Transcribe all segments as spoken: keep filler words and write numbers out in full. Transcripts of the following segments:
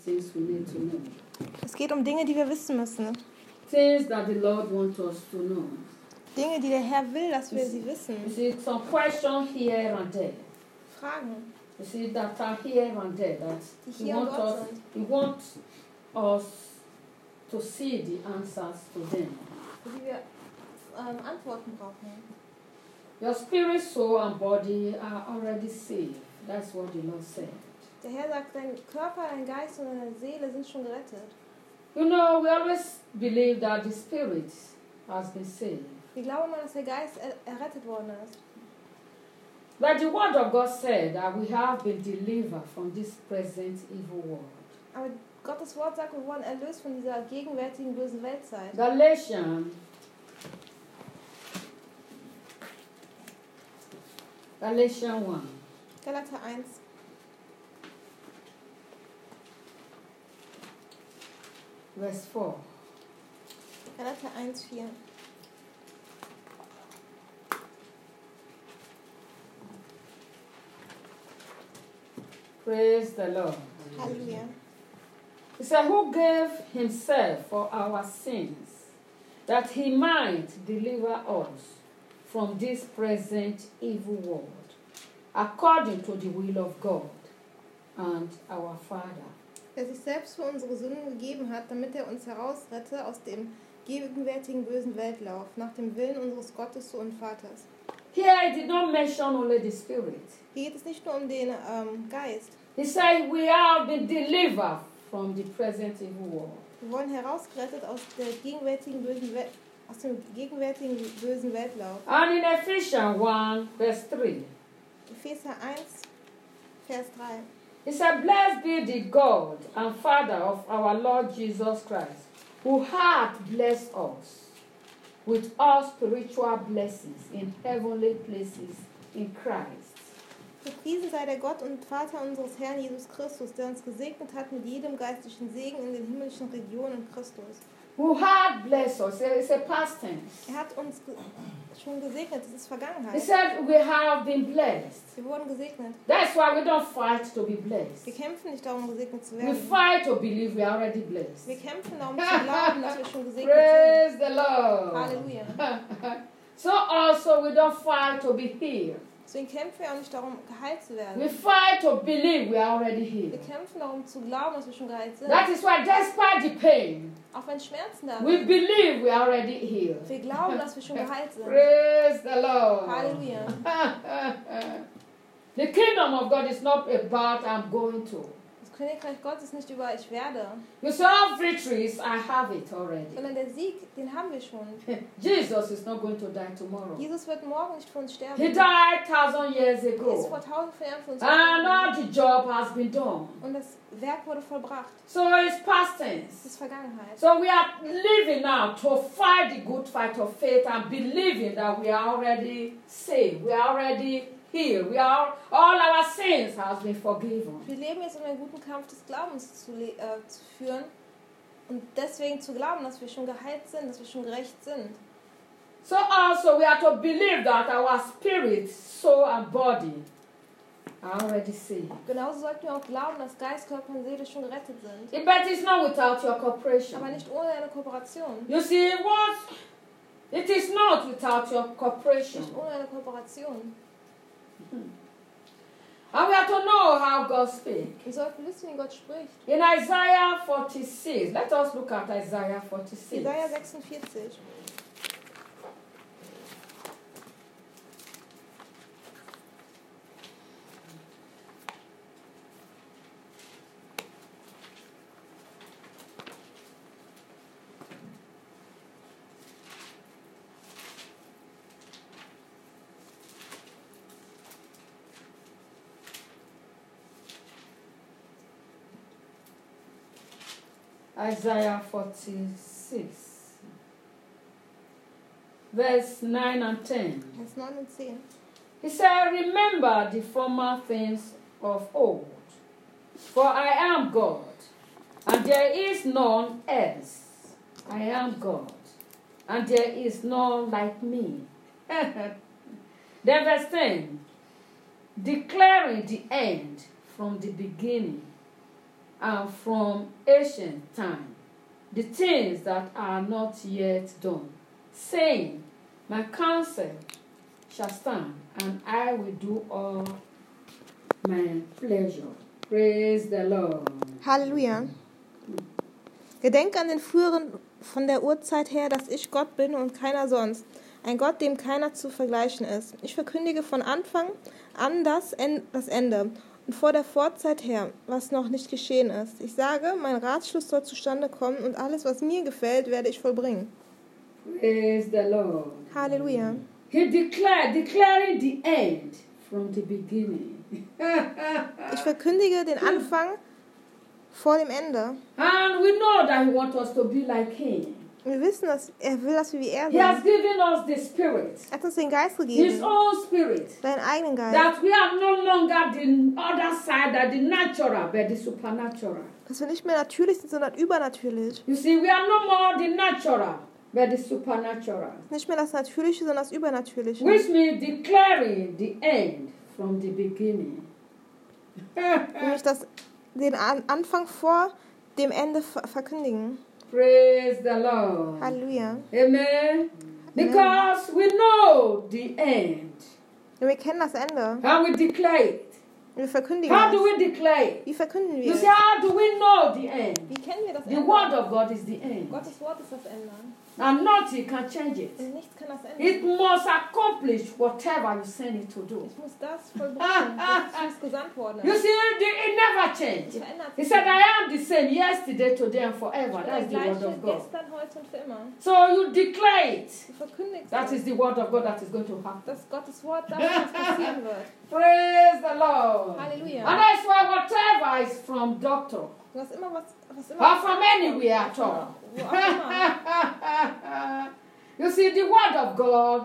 Things we need to know. Es geht um Dinge, die wir wissen müssen. Things that the Lord wants us to know. Dinge, die der Herr will, dass wir sie wissen. You see, some questions here and there. Fragen. You see, that are here and there. That Die he hier und wants dort us, sind. he wants us to see the answers to them. Für die wir ähm, Antworten brauchen. Your spirit, soul, and body are already saved. That's what the Lord said. Der Herr sagt, dein Körper, dein Geist und deine Seele sind schon gerettet. You know, we always believe that the spirit has been saved. Wir glauben immer, dass der Geist er errettet worden ist. But the word of God said that we have been delivered from this present evil world. Aber Gottes Wort sagt, wir wurden erlöst von dieser gegenwärtigen bösen Weltzeit. Galatians Galatians one. Galater eins. Verse four. Galater eins, vier. Praise the Lord. Halleluja. He said, who gave himself for our sins, that he might deliver us from this present evil world, according to the will of God and our Father. Der sich selbst für unsere Sünden gegeben hat, damit er uns herausrette aus dem gegenwärtigen bösen Weltlauf, nach dem Willen unseres Gottes und Vaters. Here he did not mention only the Spirit. Hier geht es nicht nur um den ähm, Geist. He said, we have been delivered from the present evil world. Wir wurden herausgerettet aus, der gegenwärtigen bösen We aus dem gegenwärtigen bösen Weltlauf. And in Ephesians one, verse three, Epheser eins, Vers drei. he said, blessed be the God and Father of our Lord Jesus Christ, who hath blessed us with all spiritual blessings in heavenly places in Christ. Gepriesen sei der Gott und Vater unseres Herrn Jesus Christus, der uns gesegnet hat mit jedem geistlichen Segen in den himmlischen Regionen in Christus. Who hath blessed us. It's a past tense. Er hat uns ge schon gesegnet, das ist He Vergangenheit. said we have been blessed. Wir wurden gesegnet. That's why we don't fight to be blessed. Wir kämpfen nicht darum, gesegnet zu We werden. fight to believe we are already blessed. Wir kämpfen darum zu glauben, dass wir schon gesegnet Praise sind. the Lord. Halleluja. So also we don't fight to be healed. Deswegen kämpfen wir auch nicht darum, geheilt zu werden. We fight to believe we are already Wir healed. kämpfen darum zu glauben, dass wir schon geheilt sind. That is why despite the pain, Auch wenn Schmerzen da we sind. believe we are already healed. Wir glauben, dass wir schon geheilt sind. Praise the Lord. Halleluja. The kingdom of God is not about I'm going to. Das Königreich Gottes ist nicht über ich werde, You see, all victories, I have it already. sondern der Sieg, den haben wir schon. Jesus is not going to die tomorrow. Jesus wird morgen nicht für uns sterben. He died thousand years Er ist vor ago. tausend von Jahren für uns And all gestorben. the job has been done. Und das Werk wurde vollbracht. So it's past Das tense. ist Vergangenheit. So we are living now to fight the good fight of faith and believing that we are already saved. We are already healed. We are, all our sins has been forgiven. Wir leben jetzt um einen guten Kampf des Glaubens zu, le- äh, zu führen und deswegen zu glauben, dass wir schon geheilt sind, dass wir schon gerecht sind. So also we are to believe that our spirit, soul and body are already saved. Genauso sollten wir auch glauben, dass Geist, Körper und Seele schon gerettet sind. But it's not without your cooperation. Aber nicht ohne eine Kooperation. You see, what? It is not without your cooperation. Nicht ohne eine Kooperation. And we have to know how God speaks. Wir sollten wissen, wie Gott spricht. In Isaiah forty-six, let us look at Isaiah forty-six. Jesaja sechsundvierzig. Isaiah forty-six, verse nine and ten. Vers neun und zehn. He said, remember the former things of old, for I am God, and there is none else. I am God, and there is none like me. Then verse ten, declaring the end from the beginning and from ancient time, the things that are not yet done, saying, my counsel shall stand, and I will do all my pleasure. Praise the Lord. Halleluja. Gedenk an den früheren von der Urzeit her, dass ich Gott bin und keiner sonst, ein Gott, dem keiner zu vergleichen ist. Ich verkündige von Anfang an das, en- das Ende und vor der Vorzeit her, was noch nicht geschehen ist. Ich sage, mein Ratschluss soll zustande kommen und alles, was mir gefällt, werde ich vollbringen. Praise the Lord. Halleluja. He declared, declaring the end from the beginning. Ich verkündige den Anfang vor dem Ende. And we know that he wants us to be like him. Wir wissen, dass er will, dass wir wie er He has sind. given us the Spirit, Er hat uns den Geist his gegeben, own Spirit, seinen eigenen Geist. that we are no longer the other side, that the natural, but the supernatural. Dass wir nicht mehr natürlich sind, sondern übernatürlich. You see, we are no more the natural, but the supernatural. Nicht mehr das Natürliche, sondern das Übernatürliche. Which means declaring the end from the beginning. Nämlich das, den An- Anfang vor dem Ende ver- verkündigen. Praise the Lord. Halleluja. Amen. Because we know the end. Und wir kennen das Ende. How we declare it. Wir verkündigen How do es. we declare it? Wie verkünden wir You es? see, how do we know the end? Wie kennen wir das The Ende? word of God is the end. Gottes Wort ist das Ende. And nothing can change it. Und nichts kann das It ändern. must accomplish whatever you send it to do. Ich muss das vollbringen, was gesandt worden You ist. see, it it never Es changed. verändert He sich said, nicht. I am the same yesterday, today, and forever. Der That's the word gleiche of God. gestern, heute und für immer. So you declare it. Du verkündigst That es. is the word of God that is going to happen. Das ist Gottes Wort, das was passieren wird. Praise the Lord. Halleluja. And that's why whatever is from doctor, Du hast immer was, was immer or from anywhere at all. Wo auch immer. You see, the word of God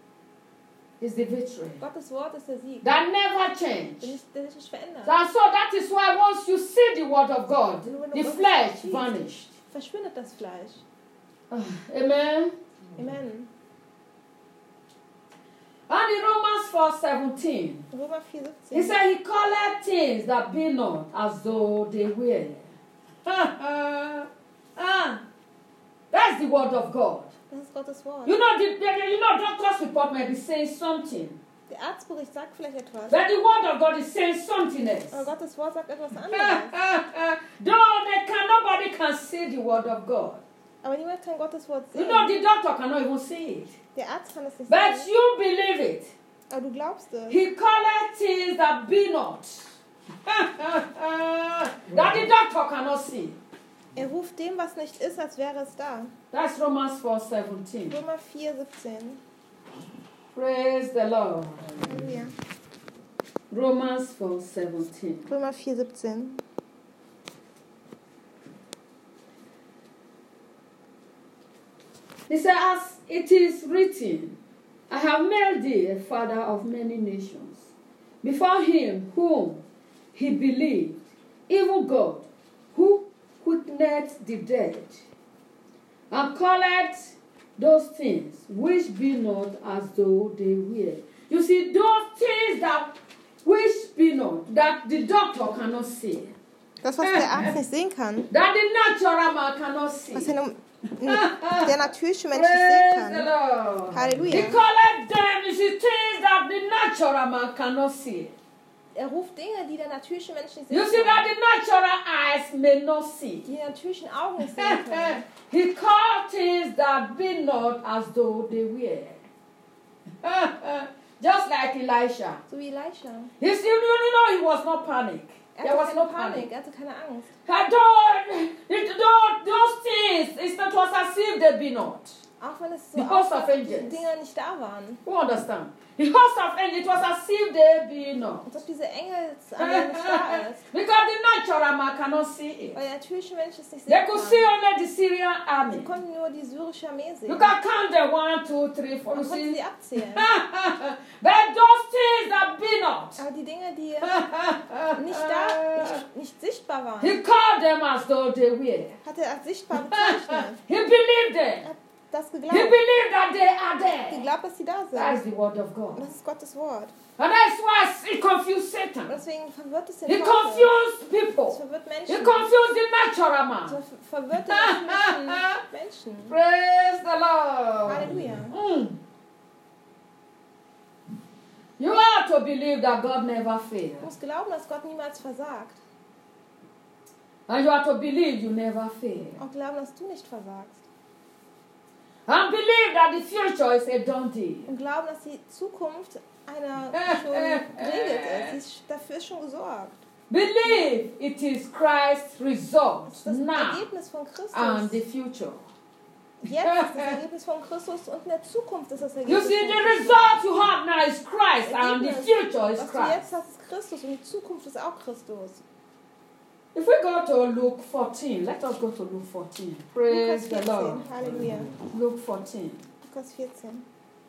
is the victory Gottes Wort ist der Sieg, that never der, changes. nicht, der sich nicht verändert. And so that is why once you see the word of God, the flesh vanished. Verschwindet das Fleisch. Amen. Amen. And in Romans four seventeen, Römer vier he siebzehn. said he called things that be not as though they were. Ah, that's the word of God. Das ist Gottes Wort. You know, the, the, you know, doctor's report may be saying something, Der Arztbericht sagt vielleicht etwas, but the word of God is saying something else. aber Gottes Wort sagt etwas anderes. Though they can, nobody can see the word of God. Aber niemand kann Gottes Wort You sehen. know, the doctor cannot even see it. Der Arzt kann es nicht But sehen, you believe it. aber du glaubst es. He called things that be not. That the doctor cannot see. Er ruft dem, was nicht ist, als wäre es da. That's Romans four seventeen. Römer vier siebzehn. Praise the Lord. Halleluja. Romans four seventeen. Römer vier siebzehn. He said, as it is written, I have made thee a father of many nations, before him whom he believed, even God, who quickeneth the dead, and calleth those things which be not as though they were. You see, those things that which be not, that the doctor cannot see, Das, was der Arzt nicht sehen kann, that the natural man cannot see. was der, der natürliche Mensch nicht sehen Praise the kann. Lord. Halleluja. He called them, you see, things that the natural man cannot see. Er ruft Dinge, die der natürliche Mensch nicht You sehen see that kann. the natural eyes may not see. Die natürlichen Augen nicht sehen können. He called things that be not as though they were. Just like Elisha. So wie Elisha. He said, you know, he was not panic. Er There was hatte no keine Panik, panic. er hatte keine Angst. And though, it, though those things, it's not was as if they be not. Auch wenn es so The host aussah, of dass die angels. Dinge nicht da waren. You understand? The host of angels, it was as if they be not. Als ob diese Engelsarmee nicht da ist. Because the natural man cannot see it. Weil der natürliche Mensch es nicht They sehen could see kann. only the Syrian Sie army. konnten nur die syrische Armee sehen. You can count them one, two, three, four. You Man konnte see? sie abzählen. But those things that be not, Aber die Dinge, die nicht da, nicht, nicht sichtbar waren, he called them as though they were. hat er als sichtbar bezeichnet. He believed them. Er hat das He geglaubt. believed that they are there. Geglaubt, dass sie da That is sind. the word of Und God. das ist Gottes Wort. And that's why it confused Und Satan. deswegen verwirrt es den He Teufel. confused Es people. verwirrt He Menschen. confused the natural Es man. ver- verwirrt den natürlichen Menschen. Praise the Lord. Halleluja. Mm. You have to believe that God never Du fails. musst glauben, dass Gott niemals versagt. And you have to believe you never fail. Auch glauben, dass du nicht versagst. And believe that the future is a done deal. Und glauben, dass die Zukunft einer schon geregelt ist. Sie ist. Dafür ist schon gesorgt. Believe it is Christ's result Das ist das now Ergebnis von Christus. and the future. Jetzt ist das Ergebnis von Christus und in der Zukunft ist das You Ergebnis see, von the Christus. result you have now is Christ Das and the Ergebnis, future is was du Christ. jetzt hast, ist Christus und die Zukunft ist auch Christus. If we go to Luke fourteen, let us go to Luke fourteen. Lukas Praise the Lord. vierzehn. Halleluja. Luke fourteen. Lukas vierzehn.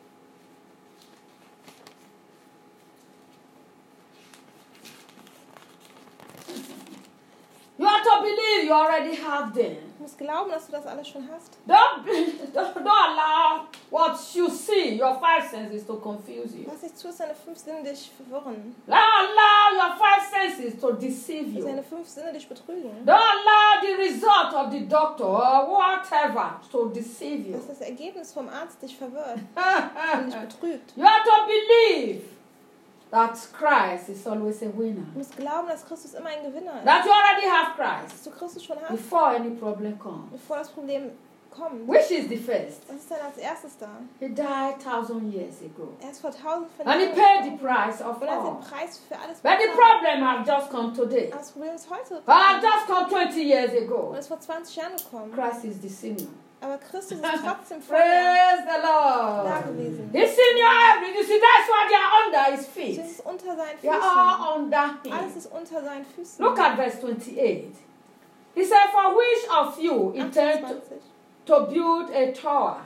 You have to believe you already have them. Du musst glauben, dass du das alles schon hast. Don't, don't, don't allow what you see, your five senses, to confuse you. Lass nicht zu, dass deine fünf Sinne dich verwirren. Don't allow your five senses to deceive Dass you. deine fünf Sinne dich betrügen. Don't allow the result of the doctor or whatever to deceive you. Dass das Ergebnis vom Arzt dich verwirrt und dich betrügt. You have to believe that Christ is always a winner. Du musst glauben, dass Christus immer ein Gewinner ist. That you already have Christ Dass du Christus schon hast, before any problem comes. bevor das Problem kommt. Which is the first? Was ist denn als erstes da? He died thousand years ago. Er ist vor tausend von And he Jahren paid the gestorben. price of Und er hat all. den Preis für alles But the bezahlt. problem has just come today. Aber das Problem ist heute I have gekommen. just come twenty years Und ago. ist vor zwanzig Jahren gekommen. Christ is the senior. Aber Christus ist trotzdem vorher Praise the da Lord. gewesen. He's senior everything. You see, that's why they are under his Es feet. ist unter seinen They are Füßen. all under Alles him. ist unter seinen Füßen. Look at verse twenty-eight. He said, for which of you intend to, achtundzwanzig. to build a tower,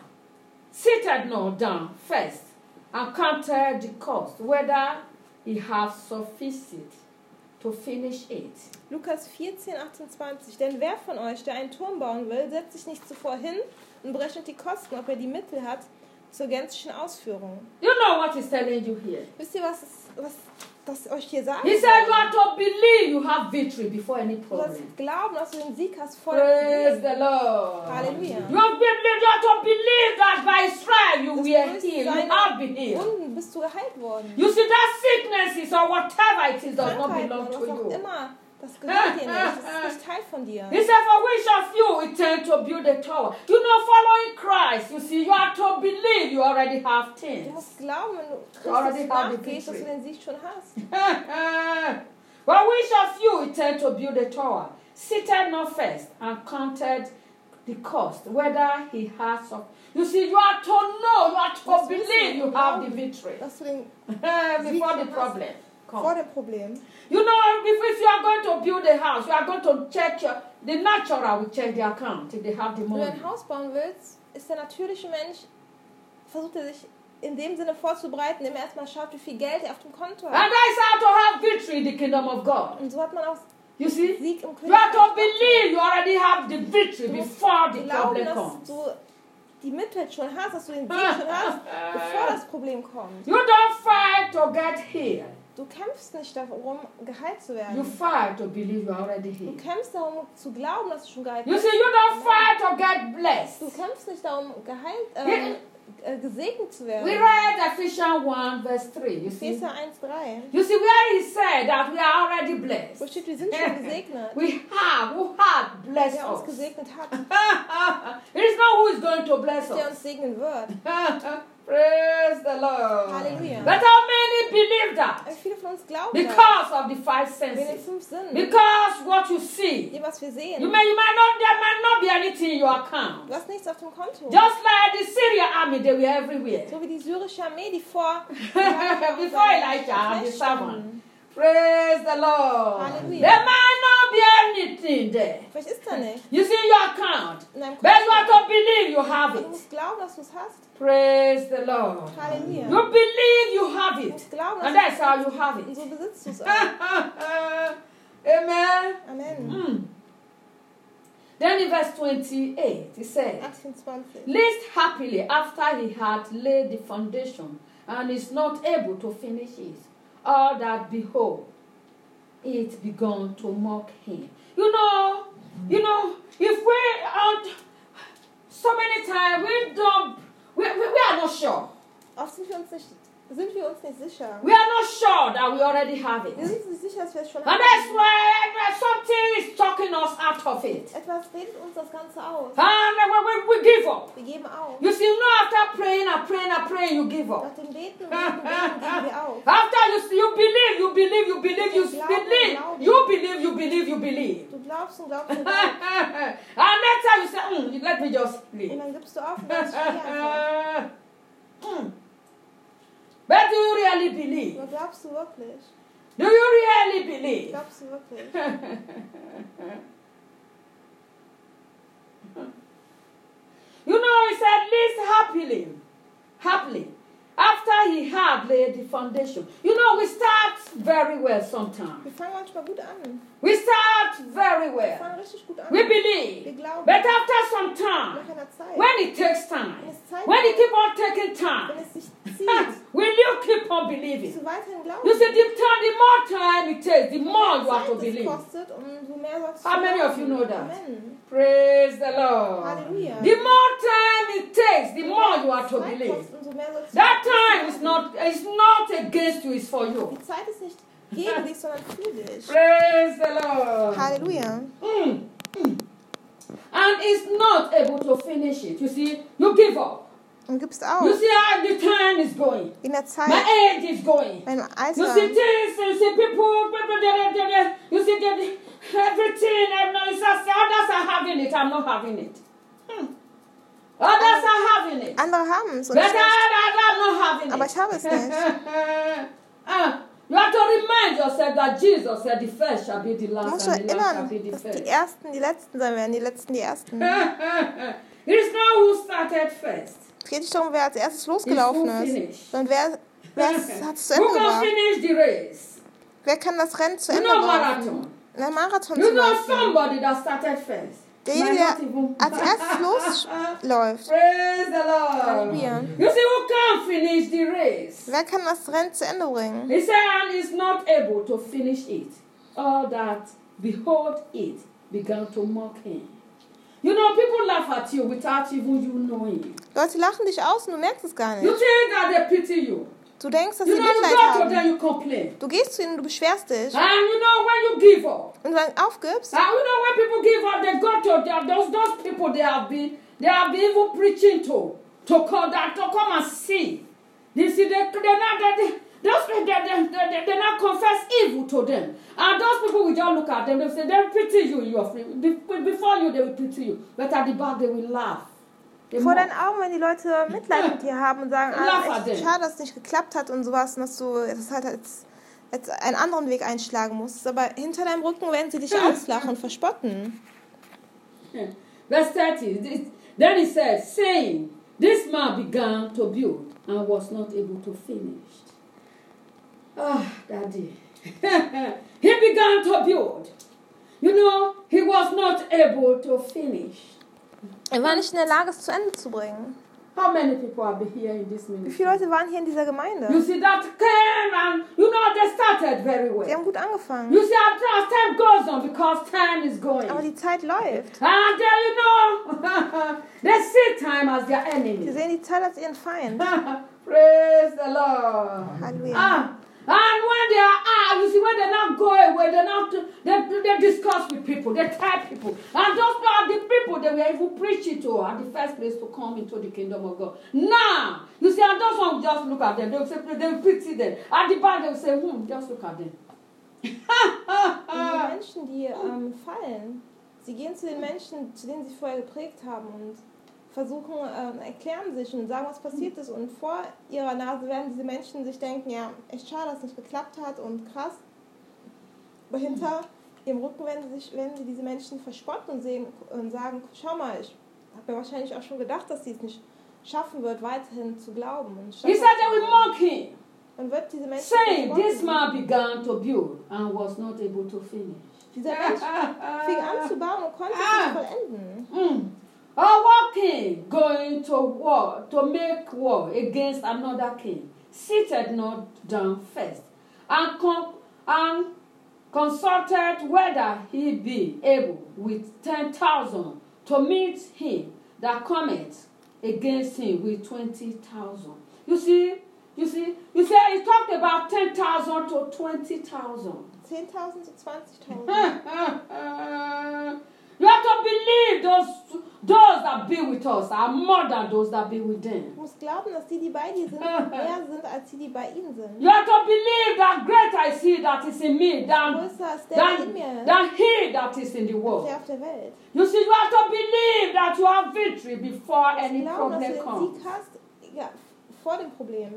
seated not down first, and counted the cost, whether he have sufficient to finish it. Lukas vierzehn, achtundzwanzig. Denn wer von euch, der einen Turm bauen will, setzt sich nicht zuvor hin und berechnet die Kosten, ob er die Mittel hat zur gänzlichen Ausführung. You know what he's telling you here? Wisst ihr, was, es, was das euch hier sagt? He said you have to believe you have victory before any Du problem. sollst glauben, dass du den Sieg hast vor dem Praise Problem. the Lord. Hallelujah. You have, believed, you have to believe that by stripe you Dass were durch healed. You seine have been healed. Wunden bist du geheilt worden. You see, that sicknesses or whatever it is does not Krankheiten belong oder to was auch you. immer, das gehört dir nicht. Das ist nicht Teil von dir. He said, for which of you intend to build a tower? You know, following Christ, you see, you have to believe you already have Du things. musst glauben, wenn du already Christus have the nachgehst, dass du victory. den Sieg schon hast. But which of you intend to build a tower? Seated not first and counted the cost, whether he has of. You see, you have to know, you have to Musst believe wissen, you have the glauben, victory Dass du den before the schon problem vor comes. dem Problem. You know, if, if you are going to build a house, you are going to check your, the natural will check the account if they have the Wenn du money. ein Haus bauen willst, ist der natürliche Mensch, versucht er sich in dem Sinne vorzubereiten, indem er erstmal schaut, wie viel Geld er auf dem Konto And hat. that is how to have victory in the kingdom of God. Und so hat man auch You see? Sieg im You have to Königreich. believe you already have the victory Du musst before the glauben, problem dass comes. du die Mittel schon hast, dass du den Sieg schon hast, bevor das Problem kommt. You don't fight to get healed. Du kämpfst nicht darum, geheilt zu You werden. fight to believe you're already Du healed. kämpfst darum, zu glauben, dass du schon geheilt You bist. see, you don't fight to get blessed. Du kämpfst nicht darum, geheilt, ähm, äh, gesegnet zu werden. We read Ephesians one verse three. You see? Epheser eins drei. You see where he said that we are already Wo blessed. steht, wir sind schon gesegnet. We have, who has blessed Der uns us. gesegnet hat, It is not who is going to bless der us. uns segnen wird. Praise the Lord. Hallelujah. But how many believe that? Aber viele von uns glauben Because of the five das. Wegen den senses. fünf Sinnen. Because what you see. Dem, was wir sehen. You may, you might not, there might not be anything in your account. Du hast nichts auf dem Konto. Just like the Syrian army, they were everywhere. So wie die syrische Armee, die vor Before Elijah and the servant. Praise the Lord. Hallelujah. There might not be anything there. Vielleicht ist da nicht. You see your account. In deinem But you have Konto. to believe you have Du it. musst glauben, dass du es hast. Praise the Lord. Halleluja. You believe you have Du it. musst glauben, And dass that's du how es you have hast. Und it. so besitzt du es auch. Amen. Amen. Mm. Then in verse twenty-eight, he said, achtundzwanzig. Lived happily after he had laid the foundation and is not able to finish it. All that behold, it began to mock him. You know, you know, if we aren't so many times we don't, we, we, we are not sure. Oft sind wir uns nicht, sind wir uns nicht sicher. We are not sure that we already have it. Wir sind uns nicht sicher, dass wir es schon And haben. that's why something is talking us out of it. Etwas redet uns das Ganze aus. And we, we, we give up. Wir geben auf. You see, you know, after praying and praying and praying, you give up. Nach dem Beten und Beten, Beten geben wir auf. After you see, you believe, you believe, you believe, you believe, you believe, you believe, you believe. Du glaubst und glaubst und glaubst. And later you say, mm, let me just Und leave. dann gibst du auf und dann steh einfach. Mm. But do you really believe? Aber glaubst du wirklich? Do you really believe? Glaubst du wirklich? You know, he said, live happily, happily, after he had laid the foundation. You know, we start very well sometimes. Wir fangen manchmal gut an. We start very Wir well. fangen richtig gut an. We Wir believe. glauben. But after some time, Nach einer Zeit. when it takes time, Wenn es Zeit when it braucht, keep on taking wenn time, es sich zieht, will you keep on believing? wirst du weiterhin glauben. You see, the, time, the more time it takes, the more you have to Zeit es believe. kostet, umso mehr sollst du How many of glauben. you know that? Amen. Praise the Lord. Hallelujah. The more time it takes, the more you have to Zeit believe. kostet, umso mehr sollst du That glauben. time is not, it's not against you, it's for you. Die Zeit ist nicht gegen dich, sondern für dich. Praise the Lord. Halleluja. Mm, mm. And it's not able to finish it. You see, you give up. Und gibst You auf. see how the time is going. In der Zeit, My age is going. mein You Alter. see this, you see people, people, they, they, they, you see they, everything, and you see, others are having it, I'm not having it. Hmm. Others are having it. Andere haben es. But I, I, I'm not having it. Aber ich habe es nicht. Ah, you have to remind yourself that Jesus said the first shall be the Du last musst schon and the last shall erinnern, be the dass die first. Ersten die Letzten sein werden, die Letzten die Ersten. It is not who started first. Es geht nicht darum, wer als erstes It's who losgelaufen ist, finished. sondern wer, wer hat es zu Who Ende can gebracht. finish the race? Wer kann das Rennen zu You Ende know bringen? marathon. Ein Marathon You zu know laufen. somebody that started first. Derjenige, Might not even- der als erstes losläuft. Praise the Lord. Halleluja. You see who can finish the race? Wer kann das Rennen zu Ende bringen? He said, and is not able to finish it. All that behold it began to mock him. You know, people laugh at you without even you knowing. Leute lachen dich aus und du merkst es gar You nicht. think that they pity you. Du denkst, dass You sie know, you Mitleid go to haben. them, you complain. Du gehst zu ihnen, du beschwerst dich. And you know, when you give up, Und du dann aufgibst, and you know, when people give up, they go to them, those, those people they have been, they have been even preaching to, to come, that, to come and see. You see, they, they're not, they, those people, they, they, they, they not confess evil to them. And those people will just look at them, they say, they pity you, you are free. Be- Before you, they will pity you. But at the back, they will laugh. They vor mock. deinen Augen, wenn die Leute Mitleid mit dir haben und sagen, Laugh ah, at echt them. schade, dass es nicht geklappt hat und sowas und dass du das halt als, als einen anderen Weg einschlagen musst. Aber hinter deinem Rücken werden sie dich auslachen und verspotten. Verse thirty. this- Then he said, saying, this man began to build and was not able to finish. Ah, Daddy. He began to build. You know, he was not able to finish. Er war nicht in der Lage, es zu Ende zu bringen. How many people have been here in this Wie ministry? viele Leute waren hier in dieser You Gemeinde? see, that came and, you know, they started very Sie well. haben gut angefangen. You see, as as time goes on, because time is going. Aber die Zeit läuft. And then, you know, they see time as their Sie enemy. sehen die Zeit als ihren Feind. Praise the Lord. Halleluja. Ah, and when they are ah, you see, when they not go away, they not they, they discuss with people, they tell people, and those are the people they were even preaching to at the first place to come into the kingdom of God. Now, you see, and those ones just look at them, they will say they will pity them. At the back, they will say, hmm, just look at them. Und die Menschen, die ähm, fallen, sie gehen zu den Menschen, zu denen sie vorher geprägt haben und versuchen, ähm, erklären sich und sagen, was passiert ist. Und vor ihrer Nase werden diese Menschen sich denken, ja, echt schade, dass es nicht geklappt hat und krass. Aber hinter ihrem Rücken werden sie, sich, werden sie diese Menschen verspotten und, sehen, und sagen, schau mal, ich habe mir wahrscheinlich auch schon gedacht, dass sie es nicht schaffen wird, weiterhin zu glauben. Und He said they will mock him, dann wird diese Menschen saying, verspotten. this man began to build and was not able to finish. Dieser Mensch fing an zu bauen und konnte es nicht vollenden. Mm. A war king going to war, to make war against another king, seated not down first, and, con- and consulted whether he be able with ten thousand to meet him that cometh against him with twenty thousand. You see, you see, you see, he talked about ten thousand to twenty thousand. zehntausend zu zwanzigtausend. You have to believe those, those that be with us are more than those that be with them. Du musst glauben, dass die, die bei dir sind, mehr sind, als die, die bei ihnen sind. You have to believe that greater is he that is in me than, Größer ist der, der in than, mir, than he that is in the der world. auf der Welt. You see, you have to believe that you have victory before Du any musst glauben, dass problem du den comes. Sieg hast, ja, vor dem Problem.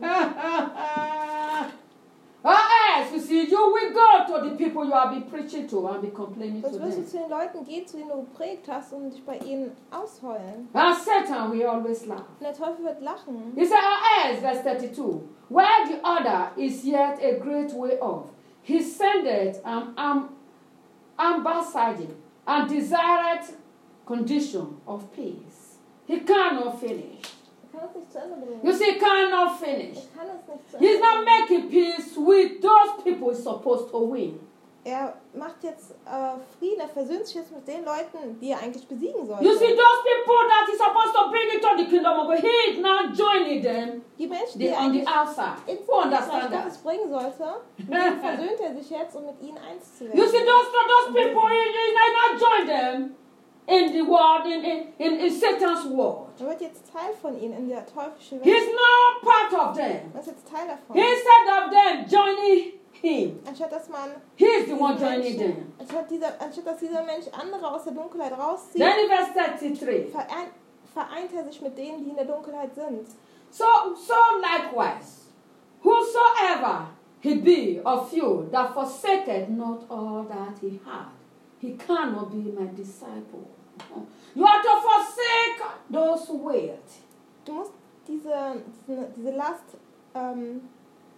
Or else, you see, you will go to the people you have been preaching to and be complaining to Sonst wirst du them. zu den Leuten gehen, zu denen du geprägt hast und dich bei ihnen ausheulen. And Satan will always laugh. Und der Teufel wird lachen. He said, or else, verse thirty-two, where the other is yet a great way off, he sendeth an um, ambassador and desireth condition of peace. He cannot finish. Ich kann es nicht zu Ende bringen. You see, he cannot finish. Ich kann es nicht zu Ende He's not bringen. making peace with those people he's supposed to win. Er macht jetzt äh, Frieden, er versöhnt sich jetzt mit den Leuten, die er eigentlich besiegen sollte. You see, those people that he's supposed to bring into the kingdom of God, he is now joining them Die Menschen, they die er on the eigentlich outside. ins Who Reich understand that? Gottes bringen sollte, mit denen versöhnt er sich jetzt, um mit ihnen eins zu werden. You see, those, those people, he, he not join them in the world, in, in, in, in Satan's world. Er wird jetzt Teil von ihnen in der teuflischen Welt. He's not part of them. Er ist jetzt Teil davon. Instead of them joining him, Anstatt dass man he's the one diesen joining Menschen, them. anstatt, dieser, anstatt dass dieser Mensch andere aus der Dunkelheit rauszieht, Then in verse thirty-three. vereint, vereint er sich mit denen, die in der Dunkelheit sind. So, so likewise, whosoever he be of you that forsaketh not all that he had, he cannot be my disciple. You have to forsake those weight. Du musst diese, diese, diese Last ähm,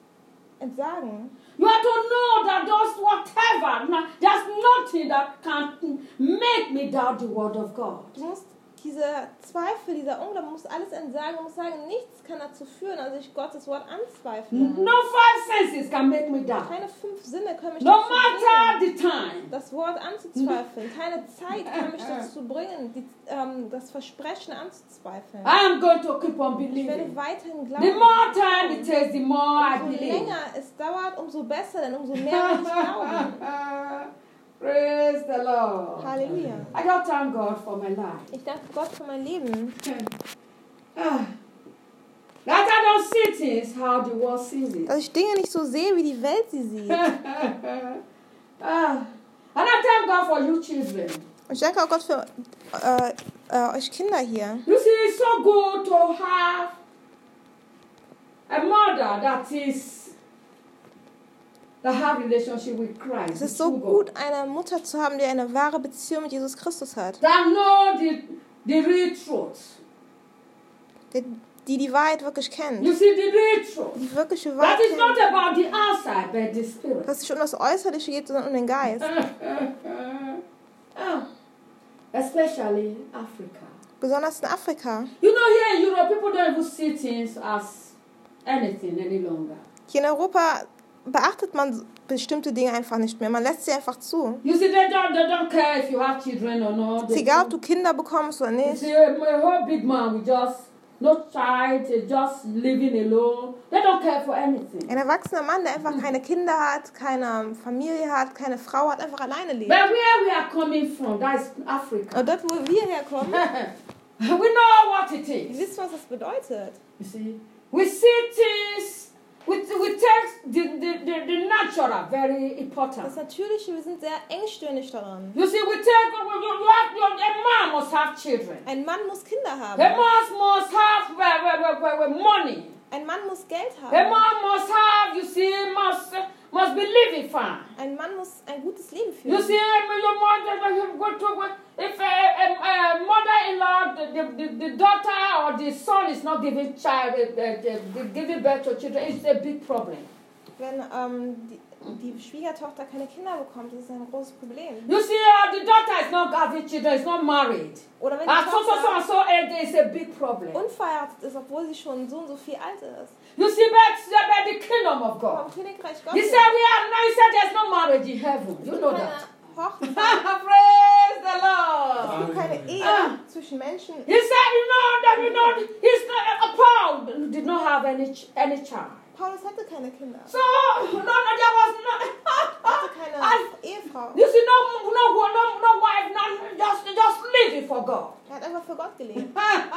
entsagen. You have to know that those whatever, na- there's nothing that can make me doubt the word of God. Du musst diese Zweifel, dieser Unglaube, musst alles entsagen. Du musst sagen, nichts kann dazu führen, dass ich Gottes Wort anzweifle. No five senses can make me doubt. Keine fünf Sinne können mich No dazu matter bringen, the time. das Wort anzuzweifeln. Keine Zeit kann mich dazu bringen, die, ähm, das Versprechen anzuzweifeln. I am going to keep on Ich werde believing. weiterhin The glauben. more time it takes, the more I Umso believe. länger es dauert, umso besser, denn umso mehr werde ich glauben. Praise the Lord. Halleluja. I don't thank God for my life. Ich danke Gott für mein Leben. Ah. That I don't see things how the world sees it. Dass ich Dinge nicht so sehe, wie die Welt sie sieht. Ah. And I thank God for you children. Und ich danke auch Gott für äh, äh, euch Kinder hier. You see, it's so good to have a mother that is that have relationship with Christ. Es ist the so true gut, God. eine Mutter zu haben, die eine wahre Beziehung mit Jesus Christus hat. That know the, the real truth. Die die, die Wahrheit wirklich kennt. You see, the real truth. Die wirkliche Wahrheit That is not kennt. about the outside, but the spirit. Dass es nicht um das Äußerliche geht, sondern um den Geist. Ah, especially Africa. Besonders in Afrika. You know, here in Europe, people don't even see things as anything any longer. Hier in Europa beachtet man bestimmte Dinge einfach nicht mehr. Man lässt sie einfach zu. You see, they don't, they don't care if you have children or not. Es ist They egal, ob don't- du Kinder bekommst oder You nicht. see, a, a whole big man with just no child, uh, just living alone. They don't care for anything. Ein erwachsener Mann, der einfach keine Kinder hat, keine Familie hat, keine Frau hat, einfach alleine lebt. But where we are coming from, that is Africa. Und dort, wo wir herkommen, We know what it wir is. wissen, was das bedeutet. You see, we see things. We, we take the, the, the, the natural very important. Das Natürliche, wir sind sehr engstirnig daran. You see, we take you, you have, you, a man must have children. Ein Mann muss Kinder A haben. man must have uh, uh, uh, uh, money. Ein Mann muss Geld A haben. man must have, you see, must must be living fine. Ein Mann muss ein gutes Leben You führen. see, um, your mother, you go to if a, a, a mother-in-law, the, the, the daughter or the son is not giving child, uh, uh, uh, giving birth to children, it's a big problem. wenn ähm, die, die Schwiegertochter keine Kinder bekommt, das ist ein großes Problem. You see, uh, the daughter is not having children, is not married. Oder wenn die And so, so, so, and Tochter so, and there is a big problem. unverheiratet ist, obwohl sie schon so und so viel alt ist. You see, but about the kingdom of Vom God. Königreich He Gottes. said, we are now, he said, there's no marriage in heaven. You know that. Keine Hochzeit, Praise the es Lord. gibt keine Ehe Ah. zwischen Menschen. He said, you know, that you know, he's not, uh, Paul did not have any, ch- any child. Paulus hatte keine Kinder. So, no, no, there was no, Er hatte keine And- Ehefrau. you see, no, no, no, no wife, no, just, just live it for God. Er hat einfach für Gott gelebt.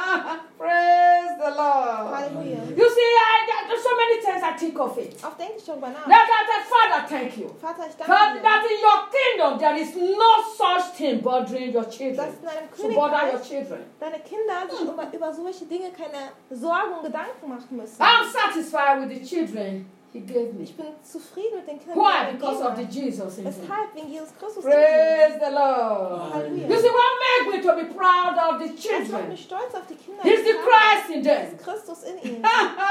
Praise the Lord. Halleluja. You see, I, there- there's so many times I think of it. Auch denke ich darüber nach. That, that, that, Father, thank you. Vater, ich That, danke dir, that in your kingdom there is no such thing bothering your dass children. in deinem To bother your Königreich children. deine Kinder sich über, über solche Dinge keine Sorgen und Gedanken machen müssen. I'm satisfied with the children He gave me. Ich bin zufrieden mit den Kindern, Why? die er Because of the gegeben Jesus in hat. me. Weshalb? Wegen Jesus Christus. Praise the Lord. Halleluja. You see, what makes me to be proud of the Das macht children? mich stolz auf die Kinder. He's the die ich Christ habe. in Das them. ist Christus in ihnen.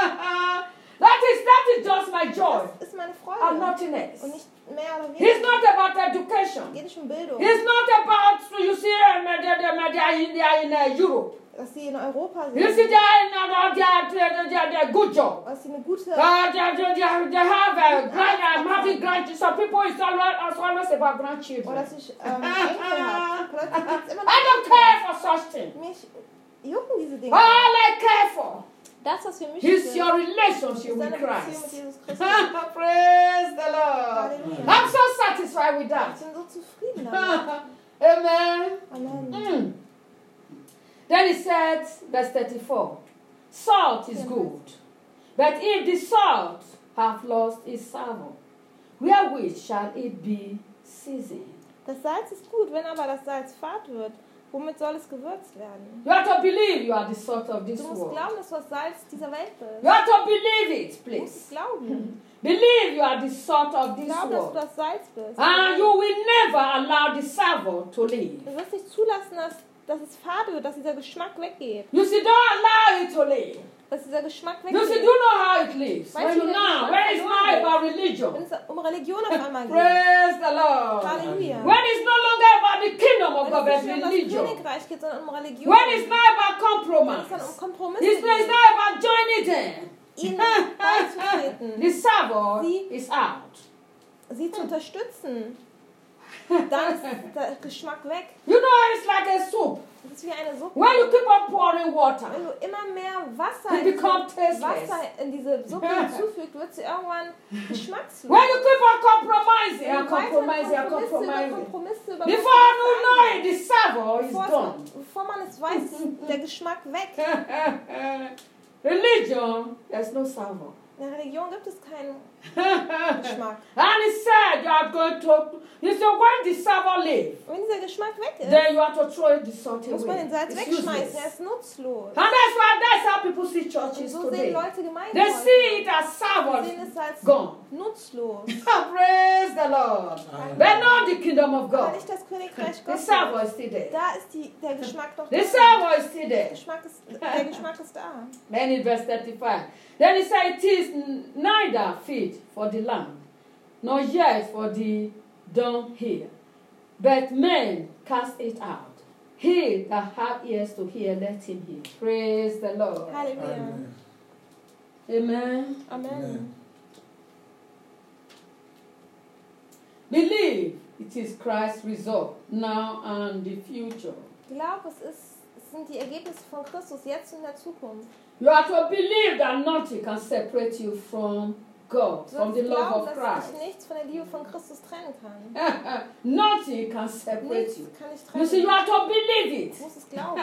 that is that is just my joy Das ist meine and Freude. nothing else. Und nicht mehr oder He's weniger. not about education. Es geht nicht um Bildung. He's not about, you see, um, they, they, they are in, they are in uh, Europe. Dass sie in Europa You see, sind. they are in uh, they are, they are, they are, they are good job. Dass sie eine gute... Uh, they, are- they, are- they, are- they have uh, grand, I'm having grandchildren. Some people is always, it's always about Oder grandchildren. dass ich ähm, Enkel habe. Plötzlich geht's immer I don't noch care for such things. Mich jucken diese Dinge. All I care for Das, was für mich is ist, your ist relationship with deine Beziehung mit Christ. Jesus Christus. Praise the Lord. Halleluja. I'm so satisfied with Ich that. bin so zufrieden damit. Amen. Amen. Mm. Then he said, verse thirty-four, salt is good, but if the salt have lost its savour, wherewith shall it be seasoned? Das Salz ist gut, wenn aber das Salz fad wird, womit soll es gewürzt werden? You have to believe you are the salt of this Du musst world. glauben, dass du das Salz dieser Welt bist. You have to believe it, Du musst please. es glauben. Believe you are the salt of this Glaub, dass du world. das Salz bist. And you will never allow the savour to leave. Du wirst nicht zulassen, dass, dass es fad wird, dass dieser Geschmack weggeht. You see, don't allow it to leave. Dass dieser Geschmack You see, weggeht. you know how it lives. Weißt When du, you wie der now, Geschmack when it's verloren not geht? about Wenn religion. es um Religion auf einmal geht. Praise the Lord. Halleluja. When it's no longer about the kingdom of Wenn God, but es nicht um das religion. Königreich geht, sondern um Religion. When it's not about Wenn es dann um compromise. Kompromisse It's, it's geht, not about joining them. ihnen beizutreten, The savour Sie- is out. sie zu unterstützen, dann ist der Geschmack weg. You know, it's like a soup. Das ist wie eine Suppe. When you keep on pouring water, Wenn du immer mehr Wasser it in diese, becomes tasteless. Wasser in diese Suppe hinzufügt, wird sie irgendwann geschmackslos. When you keep on compromising Wenn and du weiter compromising and Kompromisse über compromising, Kompromisse über before you Kompromisse know it, eingehst, the savour is bevor, gone. es, bevor man es weiß, ist der Geschmack weg. Religion, there's no savour. In der Religion gibt es keinen Geschmack. And he said you are going to, he said when the savour leave, Und wenn dieser Geschmack weg ist, then you have to throw the salt muss man away. den Salz It's wegschmeißen. useless. Er ist nutzlos. And that's why that's how people see Und churches so sehen today. Leute Gemeinden They heute. see it as Sie savour sehen es als gone. nutzlos. Praise the Lord. But not the kingdom of Aber God. nicht das Königreich The Gottes. savour is still there. Da ist die, der Geschmack noch The da. savour is still Der there. Geschmack ist, der Geschmack ist da. Then in verse thirty-five, then he said, it is neither fit for the land, nor yet for the dung hill, but men cast it out. He that hath ears to hear, let him hear. Praise the Lord. Halleluja. Amen. Amen. Believe it is Christ's result now and the future. Glaub, es, ist, es sind die Ergebnisse von Christus jetzt und in der Zukunft. You have to believe that nothing can separate you from God, Du from sollst the love glauben, of dass Christ. dich nichts von der Liebe von Christus trennen kann. Nothing can separate Nichts you. kann dich You see, you trennen. have to believe it. Du musst es glauben.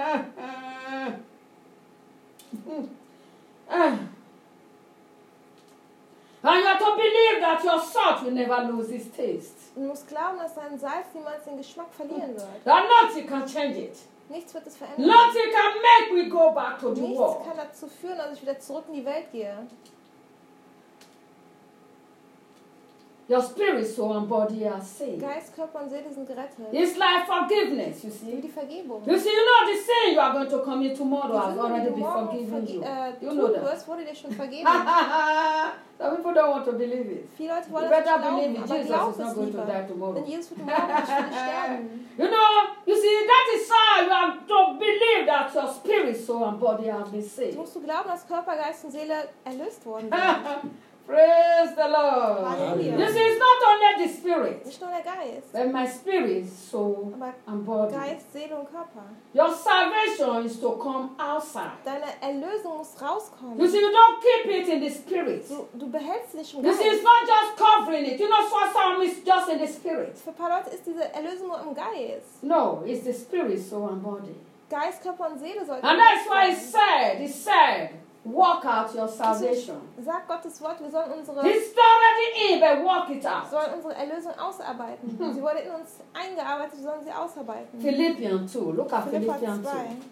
And you have to believe that your salt will never lose its taste. Du musst glauben, dass dein Salz niemals den Geschmack verlieren wird. That nothing can change it. Nichts wird es verändern. Nothing can make me go back to the Nichts world. kann dazu führen, dass ich wieder zurück in die Welt gehe. Your spirit, soul, and body are saved. Geist, Körper und Seele sind gerettet. It's like forgiveness, you Wie see. die Vergebung. You see, you know the sin you are going to commit tomorrow Die has Sünde, already die du been morgen forgiven you. verge- äh, You tun know that. wirst, wurde dir schon vergeben. Some people don't want to believe it. Viele Leute You wollen das better nicht believe glauben, it. aber Jesus glaub is not es going to lieber. die tomorrow. Denn Jesus wird morgen nicht für dich sterben. You know, you see, that is how you have to believe that your spirit, soul, and body have been Du saved. musst du glauben, dass Körper, Geist und Seele erlöst worden sind. Praise the Lord. Halleluja. You see, it's not only the spirit, Nicht nur der Geist, but my spirit, soul, aber and body. Geist, Seele und Körper. Your salvation is to come outside. Deine Erlösung muss You rauskommen. see, you don't keep it in the spirit. Du, du behältst dich im You see, Geist. it's not just covering it. You know, for some, it's just in the spirit. Für ein paar Leute ist diese Erlösung nur im Geist. No, it's the spirit, soul, and body. Geist, Körper und Seele sollten. And that's why it said, it said, work out your salvation. Sagt Gottes Wort, wir sollen unsere, It's already in, but work it out. sollen unsere Erlösung ausarbeiten. Sie wurde in uns eingearbeitet, wir sollen sie ausarbeiten. Philippians two. Look at Philipper Philippians zwei. two.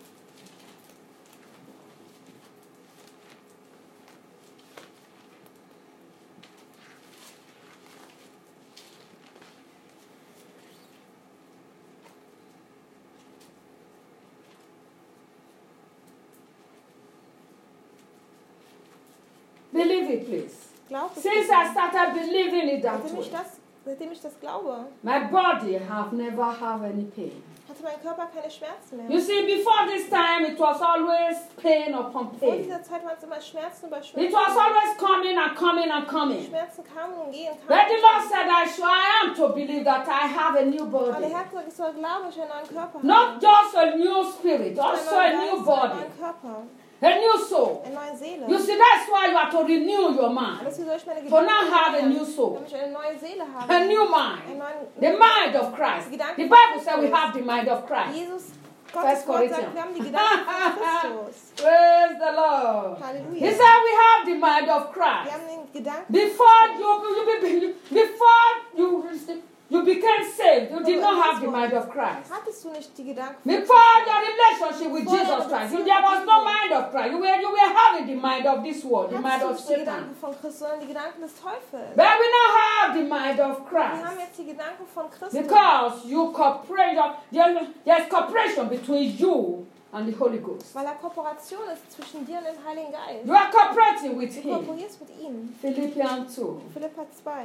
Believe it, please. Glaub es Since bitte. I started believing it that Seitdem way, ich, das, seitdem ich das glaube, my body have never have any pain. hatte mein Körper keine Schmerzen mehr. You see, before this time, it was always pain upon Vor pain. dieser Zeit waren es immer Schmerzen über It Schmerzen. was always coming and coming and coming. Schmerzen kamen und gehen. But Kamen. the Lord said, I sure I am to believe that I have a new Aber body. der Herr hat gesagt, ich soll glauben, dass ich einen neuen Körper habe. Not just a new spirit, Nicht also einen a neuen new Geist, sondern body, einen neuen Körper, a new soul. eine neue Seele. You see, that's why you have to renew your Und mind. deswegen soll ich meine For now Gedanken have a ändern, new soul, damit ich eine neue Seele habe. a new Einen mind, neuen, the mind of Christ. The Bible says we have the mind of Christ. Jesus, First Gottes Wort sagt, Corinthians. wir haben die Gedanken von Christus. Praise the Lord. He Halleluja. said we have the mind of Wir Christ. haben den Gedanken. Before you, you, before you, you became saved, you did not have the mind of Christ. Hattest du nicht die Gedanken von Before your relationship with Jesus Christ, you, there was no mind of Christ. You were, you were having the mind of this world, the mind Hattest du of nicht die Satan. Gedanken von Christus, sondern die Gedanken des Teufels. But we now have the mind of Wir haben Christ. jetzt die Gedanken von Christus. Because you cooperate, there- there's cooperation between you and the Holy Ghost. Weil da Kooperation ist zwischen dir und dem Heiligen Geist. You are cooperating with Du Him. kooperierst mit ihm. Philippians two. Philipper zwei.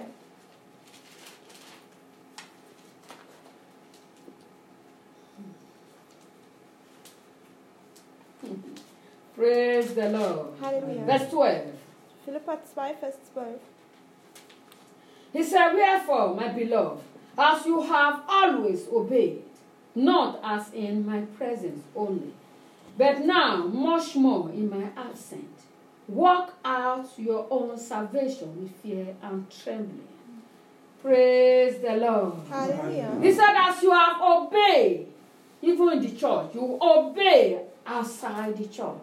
Praise the Lord. Halleluja. Verse twelve. Philipper zwei, Vers zwölf. He said, wherefore, my beloved, as you have always obeyed, not as in my presence only, but now much more in my absence, work out your own salvation with fear and trembling. Praise the Lord. Halleluja. He said, as you have obeyed, even in the church, you obey outside the church.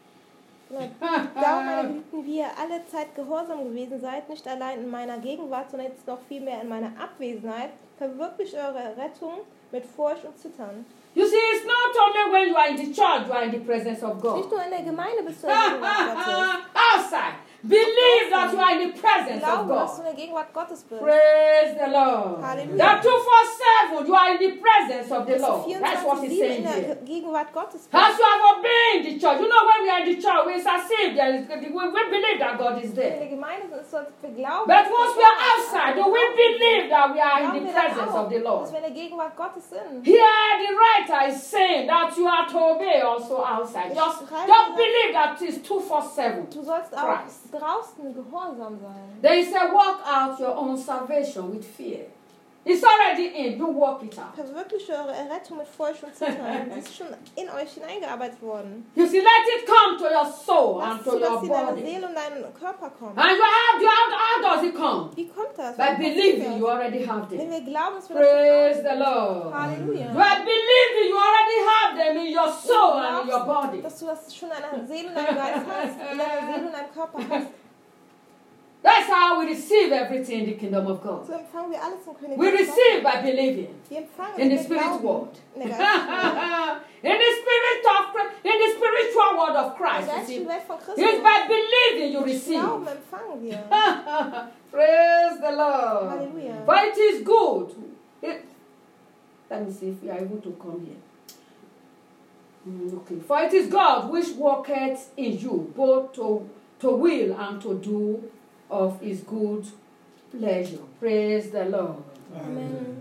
Darum, meine Geliebten, wie ihr alle Zeit gehorsam gewesen seid, nicht allein in meiner Gegenwart, sondern jetzt noch viel mehr in meiner Abwesenheit, verwirklicht eure Rettung mit Furcht und Zittern. You see, it's not only when you are in the church, you are in the presence of God. Nicht nur in der Gemeinde bist du in der Gegenwart Gottes. Outside. Believe that you are in the presence of Glaube, dass du God. in der Gegenwart Gottes bist. Praise the Lord. Hallelujah. That two four seven, you are in the presence of the Dass du Lord. That's what he's vierundzwanzig sieben saying in here. der Gegenwart Gottes bist. As you have obeyed the church. You know, when we are in the church, we are saved. There is, we, we believe that God is In der there. Gemeinde sind es so, wir glauben. But dass once Gott we are da ist. outside, do we believe that we are in Glauben the wir dann presence auch, of the dass Lord? wir in der Gegenwart Gottes sind. Here, the writer is saying that you are to obey also outside. Just, just believe that it's two four seven. Du sollst auch Christ. draußen gehorsam sein. There is a work out your own salvation with fear. It's already in. You work it out. Verwirkliche eure Errettung mit Furcht und Zittern. Sie ist schon in euch hineingearbeitet worden. You see, let it come to your soul and Lass to zu, dass your sie in deine body. Seele und deinen Körper kommen. And you have, you have, how does it come? Wie kommt das? By Wie believing passiert you das? already have Wenn them. wir glauben, dass wir Praise das the Lord. Halleluja. By believing you already have them in your soul and in your body. dass du das schon in deiner Seele und deinem Geist hast, in deiner Seele und deinem Körper hast. That's how we receive everything in the kingdom of God. So empfangen wir alles im Königreich. We Gottes. receive by believing Wir empfangen in the wir spirit glauben world. in der Geistlichen in the spirit of in the spiritual world of Christ. You Welt. see, Die Welt von Christus. it's by believing you receive. Glauben empfangen wir. Praise the Lord. Hallelujah. For it is good. It, let me see if we are able to come here. Mm, okay. For it is God which worketh in you both to, to will and to do of his good pleasure. Praise the Lord. Amen.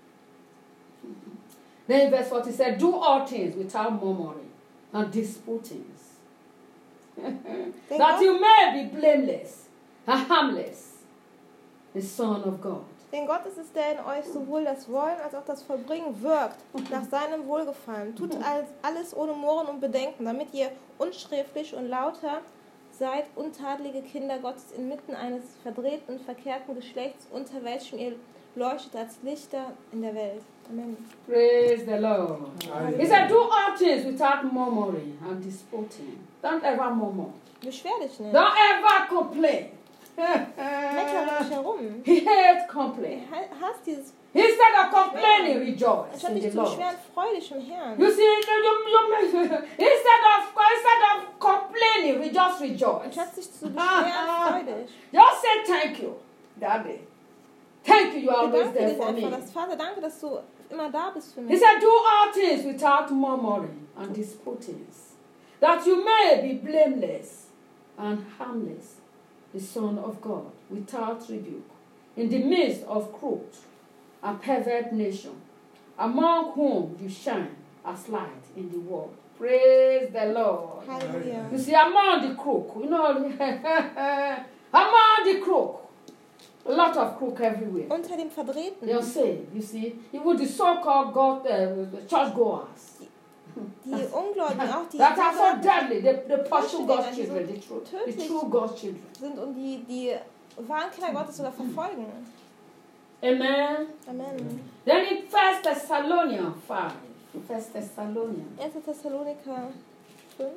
Then in verse forty said, do all things without murmuring and disputings, that Gott, you may be blameless and harmless, the Son of God. denn Gott ist es, der in euch sowohl das Wollen als auch das Vollbringen wirkt, nach seinem Wohlgefallen. Tut alles, alles ohne Murren und Bedenken, damit ihr unsträflich und lauter seid, untadelige Kinder Gottes inmitten eines verdrehten und verkehrten Geschlechts, unter welchem ihr leuchtet als Lichter in der Welt. Amen. Praise the Lord. He said, do all things without murmuring and disputing. Don't ever murmur. Beschwer dich nicht. Don't ever complain. Meckere nicht herum. He hates complaint. Hast dieses, Instead of complaining, rejoice anstatt in dich the zu Lord. beschweren, freu dich im Herrn. You see, you, you, you, instead of instead of complaining, we just rejoice. Anstatt dich zu beschweren, freu dich. Just say thank you, Daddy. Thank you, you are always Bedanke there dich for einfach, me. dass, Vater, danke, dass du immer da bist für He mich. said, do all things without murmuring and disputings, that you may be blameless and harmless, the Son of God, without rebuke, in the midst of crooked and perverted nation, among whom you shine as light in the world. Praise the Lord. Halleluja. You see, among the crook, you know, among the crook, a lot of crook everywhere. Unter dem Verdrehten, They'll say, you see, even the so-called God, uh, churchgoers, die Ungläubigen, auch die that are so deadly, they, they pursue Menschen, God's die children, so the true, the tödlich true God's children. sind und die, die wahren Kinder Gottes sogar verfolgen. Amen. Amen. Then in First Thessalonians five, First Thessalonians, erster Thessaloniker fünf.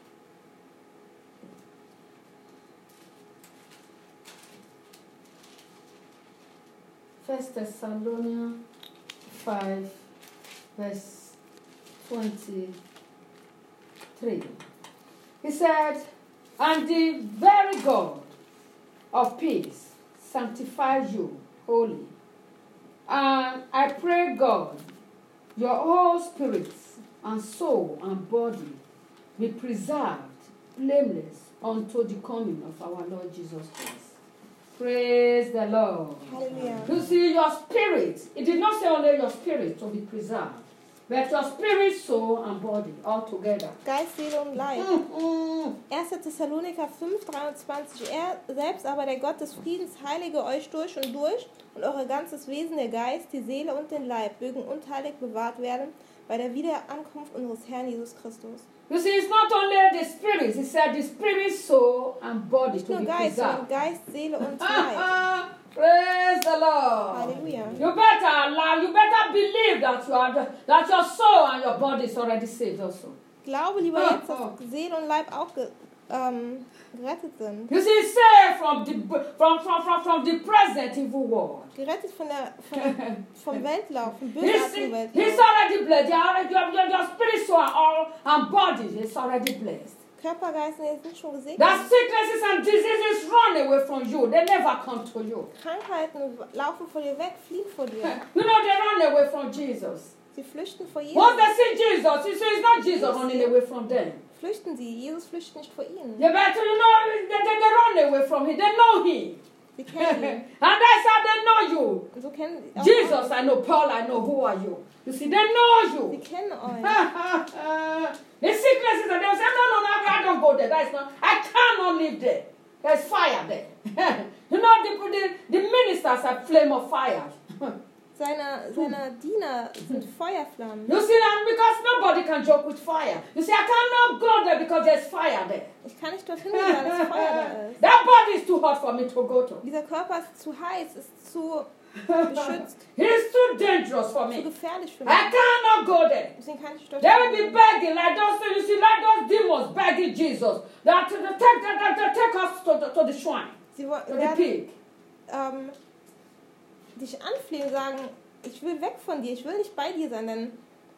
First Thessalonians five, verse twenty-three. He said, and the very God of peace sanctify you wholly. And I pray God, your whole spirit and soul and body be preserved blameless unto the coming of our Lord Jesus Christ. Praise the Lord. Halleluja. You see, your spirit, it did not say only your spirit to be preserved, but your spirit, soul, and body all together. Geist, Seele und Leib. Mm-mm. erster Thessaloniker fünf, dreiundzwanzig. Er selbst aber, der Gott des Friedens, heilige euch durch und durch und euer ganzes Wesen, der Geist, die Seele und den Leib, mögen unteilig bewahrt werden bei der Wiederankunft unseres Herrn Jesus Christus. You see, it's not only the spirit, he said the spirit, soul, and body Nicht to nur be Geist, sondern preserved. Geist, Seele und Leib. Praise the Lord. Halleluja. You better allow, you better believe that you are the, that your soul and your body is already saved also. Glaube lieber jetzt, dass Seele und Leib auch ge, ähm, gerettet sind. You see, saved from the from from from, from the present evil world. Gerettet von der, von der, vom Weltlauf, vom He's, bösartigen he's Weltlauf. already blessed. Your, your, your, your spirit, soul, and all and body is already blessed. Körper, Geist, nee, sind schon gesegnet. That sicknesses and diseases run away from you. They never come to you. Krankheiten laufen vor dir weg, fliehen vor dir. You know, they run away from Jesus. Sie flüchten vor Jesus. Once they see Jesus, you see, it's not Jesus running away from them. Flüchten sie. Jesus flüchtet nicht vor ihnen. Yeah, but you know, they, they, they run away from him. They know him. Sie kennen ihn. And that's how they know you. Und so kennen sie auch Jesus, euch. I know. Paul, I know. Who are you? You see, they know Sie you. kennen euch. The sicknesses, and they'll say, no, no, no, I don't go there. That's not, I cannot live there. There's fire there. You know, the, the, the ministers are flame of fire. Seine, seine Diener sind Feuerflammen. You see, and because nobody can joke with fire. You see, I cannot go there because there's fire there. Ich kann nicht dorthin gehen, weil das Feuer da ist. That body is too hot for me to go to. Dieser Körper ist zu heiß, ist zu beschützt, It's too dangerous for zu me. gefährlich für I mich. cannot go there. Deswegen kann ich They dorthin will be gehen. begging like those, you see, like those demons begging Jesus that to take, that, that, that take us to the, to the shrine, Sie wo- to the werden pig. ähm, dich anflehen und sagen, ich will weg von dir, ich will nicht bei dir sein, denn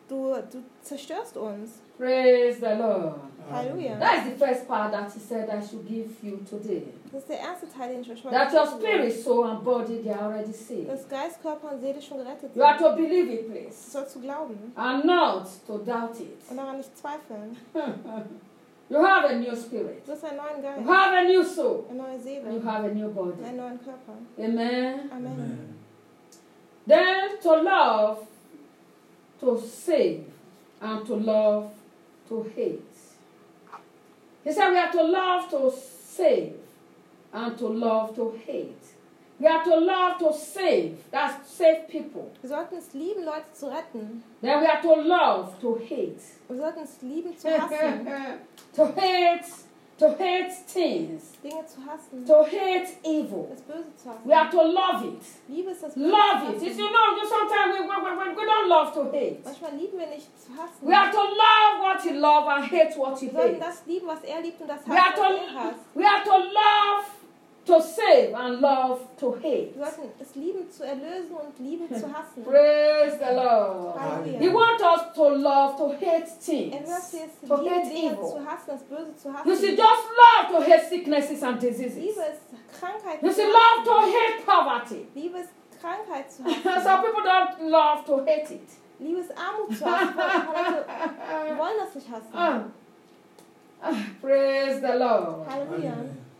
du, du zerstörst uns. Praise the Lord. Halleluja. That is the first part that he said I should give you today. Das ist der erste Teil, den ich euch heute That your geben will. spirit, soul, and body, they are already saved. Dass Geist, Körper und Seele schon gerettet You are sind. to believe it, Du please, sollst du glauben and not to doubt it. und daran nicht zweifeln. You have a new spirit. Du hast einen neuen You Geist, have a new soul. eine neue And you Seele have a new und body. einen neuen Körper. Amen. Amen. Then to love, to save, and to love, to hate. He said we are to love to save and to love to hate. We are to love to save, that's save people. Wir sollten es lieben, Leute zu retten. Then we are to love to hate. Wir sollten es lieben, zu hassen. To hate, to hate things, Dinge zu hassen. to hate evil. Das Böse zu We are hassen. to love it. Liebe ist das Böse Love zu it. It's, hassen. you know, you sometimes we, we, we, we don't love to hate. Manchmal lieben wir nicht zu hassen. We are to love what you love and hate what you Wir sollten hate. das lieben, was er liebt und das We are hassen, was er to, hasst. we are to love to save and love to hate. Wir sollten es lieben zu erlösen und lieben zu hassen. Praise the Lord. He Halleluja. wants us to love to hate Er things, will, dass wir es to lieben, hate Dinge evil. zu hassen, das Böse zu You see, hassen. just love to hate sicknesses and diseases. Liebe ist Krankheit You zu see, love to hassen. hate poverty. Liebe ist Krankheit zu Some hassen. people don't love to hate it. Liebe ist Armut zu hassen. Leute wollen das nicht hassen. Ah. Ah, praise the Lord. Halleluja.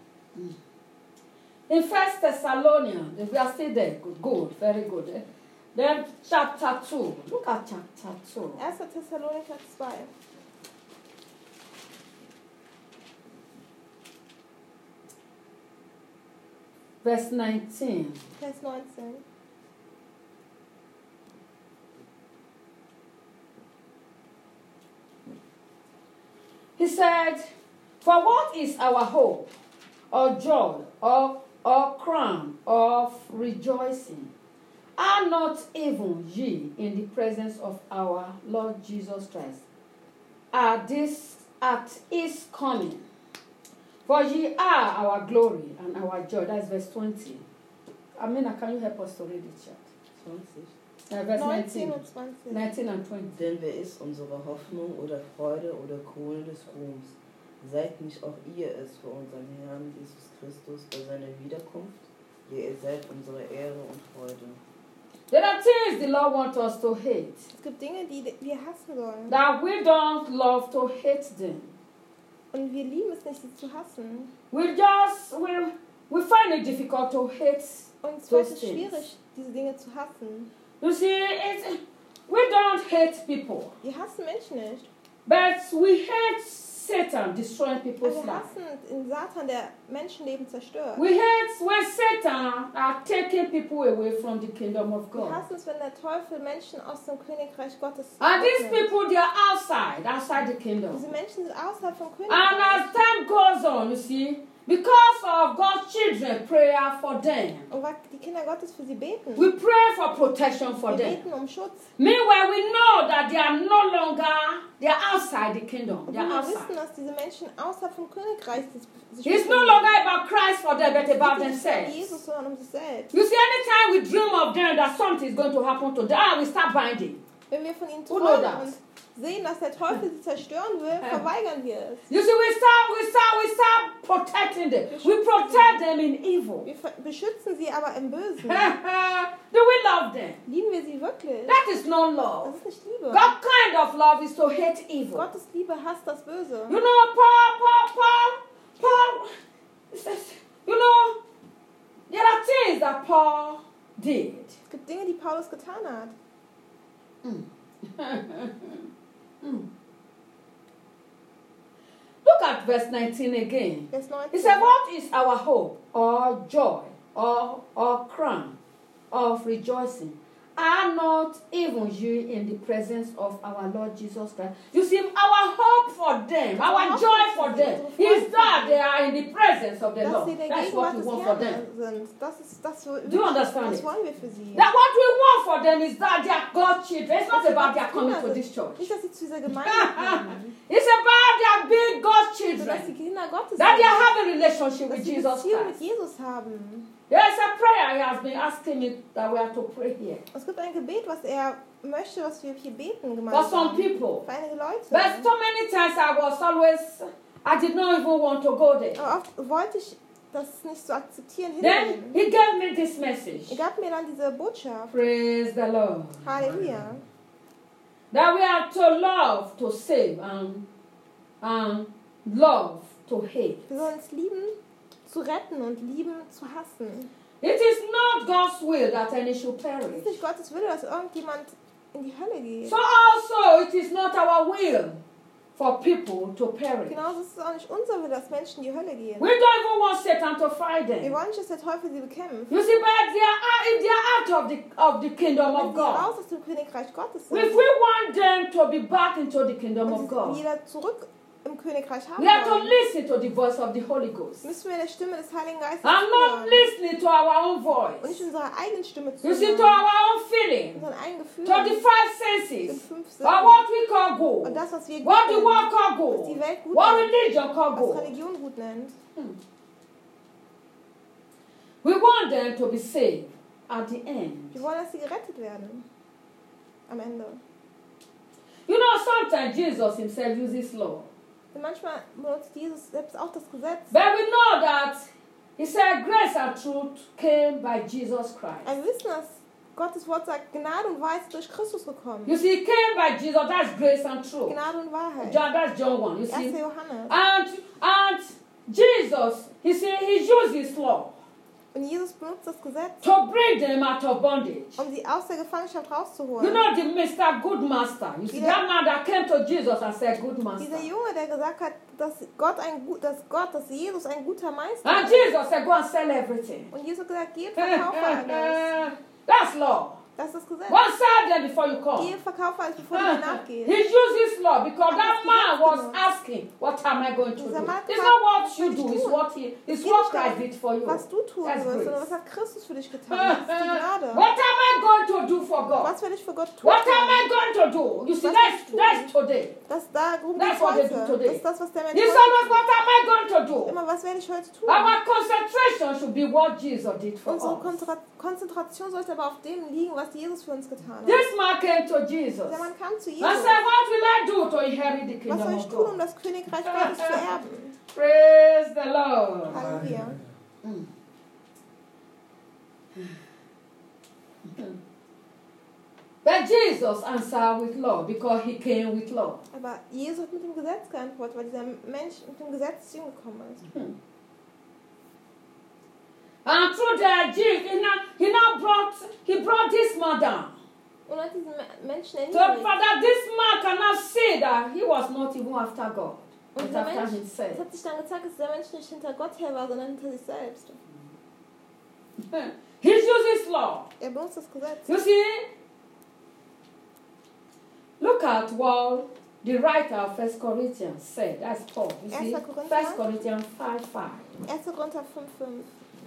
In First Thessalonians, we are still there. Good, good, very good. eh? Then chapter two. Look at chapter two. erster Thessalonicher zwei. Verse nineteen. Vers neunzehn. He said, "For what is our hope, or joy, or, or crown of rejoicing? Are not even ye in the presence of our Lord Jesus Christ at this at his coming? For ye are our glory and our joy." That's verse twenty. Amina, can you help us to read the chat? zwanzig. Uh, verse neunzehn nineteen. und zwanzig. nineteen and twenty. Denn wer ist unsere Hoffnung oder Freude oder Krone des Ruhms? Seid nicht auch ihr es für unseren Herrn Jesus Christus bei seiner Wiederkunft? Ja, ihr seid unsere Ehre und Freude. There are things the Lord wants us to hate. Es gibt Dinge, die wir hassen sollen. That we don't love to hate them. Und wir lieben es nicht, sie zu hassen. We just we we find it difficult to hate. Und es Those wird es things. schwierig, diese Dinge zu hassen. You see, it's, we don't hate people, Wir hassen Menschen nicht. but we hate Satan destroying Aber people's wir lives. hassen den Satan, der Menschenleben zerstört. We hate when Satan are taking people away from the kingdom of Wir God. hassen es, wenn der Teufel Menschen aus dem Königreich Gottes And these wegnimmt. people, they are outside, outside the kingdom. Diese Menschen sind außerhalb vom And Königreich. as time goes on, you see, because of God's children, prayer for them. Und weil die Kinder Gottes für sie beten. We pray for protection for Wir them. beten um Schutz. Meanwhile, we know that they are no longer, they are outside the kingdom. Und They are wir wissen, outside. dass diese Menschen außerhalb vom Königreich sich It's no befinden. longer about Christ for them, but Es geht about nicht um themselves. Jesus, sondern um sich selbst. You see, anytime we dream of them that something is going to happen to them, ah, we start binding. Wenn wir von ihnen Who know träumen that? und sehen, dass der Teufel sie zerstören will, verweigern wir es. You see, we start, we start, we start protecting them. We protect them in evil. Wir ver- beschützen sie aber im Bösen. Do we love them? Lieben wir sie wirklich? That is not Das love. ist nicht Liebe. That kind of love is to hate evil. Gottes Liebe hasst das Böse. You know, Paul, Paul, Paul, Paul, he says, you know, there are things that Paul did. Es gibt Dinge, die Paulus getan hat. Mm. Mm. Look at verse nineteen again. Vers He neunzehn. said, what is our hope or joy or, or crown of rejoicing? Are not even you in the presence of our Lord Jesus Christ? You see, our hope for them, our joy for them, is that they are in the presence of the Dass sie Lord. der That's what Gegenwart we des want for Herrn them. sind. Das ist das, wo- Do you understand das it? wollen wir für sie. That what we want for them is that they are God's children. It's not about their coming to this church. Nicht, dass sie zu dieser Gemeinde kommen, It's about their being God's sondern dass children. sie Kinder Gottes That they sind. are having a relationship dass with wir Jesus Beziehung mit Christ. Jesus haben. There's a prayer he has been asking me that we are to pray here. Es gibt ein Gebet, was er möchte, was wir hier beten For some gemeinsam. people. Für einige Leute. But so many times I was always, I did not even want to go there. Aber oft wollte ich das nicht so akzeptieren, Then hinnehmen. he gave me this message. Er gab mir dann diese Botschaft. Praise the Lord. Halleluja. That we are to love to save and, and love to hate. Wir sollen es lieben, zu retten und lieben, zu hassen. It is not God's will that any should Es perish. ist nicht Gottes Wille, dass irgendjemand in die Hölle geht. So also it is not our will for people to perish. Genauso ist es auch nicht unser Wille, dass Menschen in die Hölle gehen. We don't even want Satan to fight Wir them. wollen nicht, dass der Teufel sie bekämpft. You see, but they are, if they are out of the, of the kingdom Wenn of sie raus God, aus dem Königreich Gottes if sind we want them to be back into the kingdom und of sie God, wieder zurück im Königreich haben we have to wollen, listen to the voice of the Holy Ghost müssen wir der Stimme des Heiligen Geistes and not hören listening to our own und voice. nicht unserer eigenen Stimme You see, to zuhören, our own feeling, unseren eigenen to the Gefühlen, five den senses, fünf or Sinnen what we call und good, das, was wir gut what the nennen, world call was die good, Welt gut what nennt, religion call was good. Religion gut nennt. We want them to be saved at the end. Wir wollen, dass sie gerettet werden. Am Ende. You know, sometimes Jesus himself uses law. Und manchmal benutzt Jesus selbst auch das Gesetz. But we know that he said grace and truth came by Jesus Christ. Aber wir wissen, dass Gottes Wort sagt, Gnade und Weisheit durch Christus gekommen. You see, it came by Jesus, that's grace and truth. Gnade und Wahrheit. John, that's John one, you erster see. Johannes. And, and Jesus, he said he uses law Und Jesus benutzt das Gesetz, to bring them out of bondage. um sie aus der Gefangenschaft You rauszuholen. know the Mister Good Master. You see Yeah. that man that came to Jesus and said, Good Master. Dieser Junge, der gesagt hat, dass Gott ein gut, dass Gott, dass Jesus ein guter Meister And ist. Jesus said, Go and sell everything. Und Jesus hat gesagt, geh, verkaufe alles. That's law. Das ist das Gesetz. Go and sell them before you come. Geh, verkaufe alles, bevor du mir nachgehst. He uses law because that man was asking, What am I going to do? Dieser Mann It's fragt, not what was you soll ich do, it's tun? what he it's Es geht what nicht Christ darum, did for you. was du tun That's wirst, sondern grace. was hat Christus für dich getan? Das ist die Gnade. What am I going to do for God? Was werde ich für Gott tun? What am I going to do? You see, Was that's, willst du that's tun? today. Das darum That's geht's what they heute. do today. Das ist das, was der Mensch He's heute always, tut. What am I going to do? Immer, was werde ich heute tun? Our concentration should be what Jesus did for Unsere us. Konzentra Konzentration sollte aber auf dem liegen, was Jesus für uns getan hat. This man came to Jesus Der Mann kam zu and Jesus. said, What will I do to inherit the Was kingdom soll ich of tun, um God? das Königreich Gottes zu erben? Praise the Lord. Halleluja. But Jesus answered with law because he came with law. Aber Jesus hat mit dem Gesetz geantwortet, weil dieser Mensch mit dem Gesetz zu ihm gekommen ist. And through that, Jesus, he now, he now brought, he brought this man down. Und hat diesen Me- Menschen So erniedrigt. for that this man cannot say that he was not even after God, Und but dieser after Mensch, es himself. hat sich dann gezeigt, dass der Mensch nicht hinter Gott her war, sondern hinter sich selbst. He uses law. Er benutzt das Gesetz. You see, look at what the writer of First Corinthians said. That's Paul. You see, Erster Korinther. First Corinthians five five. erster Korinther fünf fünf.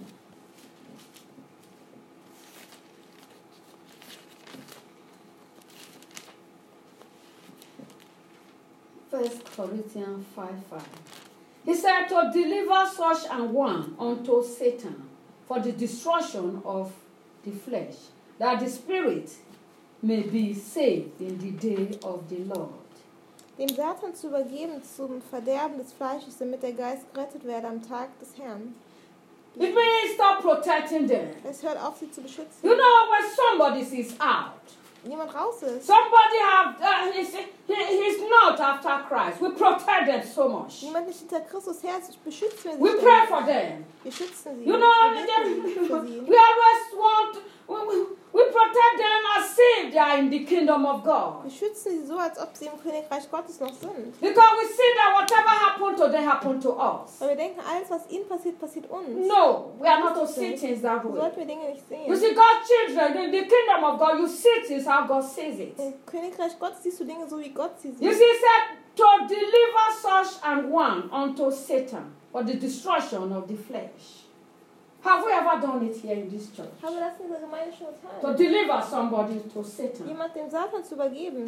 First Corinthians five five. He said to deliver such an one unto Satan for the destruction of the flesh, that the spirit may be saved in the day of the Lord. Dem Satan zu übergeben zum Verderben des Fleisches, damit der Geist gerettet werde am Tag des Herrn. It means stop protecting them. Es hört auf, sie zu beschützen. You know when somebody is out, Jemand raus ist. somebody have uh, he's, he, he's not after Christ. We protect them so much. Niemand nicht hinter Christus her ist, beschützen wir sie. We ständig. pray for them. Wir schützen sie. You know, wir beten für sie. we always want, we, we, we protect them as if they are in the kingdom of God. Wir schützen sie so, als ob sie im Königreich Gottes noch sind. Because we see that whatever happened to them happened to us. Weil wir denken, alles, was ihnen passiert, passiert uns. No, we are not to see things that So way. sollten wir Dinge nicht You sehen. see, God's children, in the kingdom of God, you see things how God sees it. Im Königreich Gottes siehst du Dinge so, wie Gott sie You sieht. see, he said, to deliver such an one unto Satan for the destruction of the flesh. Have we ever done it here in this church? Haben wir das in dieser Gemeinde schon To getan? deliver somebody to Satan. Jemand dem Satan zu übergeben.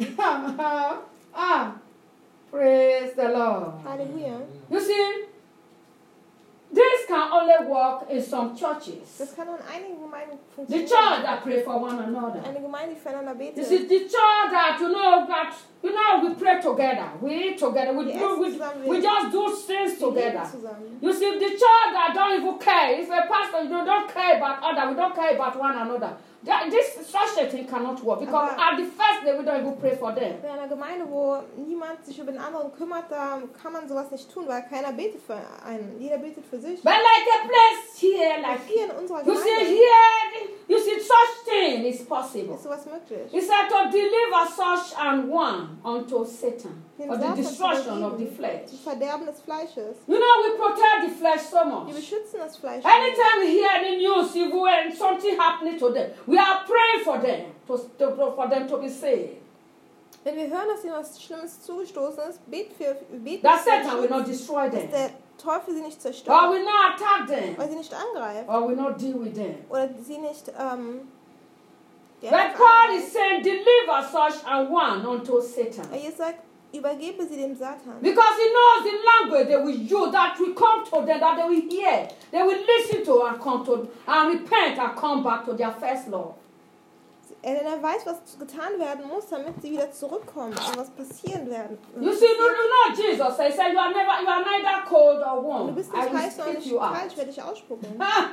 ah, praise the Lord. Halleluja. You see, this can only work in some churches. Das kann nur in einigen Gemeinden The funktionieren. church that pray for one another. Eine Gemeinde, die füreinander This betet. is the church that you know that you know we pray together, we eat together, we Die do essen we, zusammen, we wir- just do things Wir leben together. zusammen. You see, the church that don't even care. If a pastor you don't care about other, we don't care about one another. That, this such a thing cannot work because Aber- at the first day we don't even pray for them. In einer Gemeinde, wo niemand sich über den anderen kümmert, da kann man sowas nicht tun, weil keiner betet für einen. Jeder betet für sich. But like a place here, like Hier in unserer you see Gemeinde here, you see such thing is possible. ist sowas möglich. He said to deliver such an one unto Satan, Den or the Satan zu destruction of the übergeben, flesh. zum Verderben des Fleisches. You know, we protect the flesh so much. Wir beschützen das Fleisch. Anytime we hear the news, if when something happening to them, we are praying for them, to, to, for them to be saved. Wenn wir hören, dass ihnen was Schlimmes zugestoßen ist, beten wir, beten That wir, Satan will not destroy dass them, der Teufel sie nicht or zerstört, will not attack them, weil sie nicht angreift or will not deal with them. oder sie nicht ähm, ja, But God is saying, deliver such an one unto Satan. Aber ihr sagt, übergebe sie dem Satan. Because he knows the language they will use that will come to them, that they will hear. They will listen to and come to and repent and come back to their first love. Er, denn er weiß, was getan werden muss, damit sie wieder zurückkommen und was passieren werden. You see, no, no, no, Jesus. He said, you are never, you are neither cold or Und du warm. bist I nicht will heiß noch spit nicht you out. kalt, ich werde dich ausspucken.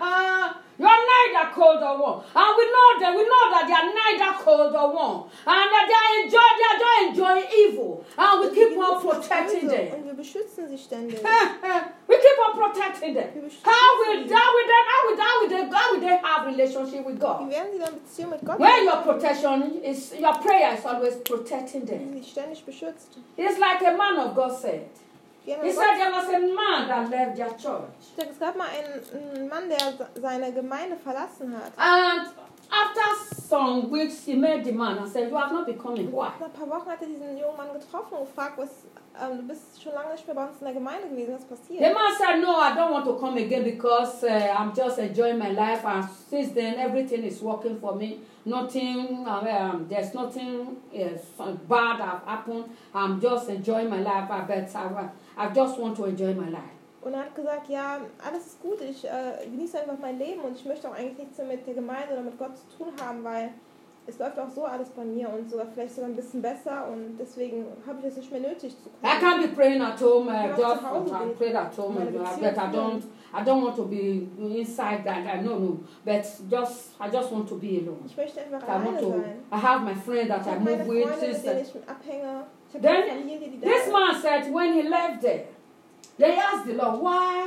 You are neither cold or warm. And we know that we know that they are neither cold or warm. And that they are enjoy they are just enjoying evil. And we keep on protecting Böse, them. und wir beschützen sie ständig. We keep on protecting them. Wir beschützen How will sie. that will that how will that will they how will they have relationship with Wie God? werden sie dann Beziehung mit Gott When your haben, protection is your prayer is always protecting wenn them. sie ständig beschützt? It's like a man of God said. Die haben He Gott- said there was a man that left their church. Ich denke, es gab mal einen, einen Mann, der seine Gemeinde verlassen hat. And after some weeks, he met the man and said, you have not been coming. Why? Nach ein paar Wochen hat er diesen jungen Mann getroffen und gefragt, was, ähm, du bist schon lange nicht mehr bei uns in der Gemeinde gewesen, was The passiert? man said, no, I don't want to come again because uh, I'm just enjoying my life. And since then, everything is working for me. Nothing, um, there's nothing uh, bad have happened. I'm just enjoying my life. I bet I, I just want to enjoy my life. Und er hat gesagt, ja, alles ist gut, ich äh, genieße einfach mein Leben und ich möchte auch eigentlich nichts mehr mit der Gemeinde oder mit Gott zu tun haben, weil es läuft auch so alles bei mir und sogar vielleicht sogar ein bisschen besser und deswegen habe ich es nicht mehr nötig zu I kommen. can't be praying at home, uh, Ja, just zu Hause I beten. pray at home, Meine uh, Beziehung but I führen. don't, I don't want to be inside that. I no, no, but just, I just want to be alone. Ich möchte einfach I want alleine to. sein. I have my friend that Ich I habe meine move with. Freunde, mit Since denen that- ich mit abhänge. Ich habe Then eine Familie, die da this ist. man said when he left there, they asked the Lord, why,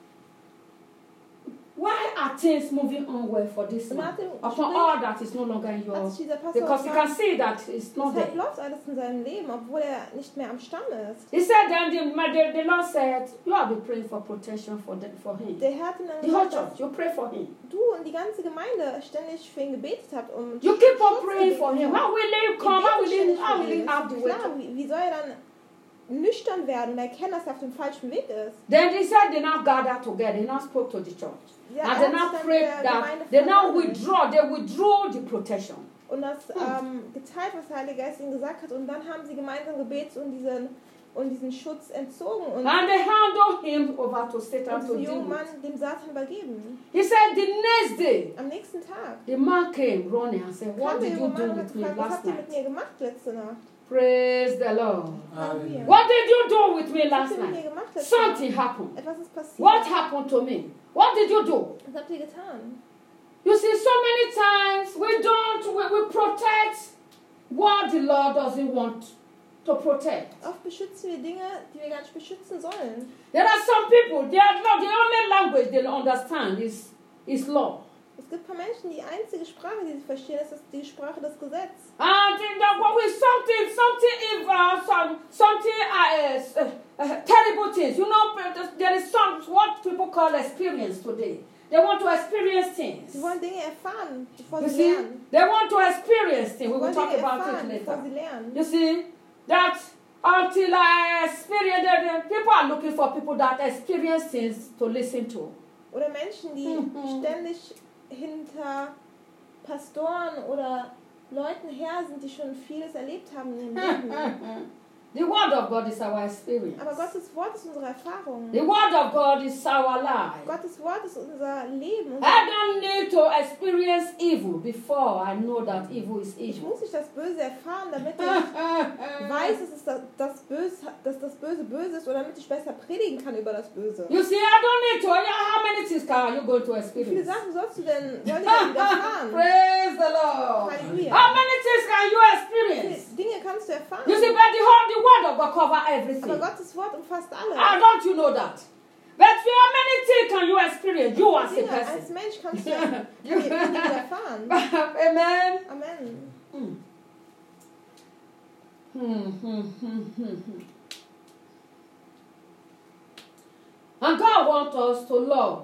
why are things moving on well for this Und man? nach dem Upon Gespräch all that is no longer in hat your, sich dieser Pastor because you can gefragt, see that it's not weshalb there. läuft alles in seinem Leben, obwohl er nicht mehr am Stamm ist. He said then the, the, the Lord said, you have been praying for protection for the, for him. Der Herr hat ihm dann The whole gesagt, church, you pray for him. dass du und die ganze Gemeinde ständig für ihn gebetet habt. Um You keep on Schutz praying for gebeten him. habt. How will he Ihr come? How betet will he, ständig how für will he ihn. have the way Klar, to? wie, wie soll er dann nüchtern werden und erkennen, dass er auf dem falschen Weg ist? Then he said they now gathered together. He now spoke to the church. Ja, and er they hat now sich dann prayed der that Gemeinde they now versammelt withdraw, they withdraw the protection. und das Hm. ähm, geteilt, was der Heilige Geist ihnen gesagt hat. Und dann haben sie gemeinsam gebetet und diesen, und diesen Schutz entzogen und, And they handed him over to Satan und to diesen deal jungen with. Mann dem Satan übergeben. He said the next day, Am nächsten Tag the man came running and said, what kam der did you junge Mann do und hat with me gefragt, was last habt ihr mit night? mir gemacht letzte Nacht? Praise the Lord. Halleluja. What did you do with me Was last habt ihr mit mir night? gemacht letzte Something Nacht? happened. Etwas ist passiert. What happened to me? What did you do? Was habt ihr getan? You see, so many times we don't, we, we protect what the Lord doesn't want to protect. Oft beschützen wir Dinge, die wir gar nicht beschützen sollen. There are some people, they are not, the only language they understand is, is law. Es gibt ein paar Menschen, die einzige Sprache, die sie verstehen, ist das die Sprache des Gesetzes. And in the, what we something, something evil, some, something uh, uh, uh, terrible things. You know, there is some, what people call experience today. They want to experience things. Sie wollen Dinge erfahren, bevor You sie see, lernen. they want to experience things. Sie We will wollen talk Dinge about erfahren, it bevor later. sie lernen. You see, that until I experience, that people are looking for people that experience things to listen to. Oder Menschen, die Mhm. ständig hinter Pastoren oder Leuten her sind, die schon vieles erlebt haben in ihrem Leben. The word of God is our experience. Aber Gottes Wort ist unsere Erfahrung. The word of God is our life. Gottes Wort ist unser Leben. Unser I don't need to experience evil before I know that evil is ich evil. muss nicht das Böse erfahren, damit ich weiß, dass, es das, das Böse, dass das Böse böse ist, oder damit ich besser predigen kann über das Böse. You see, I don't need to. How many things are you going to Wie viele experience? Sachen sollst du denn, sollen dir denn widerfahren? Praise the Lord. Halleluja. How many things can you Wie experience? viele Dinge kannst du erfahren? You see, but the whole the word of God cover Aber everything. Gottes Wort umfasst Ah, alles. don't you know that? But how many things can you experience? You as a Dinge als person. Mensch kannst du viele Dinge erfahren. Amen. Amen. Hmm. Hmm, hmm, hmm, hmm, hmm. And God wants us to love.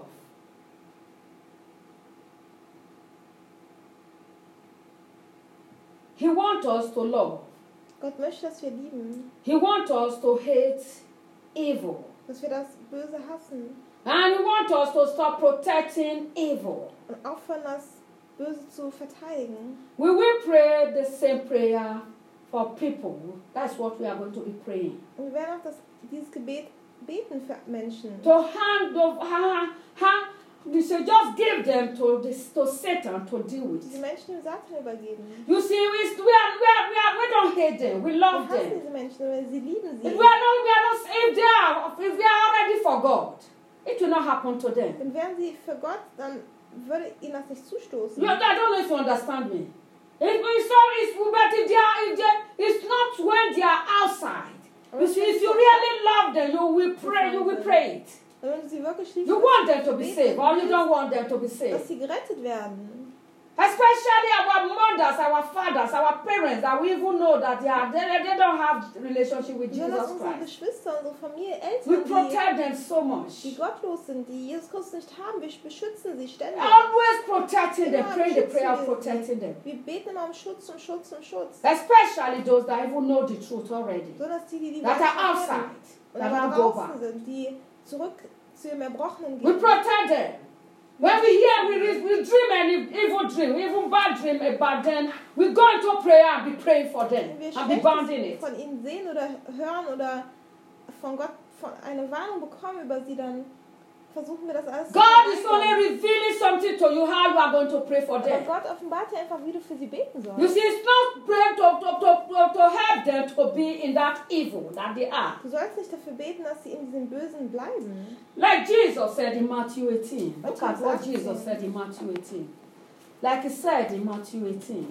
He wants us to love. Gott möchte, dass wir lieben, He wants us to hate evil. dass wir das Böse hassen And He wants us to stop protecting evil. und aufhören, das Böse zu verteidigen. We will pray the same prayer for people. That's what we are going to be praying. Und wir werden auch das, dieses Gebet beten für Menschen. To hand over, hand, hand, you say just give them to this, to Satan to deal with. Diese Menschen dem Satan übergeben. You see, we, we, are, we, are, we, are, we don't hate them. We Wir love hassen them. diese Menschen, aber sie lieben We sie. are not, we are not, if they are, if they are already for God, it will not happen to them. Denn wären sie für Gott, dann würde ihnen das nicht zustoßen. You, I don't know if you understand me. If it's so, it's, but if they are, if they, it's not when they are outside. You see, if you really love them, you will pray, you will pray it. Und wenn du sie wirklich liebst, You want them to be beten, saved, or you don't want them to be dass saved. sie gerettet werden. Especially our mothers, our fathers, our parents, that we even know that they, are, they, they don't have relationship with Besonders Jesus unsere Christ. Geschwister, unsere Familie, We Eltern, die, protect them so die much. gottlos sind, die Jesus Christus nicht haben, wir beschützen sie ständig. Always protecting them, Immer praying the beschützen prayer of wir protecting them. sie. Wir beten immer um Schutz, um Schutz, um Schutz. Especially those that even know the truth already. Besonders die, die die That Wahrheit are kennen outside, und that aber are go back. draußen sind, die zurück zu ihrem Erbrochenen We gehen. protect them. When we hear, we, re- we dream an e- evil dream, even bad dream about them, we go into prayer and be praying for them Wenn wir and be bounding Schlechtes it. von ihnen sehen oder hören oder von Gott von eine Warnung bekommen über sie, dann versuchen wir das alles zu God is only vermeiden. revealing something to you how you are going to pray for Aber them. Gott offenbart dir einfach, wie du für sie beten You sollst. see, it's not praying to, to, to, to, to help them to be in that evil that they are. Du sollst nicht dafür beten, dass sie in diesem Bösen bleiben. Like Jesus said in Matthew eighteen. Look at what Jesus said in Matthew eighteen. Like he said in Matthew eighteen.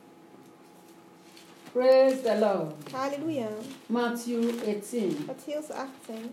Praise the Lord. Halleluja. Matthew eighteen, Matthäus achtzehn,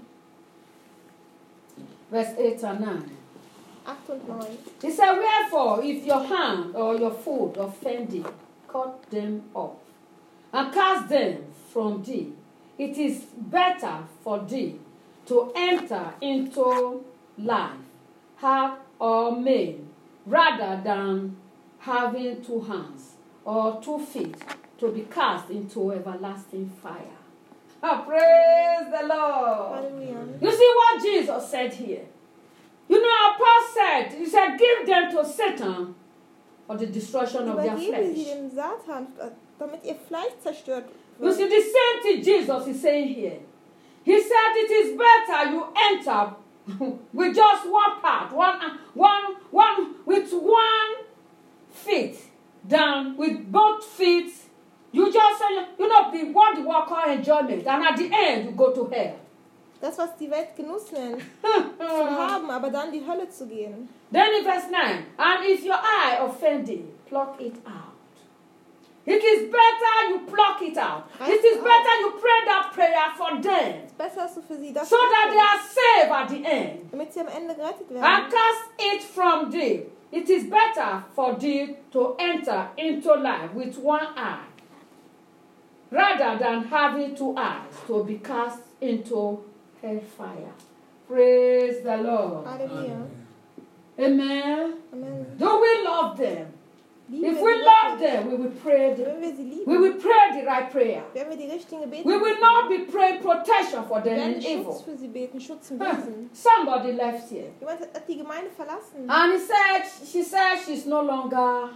verse eight and nine. acht und neun. He said, wherefore, if your hand or your foot offend thee, cut them off, and cast them from thee. It is better for thee to enter into life, half or maim, rather than having two hands or two feet to be cast into everlasting fire. Oh, praise the Lord. Halleluja. You see what Jesus said here? You know, Paul said, he said, give them to Satan for the destruction of their Übergebe sie flesh. dem Satan, damit ihr Fleisch zerstört You wird. see, the same thing Jesus is saying here. He said it is better you enter with just one part, one, one, one, with one feet down, with both feet. You just say, you know, the what the world call enjoyment, and at the end you go to hell. Das, was die Welt Genuss nennt, zu haben, aber dann die Hölle zu gehen. Then in verse nine, and if your eye offend thee, pluck it out. It is better you pluck it out. It is better you pray that prayer for them, Besser, dass du für sie das so that they tust, are saved at the end. damit sie am Ende gerettet And werden. cast it from thee. It is better for thee to enter into life with one eye, rather than having two eyes to be cast into hellfire. Praise the Lord. Halleluja. Amen. Amen. Do we love them? Lieben If wir we sie love wirklich? them, we will pray the, Wenn wir sie we lieben, will pray the right prayer. werden wir die richtigen Gebete We will beten. not be praying protection for Wir them werden in Schutz evil. für sie beten, Schutz im Huh. Bösen. Somebody left here. Jemand hat die Gemeinde verlassen. And he said, she said she's no longer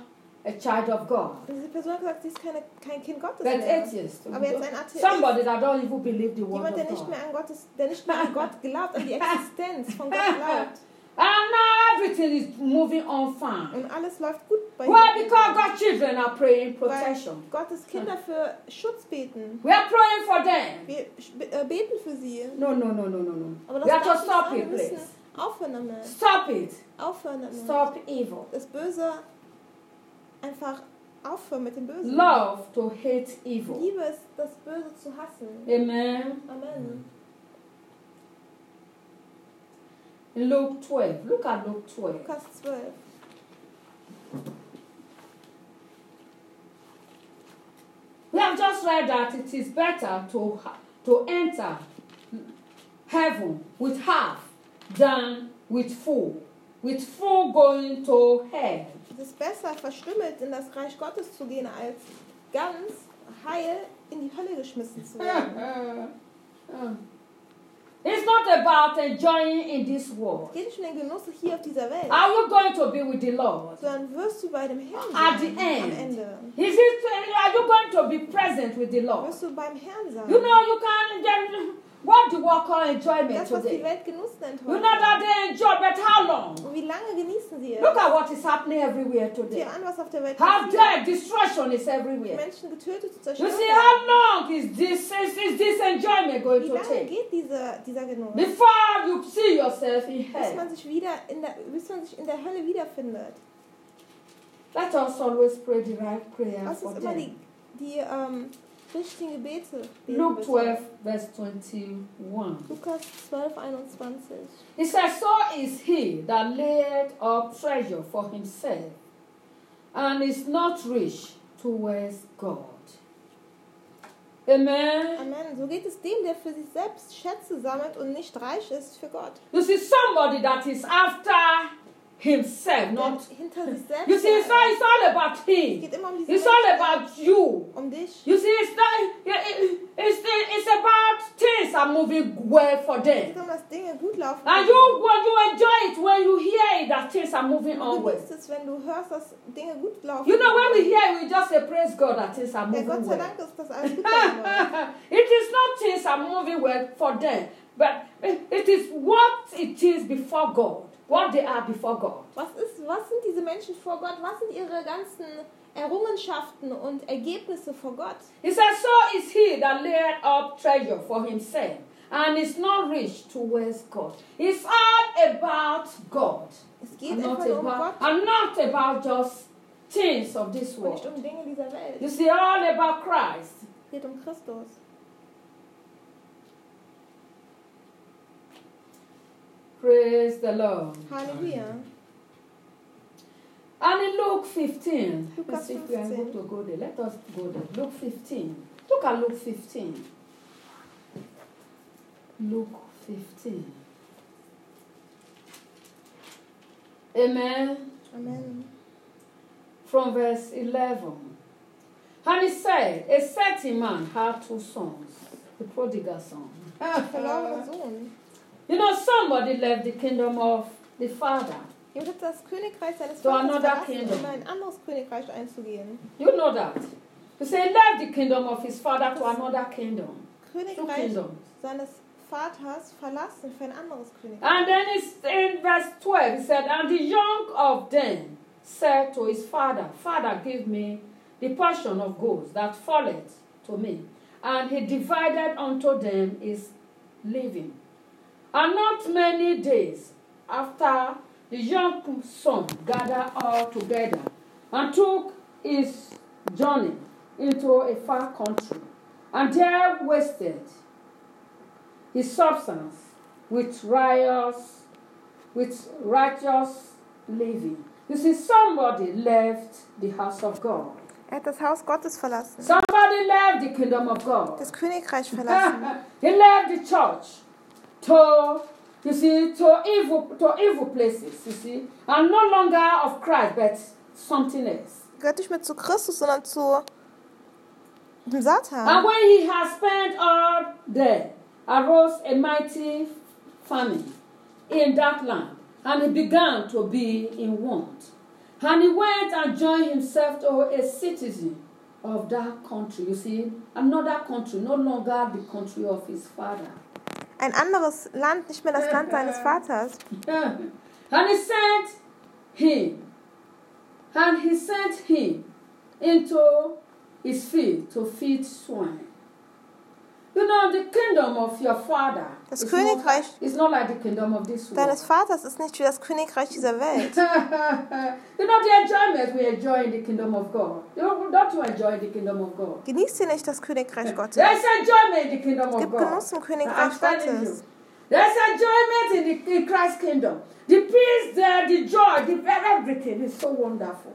a child of God. Und diese Person hat gesagt, sie ist keine, kein Kind Gottes But mehr. atheist. Aber jetzt ein Atheist. Somebody that don't even believe the word Jemand, der of nicht God. mehr an Gottes, der nicht mehr an Gott glaubt, an die Existenz von Gott glaubt. And now everything is moving on fine. Und alles läuft gut bei Why? ihm. Because God's children are praying Weil protection. Gottes Kinder für Schutz beten. We are praying for them. Wir äh, beten für sie. No, no, no, no, no, no. Aber We das have to darf nicht stop sein. Wir it, müssen please. aufhören damit. Stop it. Aufhören damit. Stop evil. Das Böse einfach aufhören mit dem Bösen. Love to hate evil. Liebe ist, das Böse zu hassen. Amen. Amen. In Luke twelve. Look at Luke twelve. Lukas zwölf. We have just read that it is better to, to enter heaven with half than with full. With full going to hell. Es ist besser, verstümmelt in das Reich Gottes zu gehen, als ganz heil in die Hölle geschmissen zu werden. It's not about enjoying in this world. Es geht nicht um den Genuss hier auf dieser Welt, Are you going to be with the Lord? sondern wirst du bei dem Herrn At sein the end. am Ende. Is it, are you going to be present with the Lord? Wirst du beim Herrn sein. You know, you can, then, what do we call enjoyment Das, was die today? Welt Genuss nennt You know that heute. they enjoy, but how long? Und wie lange genießen sie es? Look at what is happening everywhere Sieh today. an, was auf der Welt How passiert. death, destruction is everywhere. Menschen getötet und You zerstört see, werden. how long is this, is, is this enjoyment going Wie to lange take? geht diese, dieser Genuss? Before you see yourself in Bis hell. man sich wieder in der, bis man sich in der Hölle wiederfindet. Let us always pray the right prayer Was for ist immer die, them. die ähm, richtigen Gebete? beten Luke müssen? twelve, verse twenty-one. Lukas zwölf, einundzwanzig. It says, so is he that laid up treasure for himself and is not rich towards God. Amen. Amen. So geht es dem, der für sich selbst Schätze sammelt und nicht reich ist für Gott. You see, somebody that is after himself, Der not. hinter sich selbst. You see, it's, not, it's all about Es him. geht immer um diese It's all Menschen, about you. um dich. You see, it's not. it- It's, it's about things are moving well for Es them. geht um, dass Dinge gut laufen. And you, when you enjoy it, when you hear it, that things are moving Du on well. genießt es, wenn du hörst, dass Dinge gut laufen. You know, when we hear it, we just say, praise God that things are Ja, moving Gott sei well. Dank ist das alles gut gelaufen. It is not things are moving well for them, but it is what it is before God, what they are before God. Was ist, was sind diese Menschen vor Gott? Was sind ihre ganzen Errungenschaften und Ergebnisse vor Gott? He says, so is he that laid up treasure for himself and is not rich towards God. It's all about God. Es geht And not einfach nur um about, Gott and not about just things of this und nicht world. um Dinge dieser Welt. You see, all about Christ. Es geht um Christus. Praise the Lord. Halleluja. And in Luke fifteen, Lukas let's see if we are able fifteen. to go there. Let us go there. Luke fifteen. Look at Luke fifteen. Luke fifteen. Amen. Amen. From verse eleven. And he said, a certain man had two sons, the prodigal son. Verlorener Sohn. You know, somebody left the kingdom of the father. Jemand hat das Königreich seines To Vaters another verlassen, kingdom. um in ein anderes Königreich einzugehen. You know that. You say, he left the kingdom of his father to another kingdom. Two Königreich kingdoms. seines Vaters verlassen für ein anderes Königreich. And then it's in verse twelve, he said, and the young of them said to his father, Father, give me the portion of goods that falleth to me. And he divided unto them his living. And not many days after, the young son gathered all together and took his journey into a far country, and there wasted his substance with riotous, with righteous living. You see, somebody left the house of God. Er hat das Haus Gottes verlassen. Somebody left the kingdom of God. Das Königreich verlassen. He left the church to, you see, to evil, to evil places, you see, and no longer of Christ, but something else. Gehört nicht mehr zu Christus, sondern zu dem Satan. And when he had spent all there, arose a mighty famine in that land, and he began to be in want. And he went and joined himself to a citizen of that country. You see, another country, no longer the country of his father. Ein anderes Land, nicht mehr das Land seines Vaters. And he sent him, and he sent him into his field to feed swine. You know, the kingdom of your father Das is Königreich not, is not like the kingdom of this world. deines Vaters ist nicht wie das Königreich dieser Welt. You know, the enjoyment we enjoy in the kingdom of God. You know, don't you enjoy the kingdom of God? Genießt ihr nicht das Königreich Gottes? There is enjoyment in the kingdom Es of gibt God. Genuss im I'm Königreich telling you. Gottes. There is enjoyment in, the, in Christ's kingdom. The peace there, the joy, the everything is so wonderful.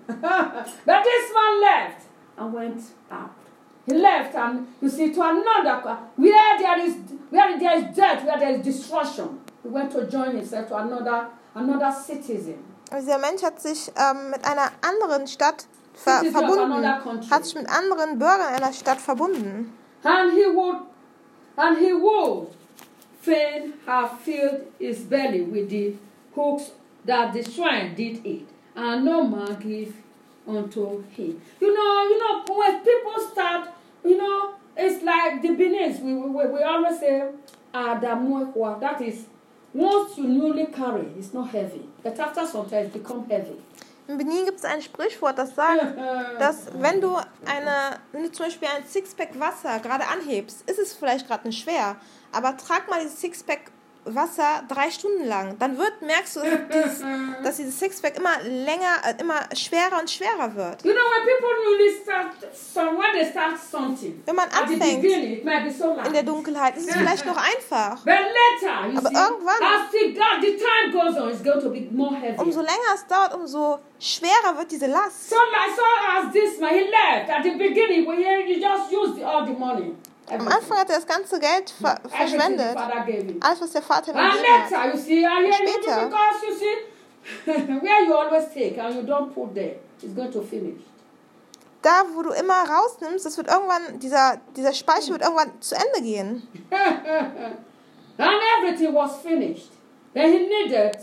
But this man left and went out. He left and you see to another where there is where there is death, where there is destruction. He went to join himself to another another citizen. Aber dieser Mensch hat sich ähm, mit einer anderen Stadt ver Citizen of verbunden, another country. hat sich mit anderen Bürgern einer Stadt verbunden. And he would and he would fain have filled his belly with the hooks that the swine did eat, and no man give unto him. You know, you know, when people start, you know, it's like the Benin. We, we, we always say, Adamuekwa. That is, once you newly carry, it's not heavy. But after some time, it becomes heavy. In Benin gibt es ein Sprichwort, das sagt, dass wenn du, eine, wenn du zum Beispiel ein Sixpack Wasser gerade anhebst, ist es vielleicht gerade nicht schwer, aber trag mal dieses Sixpack Wasser drei Stunden lang, dann wird, merkst du, dass dieses, dass dieses Sixpack immer länger, äh, immer schwerer und schwerer wird. You know, when people newly start, some, when they start something, Wenn man at the anfängt beginning, it might be so light. in der Dunkelheit, ist es vielleicht noch einfach. But later, you Aber see, irgendwann- as the, as the time goes on, it's going to be more heavy. Umso länger es dauert, umso schwerer wird diese Last. So like so as this man, he left at the beginning, when he, he just used the, all the money. Am Anfang hat er das ganze Geld ver Everything the verschwendet. father gave him. Alles, was der Vater ihm And gegeben hat. later, you see, and here you Später. because you see, where you always take and you don't put there, it's going to finish. Da, wo du immer rausnimmst, das wird irgendwann, dieser, dieser Speicher wird irgendwann zu Ende gehen. And everything was finished. Then he needed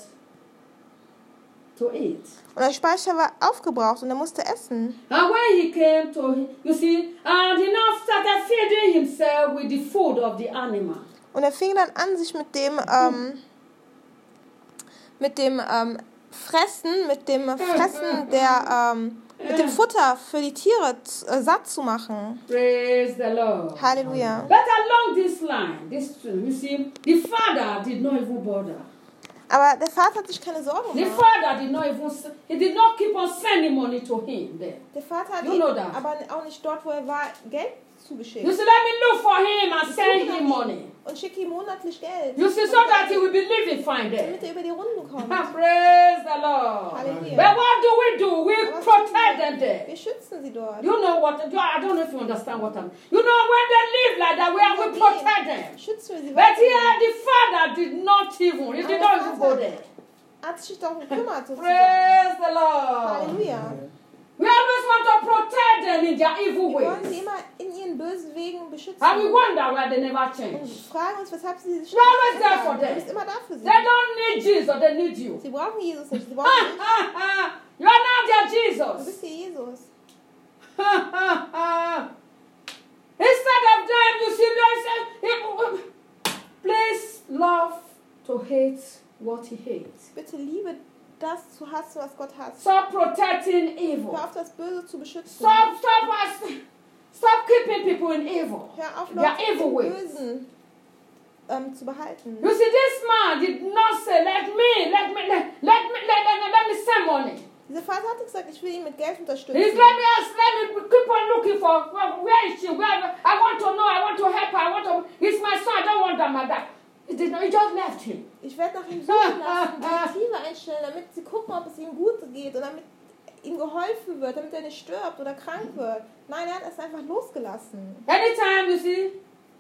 to eat. Und der Speicher war aufgebraucht und er musste essen. And when he came to, you see, and he now started feeding himself with the food of the animal. Und er fing dann an, sich mit dem, ähm, mit dem ähm, Fressen, mit dem Fressen der, ähm, mit dem Futter für die Tiere äh, satt zu machen. Praise the Lord. Halleluja. But along this line, this you see, the father did not even bother. Aber der Vater hat sich keine Sorgen The gemacht. father did not even, he did not keep on sending money to him there. Der Vater hat You ihm know that. aber auch nicht dort, wo er war, Geld zugeschickt. You see, let me look for him and send him money. Und schicke ihm monatlich Geld. You see, so that he will be living fine there. Damit er über die Runden kommt. Praise the Lord. Halleluja. But what do we do? We Aber was protect tun wir? them there. Wir schützen sie dort. You know what? I don't know if you understand what I'm. You know when they live like that, we, we protect them. Schützen wir sie But here, weiter. the father did not even. He did not even go there. Hat sich darum gekümmert, sozusagen. Praise the Lord. Halleluja. We always want to protect them in their evil Wir wollen sie ways, immer in ihren bösen Wegen beschützen. and we wonder why they never Und change. fragen uns, weshalb sie sich You're always there for Du them. bist immer da für sie. They don't need Jesus; they need you. Sie brauchen Jesus nicht. Sie brauchen dich. You are now their Du Jesus. bist hier Jesus. Instead of them, you see, they say, please love to hate what he hates. Bitte liebe das zu hassen, was Gott hasst. Stop protecting evil. Hör auf, das Böse zu beschützen. Stop, stop us. Stop keeping people in evil. Hör auf, Their Leute evil im ways. Bösen ähm, zu behalten. You see, this man did not say, let me, let me, let, let me, let, let, let me send money. Dieser Vater hatte gesagt, ich will ihn mit Geld He's unterstützen. let me ask, let me keep on looking for, where, where is she? Where, I want to know, I want to help her, I want to, it's my son, I don't want that, my dad. He did not, he just left him. Ich werde nach ihm suchen lassen, Detektive einstellen, damit sie gucken, ob es ihm gut geht und damit ihm geholfen wird, damit er nicht stirbt oder krank wird. Nein, er hat es einfach losgelassen. Anytime you see,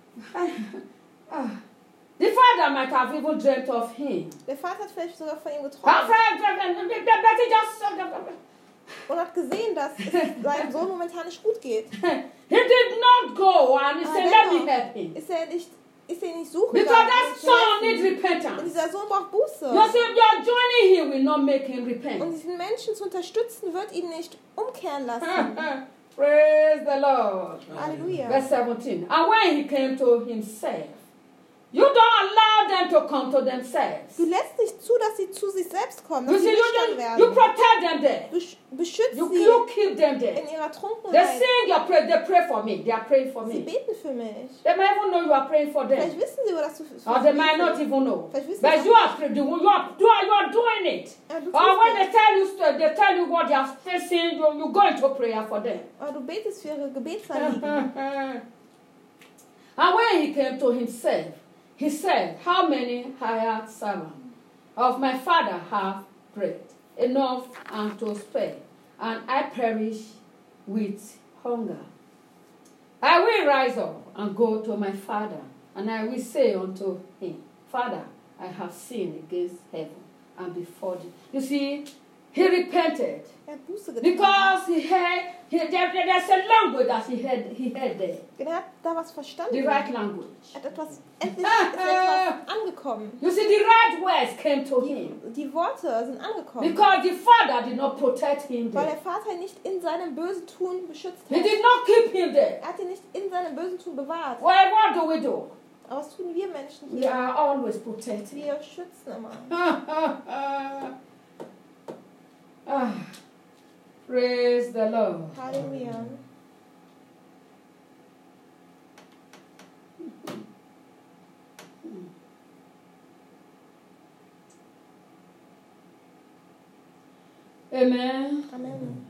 the father might have even dreamt of him. Der Vater hat vielleicht sogar von ihm How geträumt that he just, und hat gesehen, dass es seinem Sohn momentan nicht gut geht. he did not go and he Aber said, let me dennoch help him. ist er nicht, ist er nicht suchen Because gegangen, that um zu son helfen. needs Und repentance. dieser Dieser Sohn braucht Buße. You see, your joining here will not make him Und repent. diesen Menschen zu unterstützen, wird ihn nicht umkehren lassen. Praise the Lord. Halleluja. Verse seventeen. And when he came to himself, you don't allow them to come to themselves. Du lässt nicht zu, dass sie zu sich selbst kommen, You dass sie see, you, nüchtern you, you werden. protect them there. Besch beschützt You, sie you keep them in there. ihrer They Trunkenheit. sing your prayer. They pray for me. They are praying for Sie me. beten für mich. They might even know you are praying for Vielleicht them. wissen sie, wo das du für Or sie they might not betest. even know. Vielleicht wissen But sie you auch are, you are, you are, you are doing it. Ja, du Or when they tust es. tell you, st- they tell you what they are facing, you, you go into prayer for them. Aber du betest für ihre Gebetsanliegen. And when he came to himself, he said, how many hired servants of my father have bread enough and to spare, and I perish with hunger? I will rise up and go to my father, and I will say unto him, Father, I have sinned against heaven and before thee. You see, he repented. Er hat Buße getan. Because he had, he, there, there's a language that he had, he had there. Er hat da was verstanden. The right language. Er hat etwas, endlich ist etwas angekommen. You see, the right words came to him. Die Worte sind angekommen. Because the father did not protect him Weil der there. Vater ihn nicht in seinem bösen Tun beschützt He hat. did not keep him there. Er hat ihn nicht in seinem bösen Tun bewahrt. Well, what do we do? Aber was tun wir Menschen We hier? are always protected. Wir schützen immer. Ah, praise the Lord. Halleluja. Amen. Amen.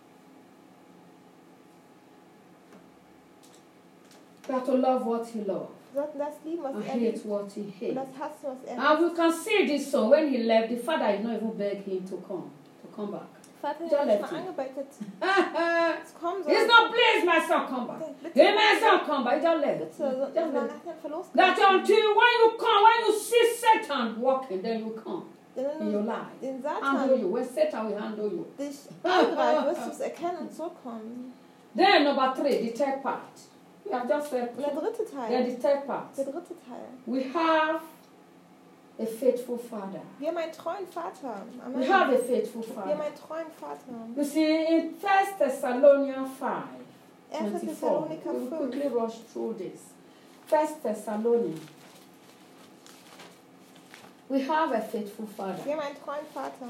We have to love what he loves Wir sollten das lieben, was and er hate liebt. what he Und hates. das hassen, was er And liebt. we can see this son when he left, the father did not even beg him to come, to come back. Vater John hat nicht left mal him. angebetet. He's Es kommen soll. not pleased, my son, come back. Bitte, Hey, my son, come back. He just left. bitte, so, Just man left. hat den Verlust That gemacht. until when you come, when you see Satan walking, then you come Denn in wenn your du life. den Handle Satan you. When Satan will handle you. dich angreift, wirst du es erkennen und zurückkommen. Then number three, the third part. We have just said Und der dritte then Teil. the third part. Der dritte Teil. We have a faithful father. Wir haben einen treuen Vater. Amen. We have a faithful Wir haben father. einen treuen Vater. You see, in First Thessalonians five, erster twenty-four, Thessaloniker we will fünf. quickly rush through this. First Thessalonians. We have a faithful father. Wir haben einen treuen Vater.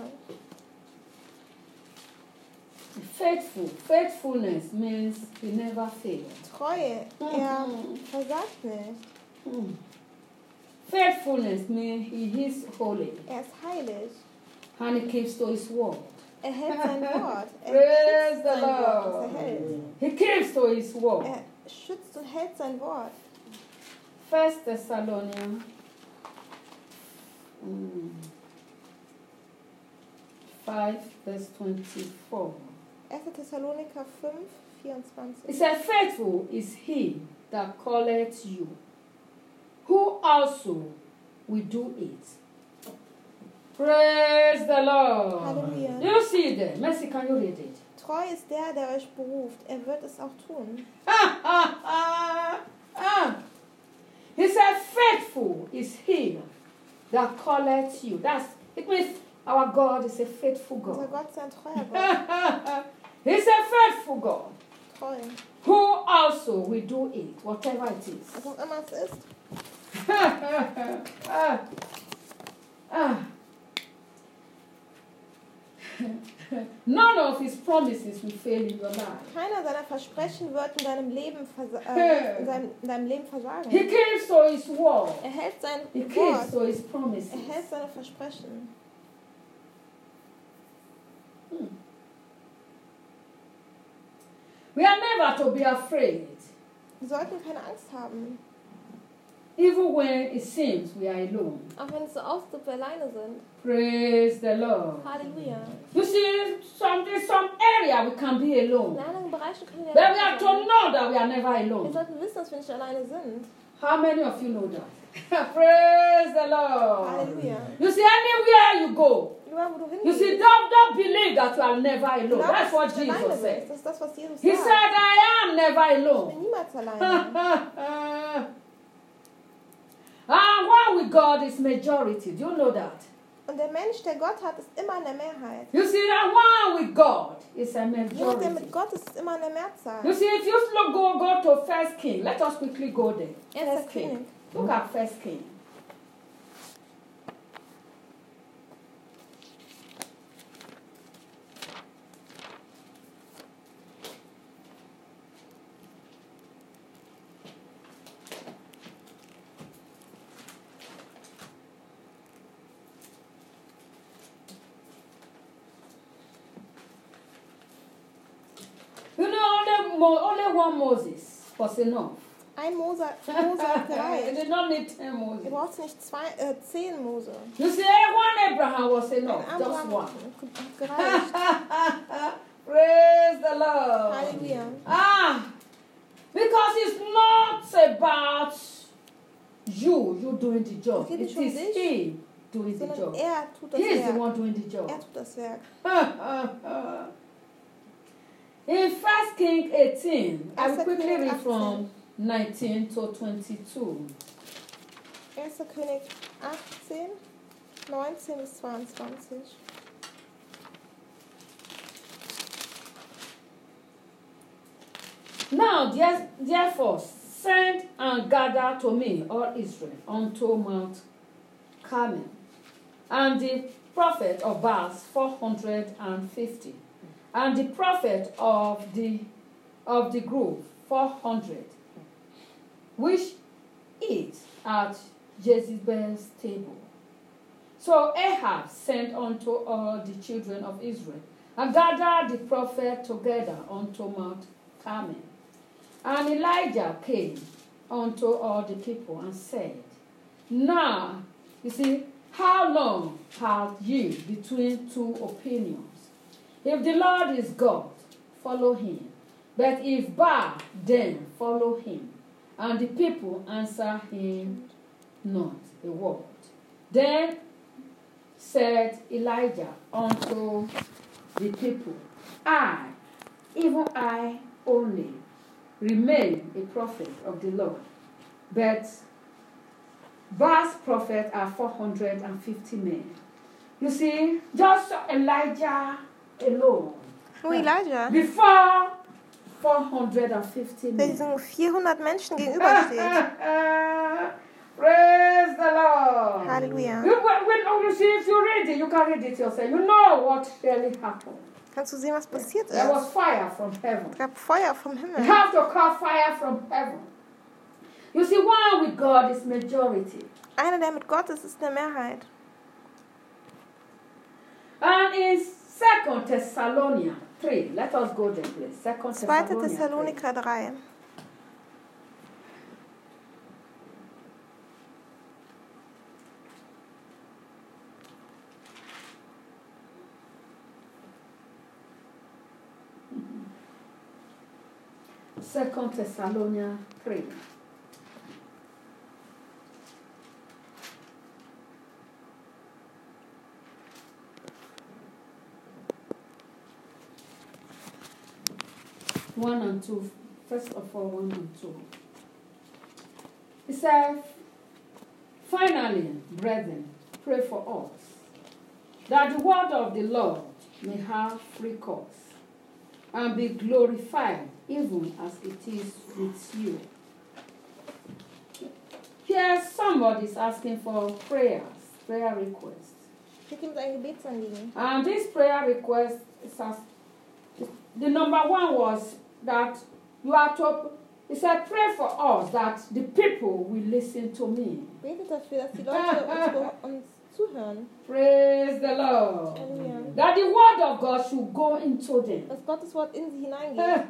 Faithful. Faithfulness means he never fails. Treue. Er versagt nicht. Hmm. Faithfulness means he is holy Er ist heilig. and he keeps to his word. Er hält sein Wort. Er Praise schützt the sein Wort, das Lord. er hält. He keeps to his word. Er schützt und hält sein Wort. First Thessalonians mm, five verse twenty-four. erster Thessaloniker fünf, vierundzwanzig. It says, faithful is he that calleth you, who also will do it. Praise the Lord. Halleluja. You see it there. Mercy, can you read it? Treu ist der, der euch beruft. Er wird es auch tun. Ah, ah, ah, ah. He said, faithful is he that calleth you. That's, it means our God is a faithful Unser God. Gott ist ein treuer Gott. He's a faithful God Treu. who also will do it, whatever it is. Was auch immer es ist. ah, ah. None of his promises will fail in your life. Keiner seiner Versprechen wird in deinem Leben, versa äh, in seinem, in deinem Leben versagen. He keeps to his word. Er hält sein He keeps Wort. to his promises. Er hält seine Versprechen. We are never to be afraid, Wir sollten keine Angst haben. even when it seems we are alone. Auch wenn es so aussieht, ob wir alleine sind. Praise the Lord. Halleluja. You see, some, there's some area we can be In alone. einigen Bereichen können wir But we have alleine to sein. know that we are never Wir alone. sollten wissen, dass wir nicht alleine sind. How many of you know that? Praise the Lord. Halleluja. You see, anywhere you go, Überall, wo du you hingehst. see, don't, don't believe that you are never alone. glaub, That's dass du what nicht alleine Jesus bist. said. Das ist das, was Jesus He sagt. said, I am never Ich bin alone. niemals alleine. And when we God is majority. Do you know that? Und der Mensch, der Gott hat, ist immer in der Mehrheit. You see, that one with God is a Jemand, der majority. mit Gott ist, ist immer in der Mehrzahl. You see, if you look, go, go to First King, let us quickly go there. Erster First King. König. Look at First King. You know, only, Mo, only one Moses was enough. Ein Mose, Mose hat You gereicht. did not need ten Ihr Moses. braucht nicht zwei, äh, zehn Mose. You see, one Abraham was enough, Ein just Abraham one. hat gereicht. Praise the Lord. Halleluja. Ah, because it's not about you, you doing the job. Es geht It nicht um is dich, he doing the Sondern job. er tut das He is the Werk. one doing the job. Er tut das Werk. In First King eighteen, I will Erster quickly König read from nineteen to twenty-two. Erster König achtzehn, neunzehn bis zweiundzwanzig. Now, there- therefore, send and gather to me all Israel unto Mount Carmel, and the prophet of Baal four hundred and fifty, and the prophet of the of the grove four hundred, which eat at Jezebel's table. So Ahab sent unto all the children of Israel, and gathered the prophet together unto Mount Carmel. And Elijah came unto all the people and said, Now, you see, how long have ye between two opinions? If the Lord is God, follow him. But if Baal, then follow him. And the people answer him not a word. Then said Elijah unto the people, I, even I only, remain a prophet of the Lord. But Baal's prophets are four hundred fifty men. You see, just Elijah alone. Nur Elijah, Before four hundred fifty der men. diesen vierhundert Menschen gegenübersteht. Praise the Lord. Halleluja. You, when, when, you see, if you read it, you can read it yourself. You know what really happened. Kannst du sehen, was passiert There was ist? fire from heaven. Es gab Feuer vom You Himmel. have to call fire from heaven. You see, one with God is majority. Einer, der mit Gott ist, ist eine Mehrheit. And in Second Thessalonians three, let us go there, please. Second zweiter Thessalonians three. Thessaloniker drei. Second Thessalonians three. One and two. First of all, one and two. It says, finally, brethren, pray for us, that the word of the Lord may have free course, and be glorified, even as it is with you. Here, somebody is asking for prayers, prayer requests. Hier gibt es ein Gebetsanliegen. And this prayer request is as, the number one was that you are to, it said, pray for us that the people will listen to me. Betet dafür, dass die Leute uns, uns zuhören. Praise the Lord. Halleluja. That the word of God should go into them. Dass Gottes Wort in sie hineingeht.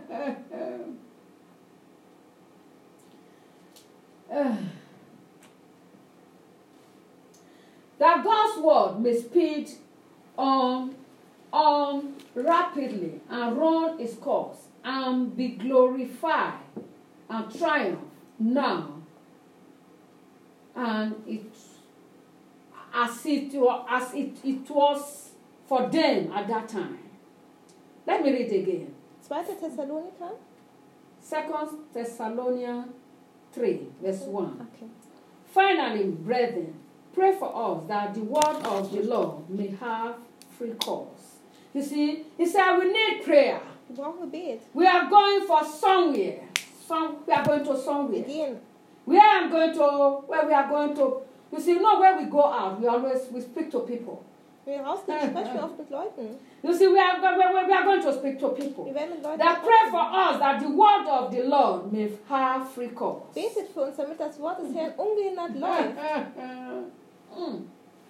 That God's word may speed on, on rapidly and run its course and be glorified and triumph now, and it as it wa- as it, it was for them at that time. Let me read again. zweiter Thessaloniker. Second Thessalonians three, verse one. Okay. Finally, brethren, pray for us that the word of the Lord may have free course. You see, he said we need prayer. Wir brauchen Gebet. We are going for somewhere. Some, we are going to Wir somewhere. gehen. Where I'm going to, where we are going to, you see, you know where we go out, we always, we speak to people. Wenn wir rausgehen, sprechen wir oft mit Leuten. You see, we are, we are, we are going to speak to people. Wir werden mit Leuten That pray sprechen. for us that the word of the Lord may have free course. Betet für uns, damit das Wort des Herrn ungehindert läuft. Mm.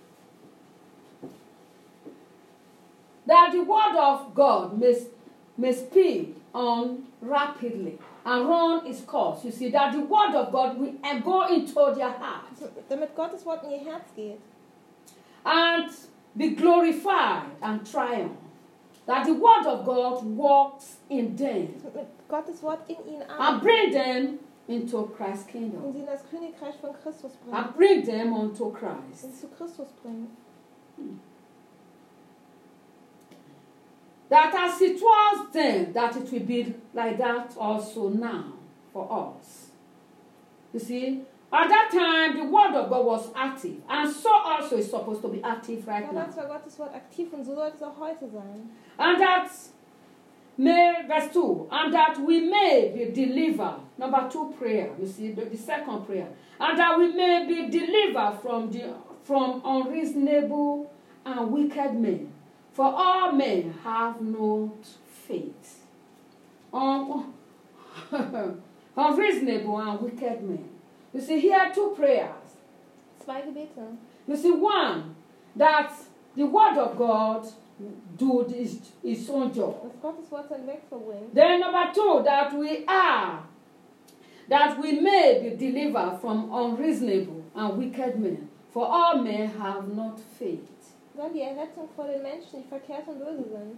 That the word of God may, may speed on rapidly and run its course. You see, that the word of God will go into their hearts Damit Gottes Wort in ihr Herz geht. and be glorified and triumph. That the word of God works in them Mit Gottes Wort in ihnen and an. bring them into Christ's Und kingdom. sie in das Königreich von Christus bringen. And bring them unto Und Christ. sie zu Christus bringen. That as it was then, that it will be like that also now for us. You see, at that time the word of God was active, and so also is supposed to be active right now. Damals war Gottes Wort aktiv und so sollte es auch heute sein. And that may, verse two, and that we may be delivered. Number two prayer, you see, the, the second prayer. And that we may be delivered from the from unreasonable and wicked men. For all men have no faith. Un- unreasonable and wicked men. You see, here two prayers. Zwei Gebete. You see, one, that the word of God do this, its own job. Dass Gottes Wort sein Weg verbringt. Then number two, that we are, that we may be delivered from unreasonable and wicked men. For all men have not faith. Dann die Errettung vor den Menschen, die verkehrt und böse sind.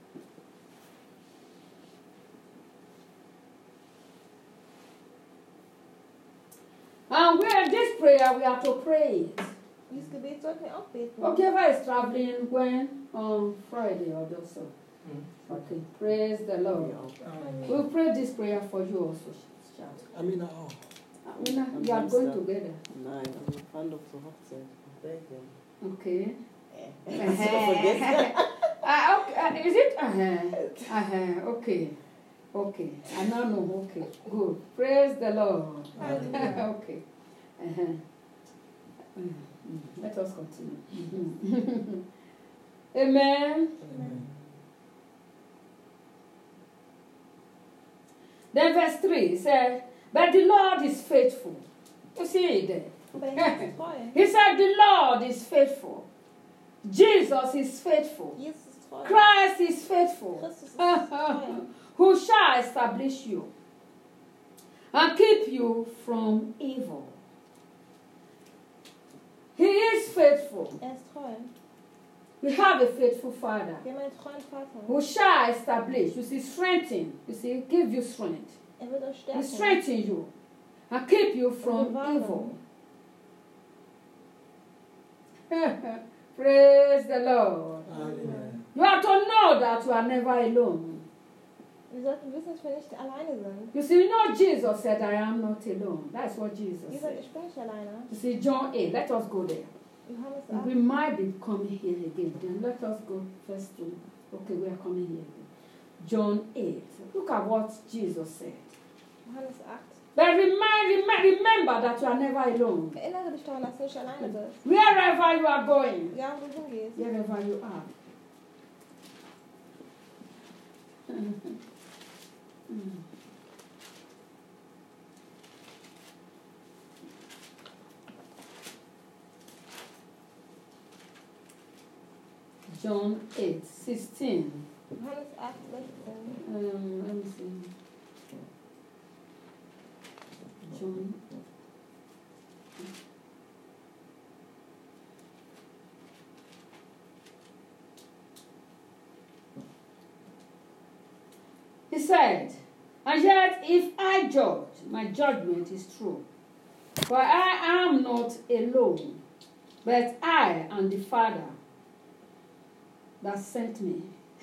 And we in this prayer, we have to pray it. Dieses Gebet sollten wir auch beten. Whoever is traveling when? On Friday or so. Okay, praise the Lord. We'll pray this prayer for you also, Chad. Amina auch. Amina, you are going together. Nein, also wir fahren doch zur Hochzeit nach Belgien. Okay. Hast du vergessen? Uh, okay. Uh, is it? Uh-huh. Uh-huh. Okay. Okay. I now know. Okay. Good. Praise the Lord. Okay. Uh-huh. Mm, mm. Let us continue. Mhm. Amen. Amen. Then verse three said, but the Lord is faithful. You see it there. Aber der Herr ist treu. He said, the Lord is faithful. Jesus is faithful. Jesus ist treu. Christ is faithful. Christus ist treu. Who shall establish you and keep you from evil. He is faithful. Er ist treu. We have a faithful Father Wir haben einen treuen Vater. who shall establish, you see, strengthen, you see, give you strength. Er wird euch He stärken. strengthen you and keep you from bewahren. evil. Praise the Lord. Amen. You have to know that you are never alone. Wir sollten wissen, dass wir nicht alleine sind. You see, you know Jesus said, I am not alone. That's what Jesus Jesus, said. ich bin nicht alleine. You see, John eight, let us go there. Johannes We acht. might be coming here again. Then let us go first to, okay, we are coming here again. John eight. Look at what Jesus said. Johannes acht. But remind, remind, remember that you are never alone. Erinnere dich daran, dass du nicht alleine bist. Wherever you are going, Ja, wo du hingehst. wherever you are. John eight sixteen. Johannes acht, sechzehn. Um, let me see. John. He said, and yet if I judge, my judgment is true. For I am not alone, but I and the Father that sent me.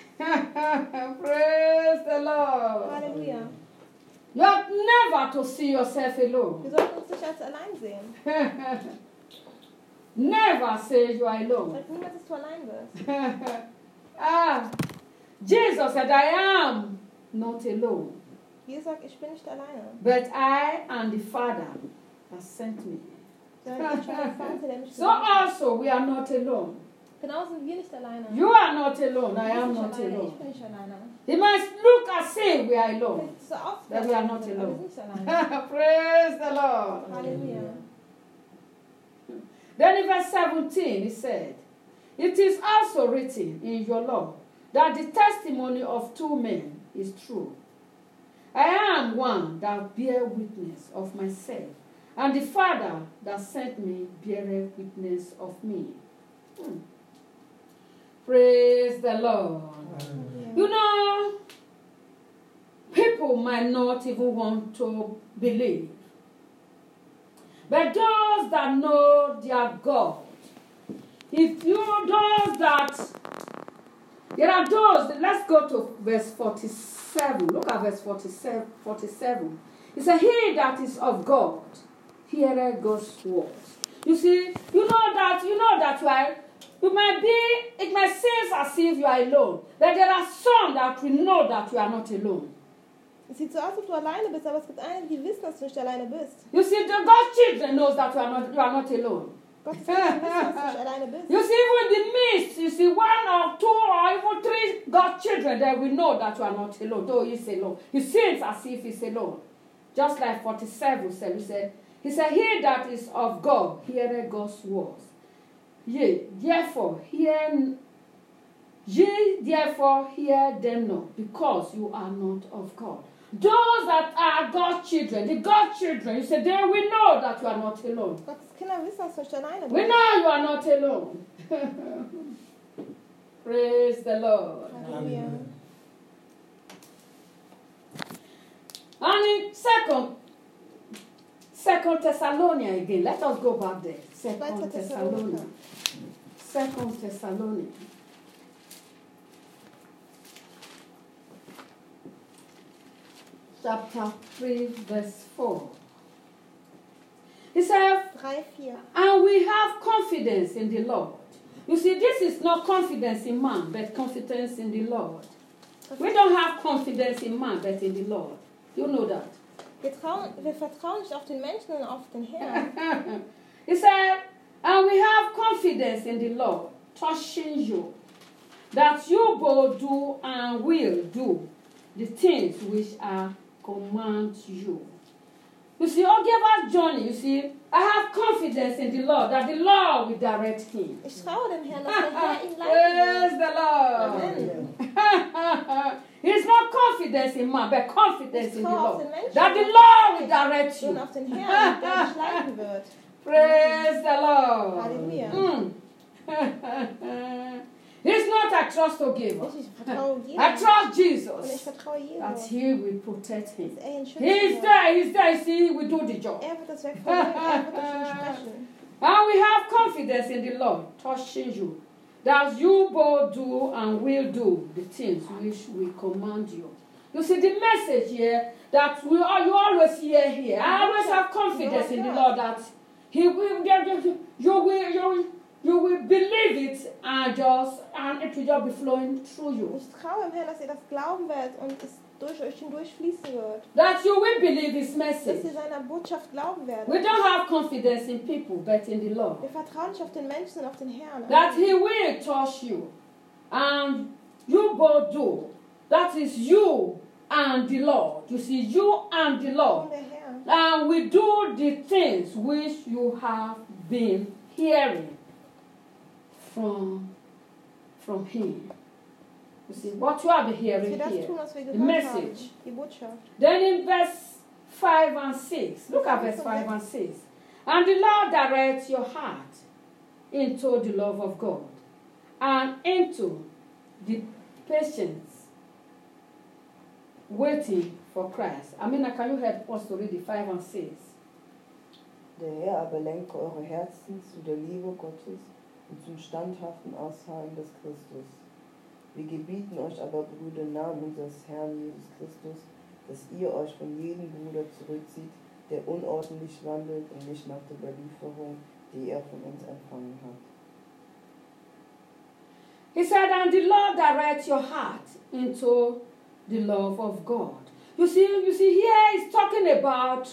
Praise the Lord. Halleluja. You ought never to see yourself alone. Wir sollten uns nicht als allein sehen. Never say you are alone. Sag niemals, dass du allein bist. ah, Jesus said, I am not alone, Jesus sagt, ich bin nicht alleine. but I and the Father that sent me. Sondern ich und der Vater, der mich So gesandt hat. also we are not alone. Genau sind wir nicht alleine. You are not alone. I Du bist am nicht not alleine. alone. Ich bin nicht alleine. It must look as if we are alone. Vielleicht ist es so aus, That we are not aber wir alone. sind nicht alleine. Praise the Lord. Halleluja. Then in verse seventeen, he said, it is also written in your law that the testimony of two men is true. I am one that bear witness of myself, and the Father that sent me beareth witness of me. Hmm. Praise the Lord. Ja. You know, people might not even want to believe. But those that know their God, if you those that, there are those, let's go to verse forty-seven. Look at verse forty-seven. forty-seven. It says, he that is of God, heareth God's words. You see, you know that, you know that you are, you might be, it might seem as if you are alone. But there are some that will know that you are not alone. Es sieht so aus, als ob du alleine bist, aber es gibt einige, die wissen, dass du nicht alleine bist. You see, the God's children knows that you are not, you are not alone. Gottes Kinder wissen, dass du nicht alleine bist. You see, even in the midst, you see, one or two or even three God's children, they will know that you are not alone, though he's alone. He seems as if he's alone. Just like forty-seven said, he said, he said, he that is of God, heareth God's words. Yea, therefore, hear, ye therefore hear them not, because you are not of God. Those that are God's children, the God's children, you say, they will know that you are not alone. Gottes Kinder wissen, dass du nicht alleine We bist. know you are not alone. Praise the Lord. Halleluja. And in second, second Thessalonians again. Let us go back there. Second Zweiter Thessalonians. Second Thessalonians. Chapter three, verse four. He says, drei, vier. and we have confidence in the Lord. You see, this is not confidence in man, but confidence in the Lord. We don't have confidence in man, but in the Lord. You know that. Wir, trauen, wir vertrauen nicht auf den Menschen, sondern auf den Herrn. He said, and we have confidence in the Lord, touching you, that you both do and will do the things which I command you. You see, all give us journey, you see, I have confidence in the Lord, that the Lord will direct him. Ich traue dem Herrn, dass der Herr ihn leiten Praise the Lord. Amen. It's not confidence in man, but confidence in the Ich traue auf Lord. den Menschen, That the Lord will direct sondern you. auf den Herrn, der dich leiten wird. Praise the Lord. Halleluja. Mm. He's not a trust to give. Ich, ich vertraue I Jesus. trust Und ich Jesus vertraue that Jesus. he will protect him. Dass er ihn schützen He's wird. there, he's there, see, he will do the job. Er wird das Werk vollbringen, er wird das schon sprechen. And we have confidence in the Lord, touching you, that you both do and will do the things which we command you. You see the message here that we all, you always hear here. I always have confidence in the Lord that He will, you will, you will, you will believe it and just and it will just be flowing through you. Ich traue im Herrn, dass ihr das glauben werdet und es durch euch hindurchfließen wird. That you will believe His Dass message. ihr seiner Botschaft glauben werdet. We don't have confidence in people, but in the Lord. Wir vertrauen nicht auf den Menschen, sondern auf den Herrn. That He will touch you, and you both do. That is you and the Lord. You see, you and the Und Lord. der Herr. And we do the things which you have been hearing from, from Him. You see, what you have been Dass hearing wir das here. tun, was wir The gehört message. haben. Die Botschaft. Then in verse five and six, look at verse five and six. And the Lord directs your heart into the love of God and into the patience waiting for Christ. Amina, can you help us to read the five and six? Der Herr aber lenke eure Herzen zu der Liebe Gottes und zum standhaften Ausharren des Christus. Wir gebieten euch aber, Brüder, im Namen unseres Herrn Jesus Christus, dass ihr euch von jedem Bruder zurückzieht, der unordentlich wandelt und nicht nach der Überlieferung die er von uns empfangen hat. He said, and the Lord directs your heart into the love of God. You see, you see, here he's talking about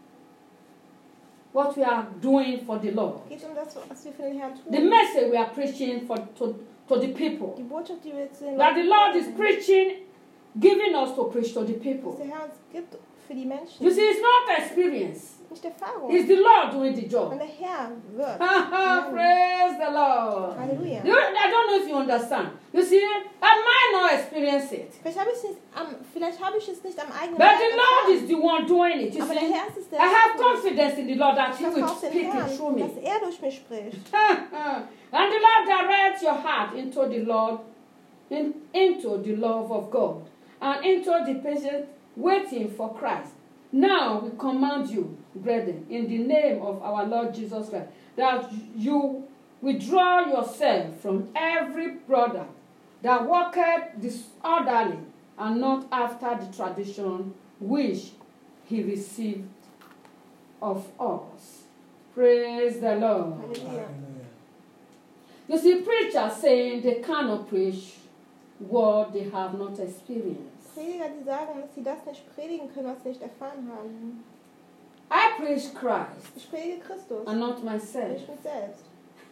what we are doing for the Lord. Es geht um das, was wir für den Herrn The tun. message we are preaching for to, to the people. Die Botschaft, die wir zu den That the Lord is bringen, preaching, giving us to preach to the was people. der Herr uns gibt für die Menschen. You see, it's not experience. Nicht Erfahrung. It's the Lord doing the Und job. der Herr wird. Praise the Lord. Halleluja. You, I don't know if you understand. You see, I might not experience it. Vielleicht habe ich es nicht am, vielleicht habe ich es nicht am eigenen But Leib the Lord erfahren. is the one doing it. You Aber der see, Herr ist es, der I have es tut. confidence in the Lord that Ich He will vertraue dem speak it Herrn, through me. dass er durch mich spricht. And the Lord directs your heart into the Lord, in, into the love of God, and into the patient waiting for Christ. Now we command you, brethren, in the name of our Lord Jesus Christ, that you withdraw yourself from every brother that walketh disorderly and not after the tradition which he received of us. Praise the Lord. Halleluja. You see, preachers saying they cannot preach what they have not experienced. Prediger, die sagen, dass sie das nicht predigen können, was sie nicht erfahren haben. I preach Christ Ich predige Christus, and not myself. nicht mich selbst.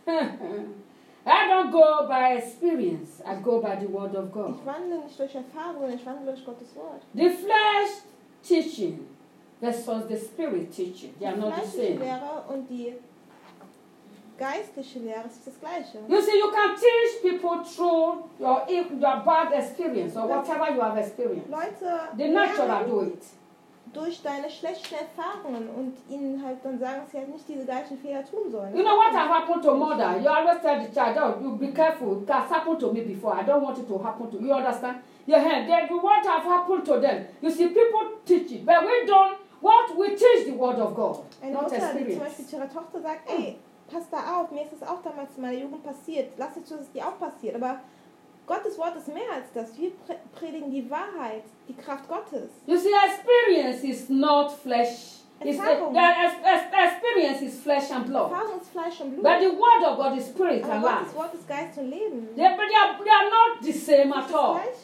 I don't go by experience, I go by the word of God. Ich wandle nicht durch Erfahrung, ich wandle durch Gottes Wort. The flesh teaching versus the spirit teaching, they are Die not the fleischliche same. Lehre und die geistliche Lehre ist das Gleiche. You see, you can teach people through your, your bad experience or whatever you have experienced. Leute The natural lernen do it. durch deine schlechten Erfahrungen und ihnen halt dann sagen, dass sie halt nicht diese gleichen Fehler tun sollen. You know what has happened to mother? You always tell the child, oh, you be careful. It has happened to me before. I don't want it to happen to you. You understand? Yeah, then what have happened to them? You see, people teach it, but we don't. What we teach the word of God, Eine not Mutter, die zum experience. Beispiel zu ihrer Tochter sagt, ey, pass da auf, mir ist das auch damals in meiner Jugend passiert, lass nicht zu, dass es dir auch passiert. Aber Gottes Wort ist mehr als das. Wir pre- predigen die Wahrheit, die Kraft Gottes. You see, experience is not flesh. It's the, Erfahrung. the ex- ex- experience is flesh and blood. Erfahrung ist Fleisch und Blut. But the word of God is spirit and Aber life. Gottes Wort ist Geist und Leben. They, but they, are, they are not the same Das at ist all. das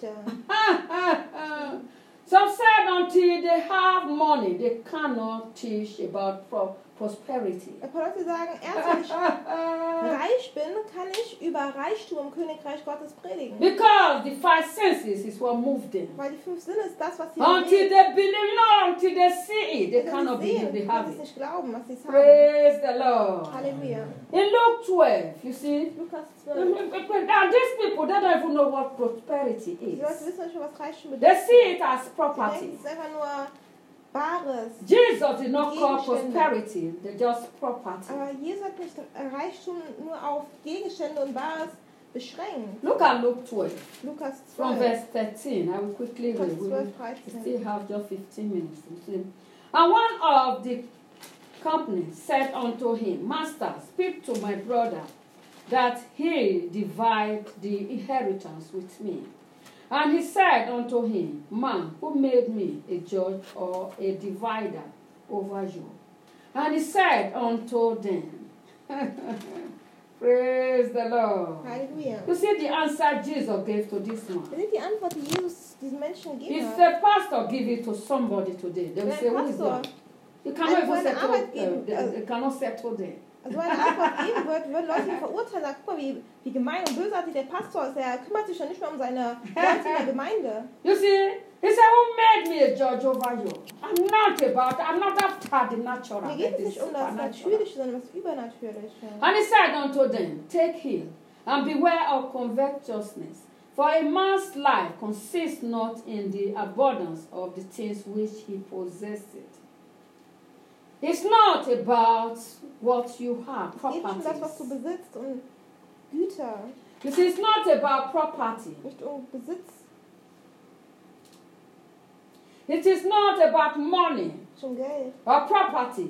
Gleiche. Some said until they have money, they cannot teach about pro- prosperity. Ein paar Leute sagen, erst wenn ich reich bin, kann ich über Reichtum im Königreich Gottes predigen. Because the five senses is what moved them. Weil die fünf Sinne ist das, was sie Until bewegt. they believe, you know, until they see it, they Wenn cannot sie believe they sehen, have können sie es it. nicht glauben, was sie haben. Praise the Lord. Halleluja. In Luke twelve, you see, Lukas now zwölf. these people, they don't even know what prosperity Die Leute is. wissen nicht, was Reichtum They bedeutet. see it as Sie denken, property. es ist einfach nur Bares. Jesus did not call Gegenstände. prosperity, they're just property. Aber Jesus hat nicht Reichtum nur auf Gegenstände und Bares beschränkt. Look at Luke twelve. Lukas From zwölf. verse thirteen, I will quickly Lukas read. We zwölf, we dreizehn. still have just fifteen minutes. You see. And one of the company said unto him, Master, speak to my brother, that he divide the inheritance with me. And he said unto him, Man, who made me a judge or a divider over you? And he said unto them, Praise the Lord. Halleluja. You see the answer Jesus gave to this man. Das ist die Antwort, die Jesus diesen Menschen gegeben If hat. the pastor give it to somebody today, they will Wenn say, ein who is Pastor that? You cannot also even eine settle, Arbeit uh, geben, they, also- they cannot settle them. Also eine Antwort geben wird, würden Leute ihn verurteilen, sagen, guck mal, wie, wie gemein und bösartig der Pastor ist. Er kümmert sich ja nicht mehr um seine Leute in der Gemeinde. You see, he said, who made me a judge over you? I'm not about, I'm not after the natural. Mir but geht es the nicht um das supernatural. Natürliche, sondern das Übernatürliche. And he said unto them, Take heed, and beware of covetousness. For a man's life consists not in the abundance of the things which he possesses. It's not about what you have, Es geht nicht um das, was du properties. besitzt und Güter, You see, it's not about property. nicht um Besitz, It is not about money nicht um Geld. or property.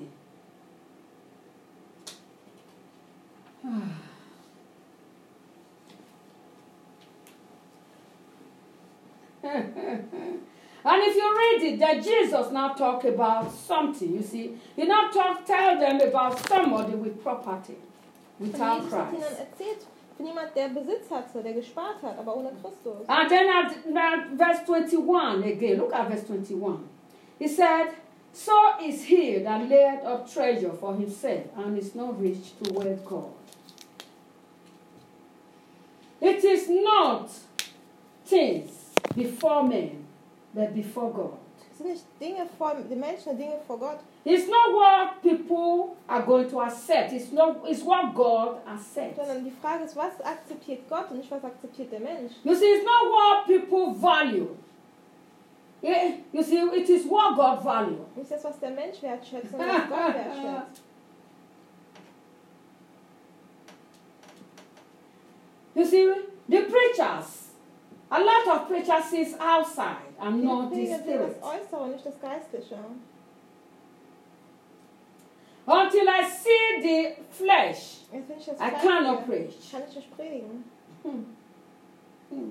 And if you read it, that Jesus now talk about something, you see. He not talk, tell them about somebody with property, Und without Jesus hat ihnen Christ. erzählt von jemand, der Besitz hatte, der gespart hat, aber ohne Christus. And then at, at verse twenty-one again, look at verse twenty-one. He said, so is he that laid up treasure for himself and is not rich toward God. It is not things before men, but before God. Es sind nicht Dinge vor den Menschen, Dinge vor Gott. It's not what people are going to accept. It's not. It's what God accepts. Sondern die Frage ist, was akzeptiert Gott und nicht, was akzeptiert der Mensch. You see, it's not what people value. Yeah, you see, it is what God value. Nicht das, was der Mensch wertschätzt, sondern was Gott wertschätzt. You see, the preachers, a lot of preachers is outside and Die not the Prediger sehen spirit. das Äußere und nicht das Geistliche. Until I see the flesh, Jetzt, wenn ich das I Fleisch cannot sehe, preach. kann ich nicht predigen. Hmm. Hmm.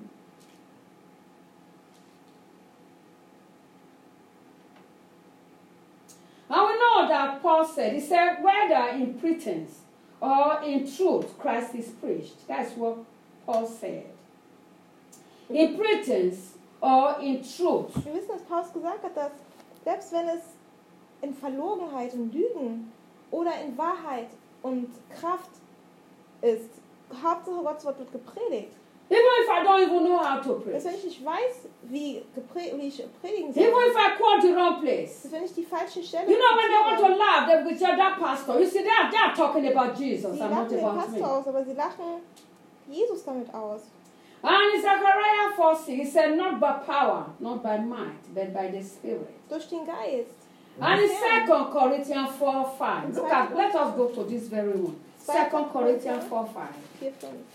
And we know that Paul said, he said, whether in pretense or in truth, Christ is preached. That's what Paul said. In pretense or in truth. Wir wissen, dass Paulus gesagt hat, dass selbst wenn es in Verlogenheit und Lügen oder in Wahrheit und Kraft ist, Hauptsache Gottes Wort wird gepredigt. Even if I don't even know how to preach. Dass wenn ich nicht weiß, wie, gepre- wie ich predigen Even soll, if I quote the wrong place. dass wenn ich die falsche Stelle You know, when they want to zitiere, laugh, they will say, that pastor. You see, they are, they are talking about Jesus sie and not lachen den about me. Pastor aus, aber sie lachen Jesus damit aus. And in Zechariah four six, he said, not by power, not by might, but by the Spirit. Durch den Geist. And in Second Corinthians four five, look at, let us go to this very one. Second Corinthians four five. vier, fünf.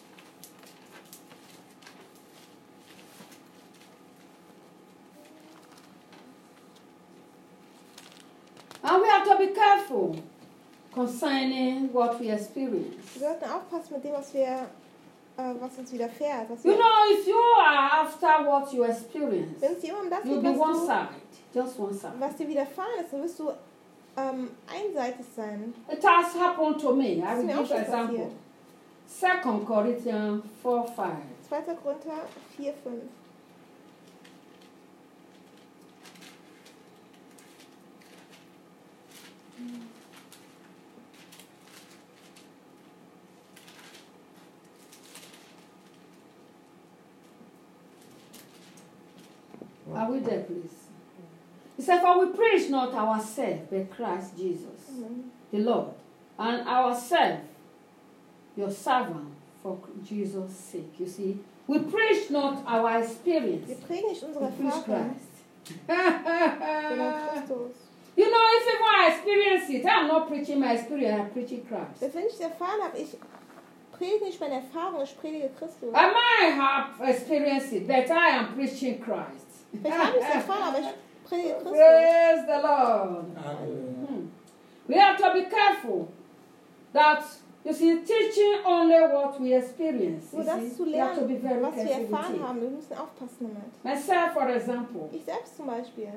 And we have to be careful concerning what we experience. Wir sollten aufpassen mit dem, was wir, äh, was uns widerfährt. Was You wir, know, if you are after what you experience, wenn es dir immer um das you'll geht, be was, one du, side, just one side. was dir widerfahren ist, dann wirst du ähm, einseitig sein. It has happened to me. I Das ist will mir auch give you schon an example. passiert. Second Corinthians four five. zweiter Korinther vier, fünf. Are we there, please? He said, for we preach not ourselves, but Christ Jesus, Amen. the Lord, and ourselves, your servant, for Jesus' sake. You see, we preach not our experience. Wir predigen nicht unsere We preach Erfahrung, Christ. sondern Christus. You know, if even I experience it, I'm not preaching my experience, I'm preaching Christ. Wenn ich es erfahren habe, ich predige nicht meine Erfahrung, ich predige Christus. I might have experienced it, but I am preaching Christ. Vielleicht habe ich es erfahren, aber ich predige Christus. Praise the Lord. Hallelujah. Hmm. We have to be careful that, you see, teaching only what we experience. You Nur das see, zu we have to be lernen, very was wir careful with erfahren it. haben, wir müssen aufpassen damit. Myself, for example, Ich selbst zum Beispiel.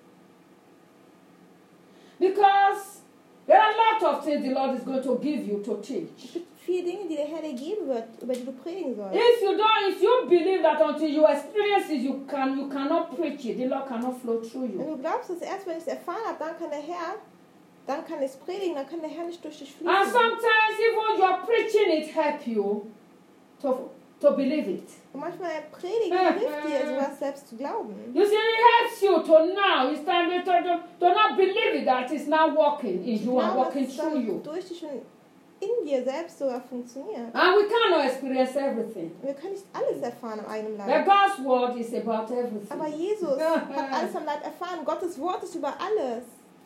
because there are a lot of things the Lord is going to give you to Es teach. gibt viele Dinge, die der Herr dir geben wird, über die du predigen sollst. If you don't, if you believe that until you experience it, you can, you cannot preach it. The Lord cannot flow through Wenn you. du glaubst, dass erst wenn ich es erfahren habe, dann kann der Herr, dann kann ich es predigen, dann kann der Herr nicht durch dich And fließen. sometimes even your preaching it help you to to believe it. Und manchmal predigen hilft dir, sowas selbst zu glauben. You see, it helps you to now. It's time to, to, to not believe it that it's now working in you and Genau, working was through dann you. durch dich und in dir selbst sogar funktioniert. And we cannot experience everything. Wir können nicht alles erfahren im eigenen But Leib. God's word is about Aber everything. Jesus hat alles am Leib erfahren. Gottes Wort ist über alles.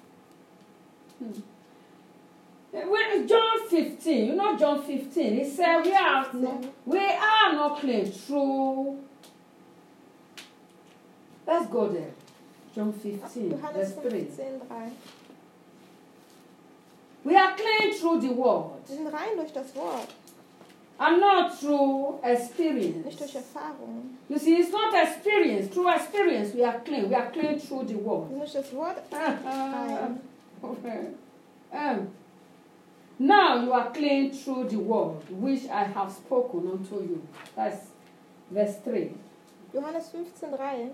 When John fifteen, you know John fifteen, he said we are no, we are not clean through. Let's go there. John fifteen, Johannes verse three. fünfzehn, drei. We are clean through the word. Wir sind rein durch das Wort. and not through experience. nicht durch Erfahrung. You see, it's not experience. Through experience, we are clean. We are clean through the word. Durch das Wort Um, okay. Um, now you are clean through the word which I have spoken unto you. That's verse three. Johannes fünfzehn drei.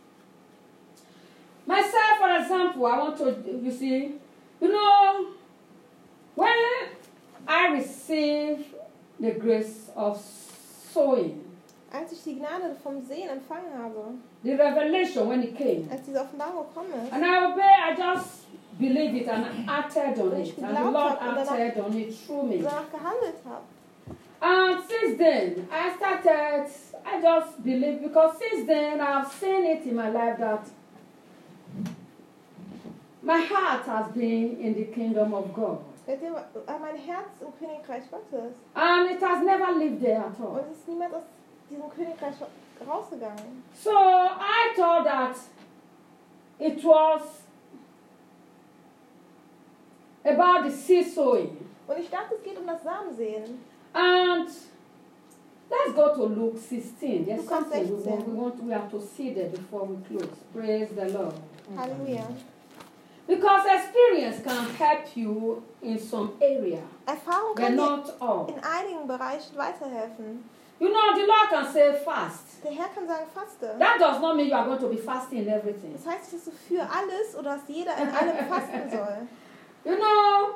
Myself, for example, I want to, you see, you know, when I receive the grace of sowing, Als ich die Gnade vom Sehen empfangen habe, the revelation when it came, als diese Offenbarung gekommen ist, and I obey, I just believe it and acted on Ich it, and the Lord geglaubt habe und danach- acted on it through me. danach gehandelt habe. And since then, I started, I just believe, because since then I've seen it in my life that my heart has been in the kingdom of God. Seitdem war mein Herz im Königreich Gottes. And it has never lived there at all. Und es ist niemand aus diesem Königreich rausgegangen. So I thought that it was about the seed sowing. Und ich dachte, es geht um das Samensäen. And let's go to Luke sixteen. There's Lukas something we want, sechzehn. we want, we have to see there before we close. Praise the Lord. Halleluja. Because experience can help you in some area, Erfahrung but kann dir not all. in einigen Bereichen weiterhelfen. You know, the Lord can say fast. Der Herr kann sagen, faste. That does not mean you are going to be fasting in everything. Das heißt nicht, dass du für alles oder dass jeder in allem fasten soll. You know,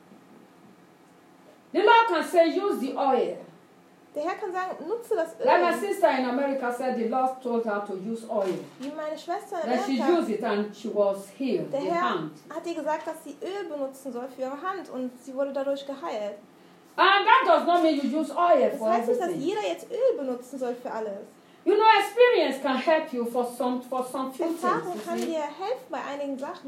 the Lord can say use the oil. Der Herr kann sagen, nutze das Like my Öl. sister in America said, the Lord told her to use oil. Wie meine Schwester in Then she Amerika. used it and she was healed. Der The Herr hand. hat ihr gesagt, dass sie Öl benutzen soll für ihre Hand und sie wurde dadurch geheilt. And that does not mean you use oil Das for heißt nicht, dass everything. jeder jetzt Öl benutzen soll für alles. You know, experience can help you for some for some few Erfahrung things. kann you see. dir helfen bei einigen Sachen.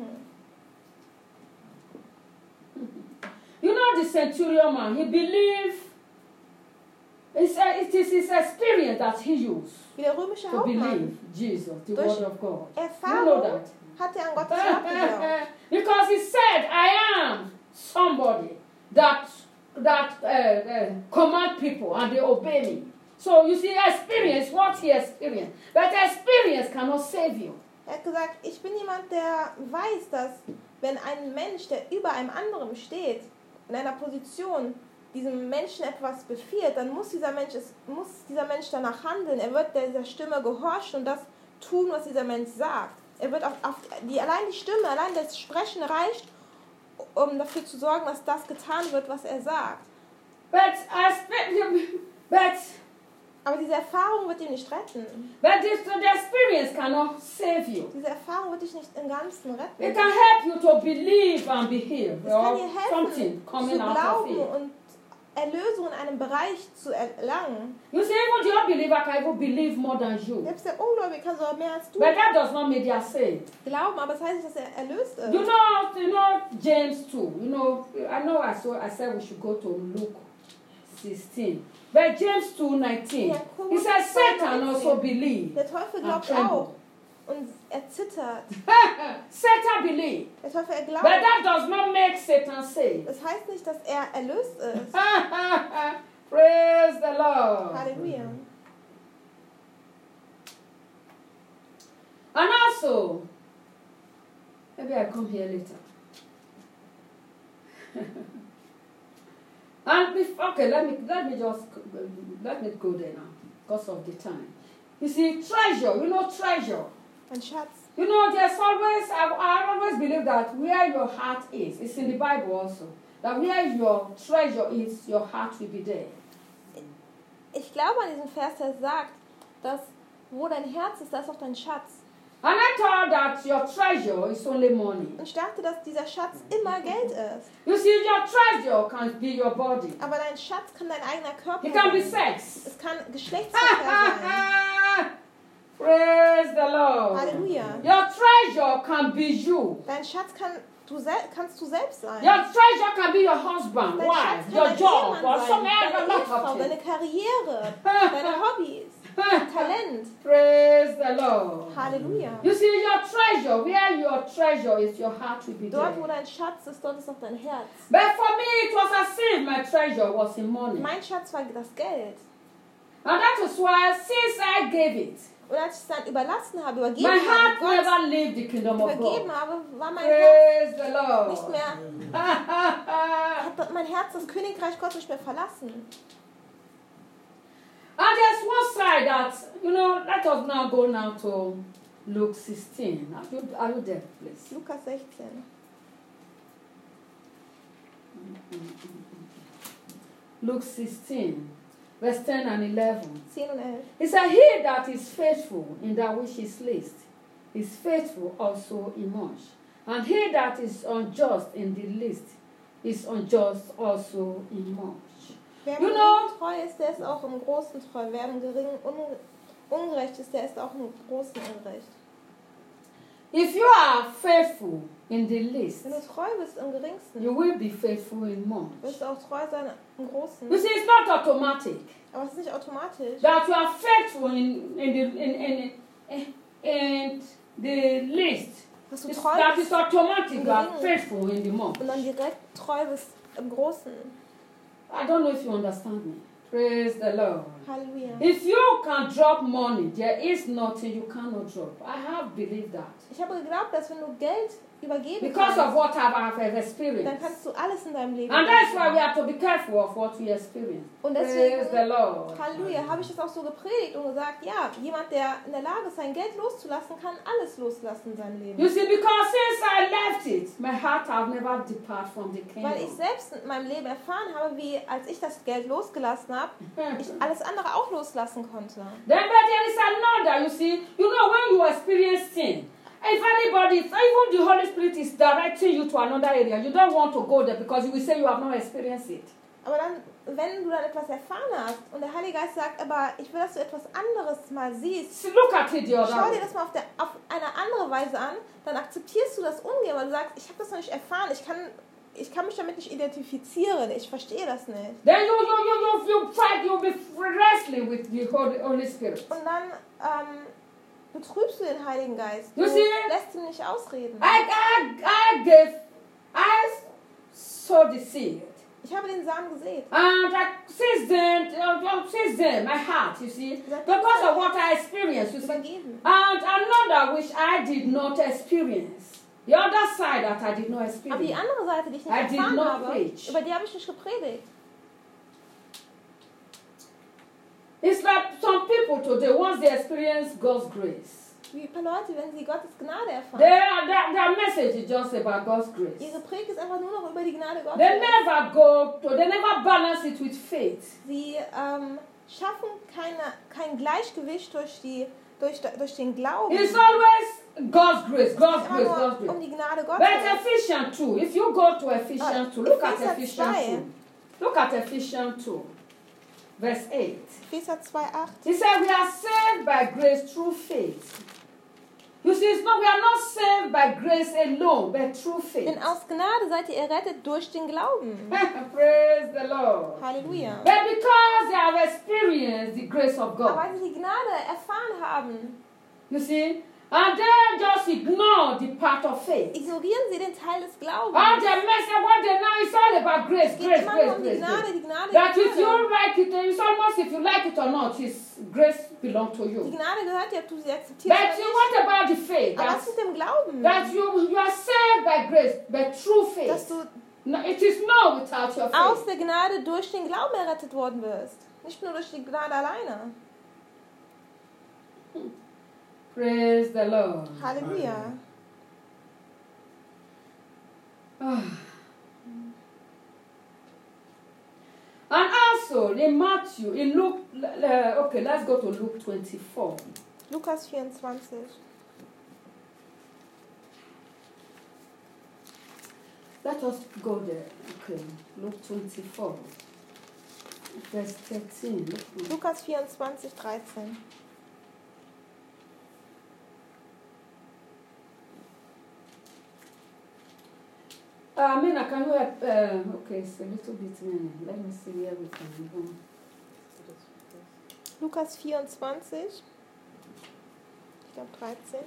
You know, the centurion man, he believed. It's a, it is his experience that he used Wie der römische to Hauptmann. believe Jesus, the Durch word of God. You know Erfahrung that. hat er an Gottes Wort geglaubt. Because he said, I am somebody that that uh, uh, command people and they obey me. So you see, experience what he experienced. But experience cannot save you. Er hat gesagt, ich bin jemand, der weiß, dass wenn ein Mensch, der über einem anderen steht, in einer Position, diesem Menschen etwas befiehlt, dann muss dieser Mensch, es, muss dieser Mensch danach handeln. Er wird dieser Stimme gehorchen und das tun, was dieser Mensch sagt. Er wird auf, auf die, allein die Stimme, allein das Sprechen reicht, um dafür zu sorgen, dass das getan wird, was er sagt. But, I, but, Aber diese Erfahrung wird ihn nicht retten. but this, the experience cannot save you. Diese Erfahrung wird dich nicht im Ganzen It retten. can help you to believe and be healed. Es kann Or dir helfen, something zu coming out of glauben it. und Erlösung in einem Bereich zu erlangen. You see, even the unbeliever can even believe more than you. Selbst der Ungläubige kann sogar mehr als du But that does not mean they are saved. glauben, aber es heißt nicht, dass er erlöst ist. You know, you know James two. You know, I know I saw. I said we should go to Luke sixteen. But James two nineteen. He says Satan also believed. Der Teufel and glaubt trembled. auch und er zittert. Satan believed. Der Teufel, er glaubt. But that does not make Satan saved. Das heißt nicht, dass er erlöst ist. Praise the Lord. Halleluja. And also, maybe I come here later. And before, okay, let me let me just let me go there now because of the time. You see, treasure. You know, treasure. Ein Schatz. You know, there's always I, I always believe that where your heart is, it's in the Bible also. That where your treasure is, your heart will be there. Ich glaube an diesen Vers, der sagt, dass wo dein Herz ist, da ist auch dein Schatz. And I thought that your treasure is only money. Und ich dachte, dass dieser Schatz immer Geld ist. You see, your treasure can be your body. Aber dein Schatz kann dein eigener Körper It can be sein. sex. Es kann Geschlechtsverkehr sein. Praise the Lord. Halleluja. Your treasure can be you. Dein Schatz kann Du sel kannst du selbst sein. Your treasure can be your husband, Dein wife, Schatz kann your dein job, Ehemann or sein, some deine other lot Ehefrau, of deine things. Karriere, deine Hobbys, dein Talent. Praise the Lord. Halleluja. You see, your treasure, where your treasure is, your heart will be Dort, wo there. dein Schatz ist, dort ist auch dein Herz. But for me, it was as if my treasure was in money. Mein Schatz war das Geld. And that is why, since I gave it, Und als ich es dann überlassen habe, übergeben my habe, heart Gott never left the kingdom of übergeben God. habe, war mein Herz Praise the Lord. nicht mehr, hat mein Herz das Königreich Gottes nicht mehr verlassen. And there's one side that, you know, let us now go now to Luke sixteen. Are you, are you there, please? Lukas sechzehn. Luke sixteen, verse ten and eleven. zehn und elf. It said, he that is faithful in that which is least is faithful also in much. And he that is unjust in the least is unjust also in much. Wer im You know- Geringen treu ist, der ist auch im Großen treu. Wer im Geringen un ungerecht ist, der ist auch im Großen ungerecht. If you are faithful in the least, Wenn du treu bist im Geringsten, you will be faithful in much. wirst du auch treu sein im Großen. You see, it's not automatic Aber es ist nicht automatisch. that you are faithful in, in, the, in, in, in, in the least. Dass du It's, treu that is bist automatic, you are Geringen. faithful in the much. und dann direkt treu bist im Großen. I don't know if you understand me. Praise the Lord. Halleluja. If you can drop money, there is nothing you cannot drop. I have believed that. Ich habe geglaubt, dass wenn du Geld übergeben Because of kannst, what I have dann experienced. kannst du alles in deinem Leben And that's why we übergeben. have to be careful of what we experience. Und Praise deswegen, the Lord. Halleluja, habe ich das auch so gepredigt und gesagt, ja, jemand, der in der Lage ist, sein Geld loszulassen, kann alles loslassen in seinem Leben. You see, because since I left it, my heart have never departed from the Weil ich kingdom. selbst in meinem Leben erfahren habe, wie als ich das Geld losgelassen habe, ich alles andere auch loslassen konnte. Then, but there is another, you see, you know, when you experience sin, if anybody, if even the Holy Spirit is directing you to another area, you don't want to go there because you will say you have not experienced it. Aber dann, wenn du dann etwas erfahren hast und der Heilige Geist sagt, aber ich will, dass du etwas anderes mal siehst, See, look at it the other schau dir way. das mal auf, der, auf eine andere Weise an, dann akzeptierst du das ungern, weil du sagst, ich habe das noch nicht erfahren, ich kann, ich kann mich damit nicht identifizieren, ich verstehe das nicht. Then you, you, you, you, you fight, you'll be wrestling with the Holy, Holy Spirit. Und dann ähm, betrübst du den Heiligen Geist. Du You see? lässt ihn nicht ausreden. I, I, I gave, I sowed the seed. Ich habe den Samen gesät. And I, since then, uh, since then, my heart, you see, because of what I experienced, you see, Übergeben. and another which I did not experience, the other side that I did not Aber die experience. andere Seite, die ich nicht I did erfahren not habe, preach. über die habe ich nicht gepredigt. It's like some people today, once they experience God's grace, Wie ein paar Leute, wenn sie Gottes Gnade erfahren. their, their, their message is just about God's grace. Ihre Predigt ist einfach nur noch über die Gnade Gottes. They never go to, they never balance it with faith. Sie ähm, schaffen keine, kein Gleichgewicht durch, die, durch, durch den Glauben. It's always God's grace, God's Immer grace, nur God's um grace. die Gnade Gottes. But Ephesians two, if you go to Ephesians two, look at Epheser Ephesians zwei. two. Look at Ephesians two, verse eight. Epheser zwei acht. He said, we are saved by grace through faith. You see, it's not, we are not saved by grace alone, but through faith. Denn aus Gnade seid ihr errettet durch den Glauben. Praise the Lord. Halleluja. But because they have experienced the grace of Aber God, weil sie die Gnade erfahren haben, you see, and they just ignore the part of faith. ignorieren sie den Teil des Glaubens. And the message, what they know, it's all about grace, Es geht grace, immer grace, nur um die grace, Gnade, grace. die Gnade, That die if you Gnade. like it, it's almost if you like it or not, it's grace belong to Die you. Gnade gehört dir, ob du sie akzeptierst But oder you, nicht. what about the faith? Aber That, was mit dem Glauben? that you, you are saved by grace, but through Dass faith. du No, it is not without your aus faith. der Gnade durch den Glauben errettet worden wirst. Nicht nur durch die Gnade alleine. Praise the Lord. Halleluja. Ah. And also in Matthew, in Luke, uh, okay, let's go to Luke twenty-four. Lukas vierundzwanzig. Let us go there. Okay, Luke twenty-four, verse thirteen. Look, Lukas vierundzwanzig, dreizehn. Uh, Mina, can you help? Uh, okay, it's a little bit many. Let me see where we can go. Lukas vierundzwanzig. Ich glaube dreizehn.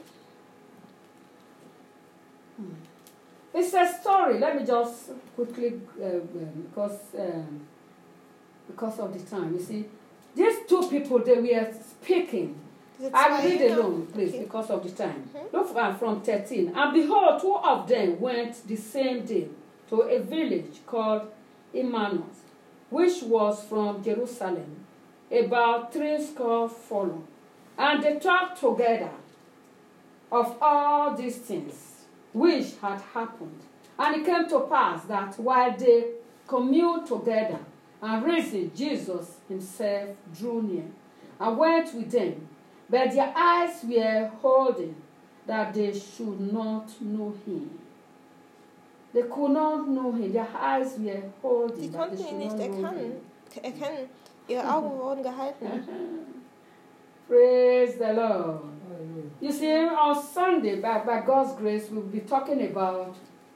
Hmm. It's a story. Let me just quickly, uh, uh, because um, because of the time. You see, these two people, they were speaking. Diese I zwei will read Jünger- alone, please, Okay. because of the time. Mhm. Look uh, from thirteen. And behold, two of them went the same day to a village called Emmaus, which was from Jerusalem, about three score furlongs. And they talked together of all these things which had happened. And it came to pass that while they communed together and reasoned, Jesus himself drew near and went with them. But their eyes were holding that they should not know him. They could not know him. Their eyes were holding Die that they konnten should ihn nicht not know erkennen. him. K- erkennen. Ihre Augen wurden gehalten. Praise the Lord. You see, on Sunday, by, by God's grace, we'll be talking about.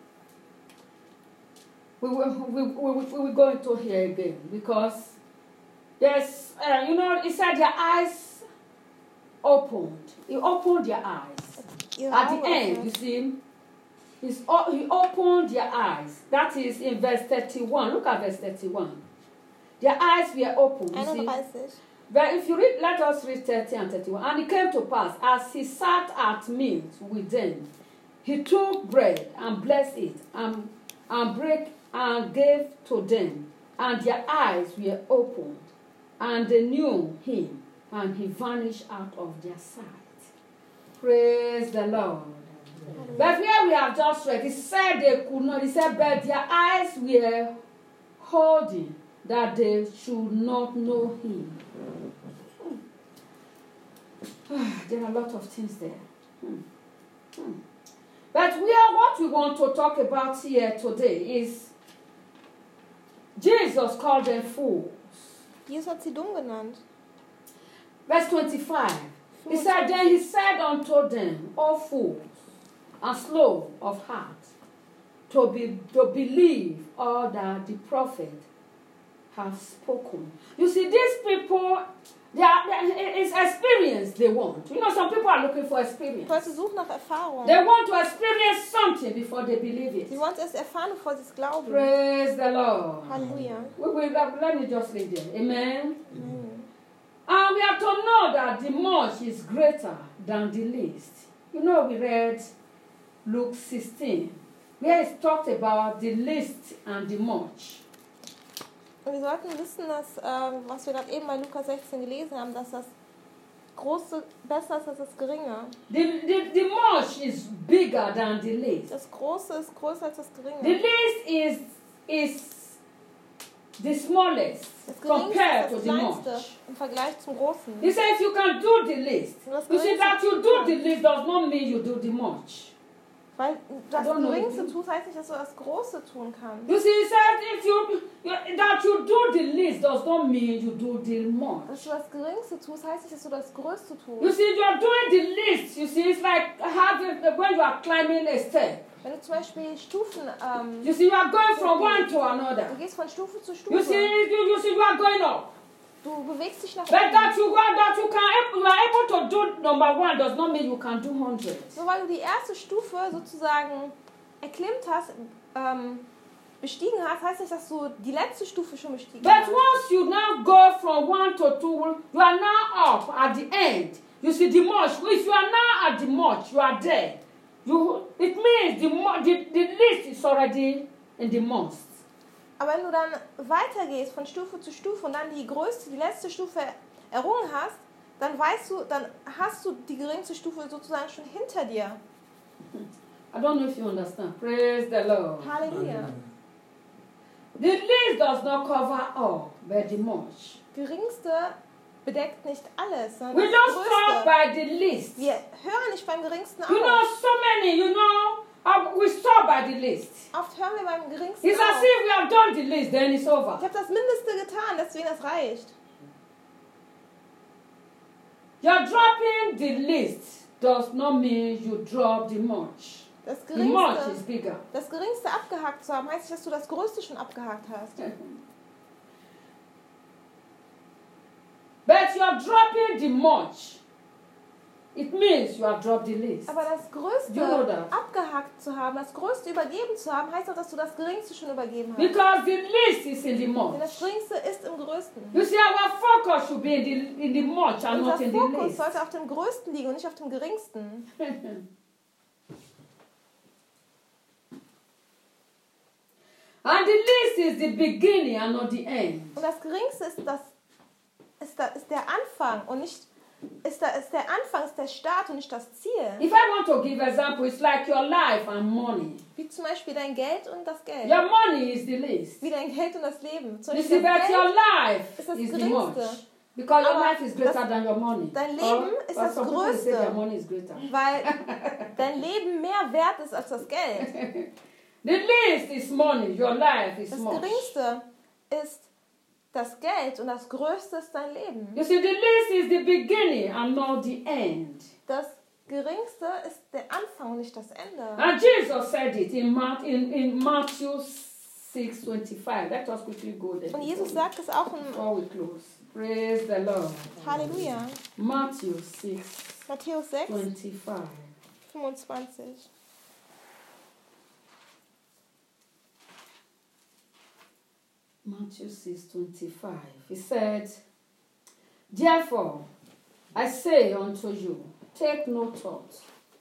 We will, we, we, we, we will go into here again because there's, uh, you know, it said their eyes opened. He opened their eyes. Ihre At the Augen end, you öffnet. see, he's, o- he opened their eyes. That is in verse thirty-one. Look at verse thirty-one. Their eyes were opened. You see. einunddreißig. But if you read, let us read thirty and thirty-one. And it came to pass, as he sat at meat with them, he took bread and blessed it, and, and brake and gave to them. And their eyes were opened, and they knew him, and he vanished out of their sight. Praise the Lord. But here we have just read, he said they could not, he said, but their eyes were holding that they should not know him. There are a lot of things there. Hmm. Hmm. But we are, what we want to talk about here today is Jesus called them fools. Jesus hat sie dumm genannt. Verse twenty-five. He said, then he said unto them, O fools, and slow of heart, to be to believe all that the prophet have spoken. You see, these people, they are, they, it's experience they want. You know, some people are looking for experience. Leute suchen nach Erfahrung. They want to experience something before they believe it. Sie wollen es erst erfahren, bevor sie es glauben. Praise the Lord. Halleluja. We will, let me just leave there. Amen. Mhm. And we have to know that the much is greater than the least. You know, we read Luke sixteen, where it talked about the least and the much. Und wir sollten wissen, dass, ähm, was wir gerade eben bei Lukas sechzehn gelesen haben, dass das Große besser ist als das Geringe. The, the, the much is bigger than the least. Das Große ist größer als das The Geringe. least is, is the smallest Das Geringste compared to ist das the Kleinste much. im Vergleich zum Großen. He says you can do the least. Das You see, Geringste that you tun do kannst. the least does not mean you do the much. Weil das I don't know. Geringste tust, heißt nicht, dass du das Große tun kannst. You see, he says if you, you that you do the least does not mean you do the much. Dass du das Geringste tust, heißt nicht, dass du das Größte You tust. see, you are doing the least. You see, it's like having when you are climbing a step. Wenn du zum Beispiel Stufen, ähm, You see, you are going from one to another. du gehst von Stufe zu You Stufe. see, you, you see, you are going up. Du bewegst dich nach But that oben. you go, that you can, you are able to do number one does not mean you can do hundred. Nur weil du die erste Stufe sozusagen erklimmt hast, ähm, bestiegen hast, heißt nicht, dass du die letzte Stufe schon bestiegen But hast. once you now go from one to two, you are now up at the end. You see the much. If you are now at the much, you are there. You, it means the, mo- the the list is already in the most. Aber wenn du dann weitergehst von Stufe zu Stufe und dann die größte, die letzte Stufe errungen hast, dann weißt du, dann hast du die geringste Stufe sozusagen schon hinter dir. I don't know if you understand. Praise the Lord. Halleluja. The list does not cover all, but the much. Geringste bedeckt nicht alles, sondern We das don't stop Größte. by the list. Wir hören nicht beim Geringsten You know, auf. so many, you know, uh, we stop by the list. Oft hören wir beim Geringsten It's as auf. if we have done the list, then it's over. Ich habe das Mindeste getan, deswegen das reicht. You're dropping the list does not mean you drop the much. Das The much Geringste, is bigger. das Geringste abgehakt zu haben, heißt nicht, dass du das Größte schon abgehakt hast. But you are dropping the much. It means you have dropped the least. Aber das Größte You know that. abgehakt zu haben, das Größte übergeben zu haben, heißt auch, dass du das Geringste schon übergeben hast. Because the least is in the Denn much. das Geringste ist im Größten. You see, our focus should be in the, in the much and Unser not in the Fokus least. sollte auf dem Größten liegen und nicht auf dem Geringsten. And the least is the beginning and not the end. Und das Geringste ist, das, ist, da, ist der Anfang und nicht ist, da, ist der Anfang, ist der Start und nicht das Ziel. If I want to give example, it's like your life and money. Wie zum Beispiel dein Geld und das Geld. Your money is the least. Wie dein Geld und das Leben. Zum You Beispiel see, das but your Geld, life ist das is the Geringste. much. Because your Aber life is greater das- than your money. dein Leben Or- ist or das some people say Größte. their money is greater. weil dein Leben mehr wert ist als das Geld. The least is money. Your life is Das much. Geringste ist das Geld und das Größte ist dein Leben. You see, the least is the beginning and not the end. Das Geringste ist der Anfang und nicht das Ende. And Jesus said it in, Ma- in, in Matthew six twenty-five. Let us quickly go there. Und Jesus before sagt es auch in we- Before we close. Praise the Lord. Halleluja. Matthew six Matthäus sechs, twenty-five. fünfundzwanzig. Matthew six twenty-five. He said, therefore, I say unto you, take no thought.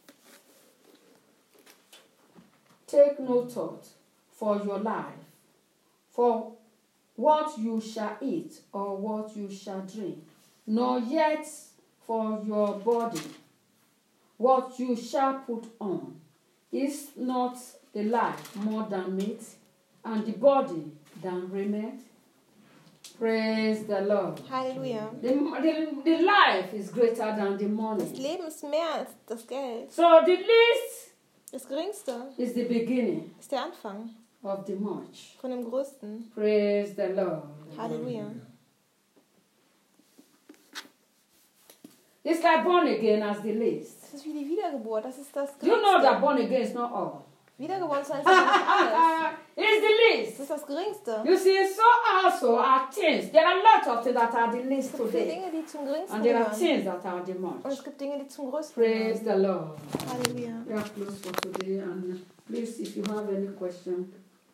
Take no thought for your life, for what you shall eat or what you shall drink, nor yet for your body, what you shall put on. Is not the life more than meat, and the body than raiment? Praise the Lord. Halleluja. The, the, the life is greater than the Das money. Leben ist mehr als das Geld. So the least Das Geringste is the beginning ist der Anfang of the much. von dem Größten. Praise the Lord. Halleluja. It's like born again as the least. Das ist wie die Wiedergeburt. Das ist das Do you know that Geringste. born again is not all? Wiedergeboren sein ist nicht alles. It's the Das least. ist das Geringste. You see, so also are things. There are lots of things that are the least Es gibt today. Dinge, die zum Geringsten And there are gehören. things that are the Und much. es gibt Dinge, die zum Größten Praise gehören. the Lord. Halleluja. We are close for today. And please, if you have any question,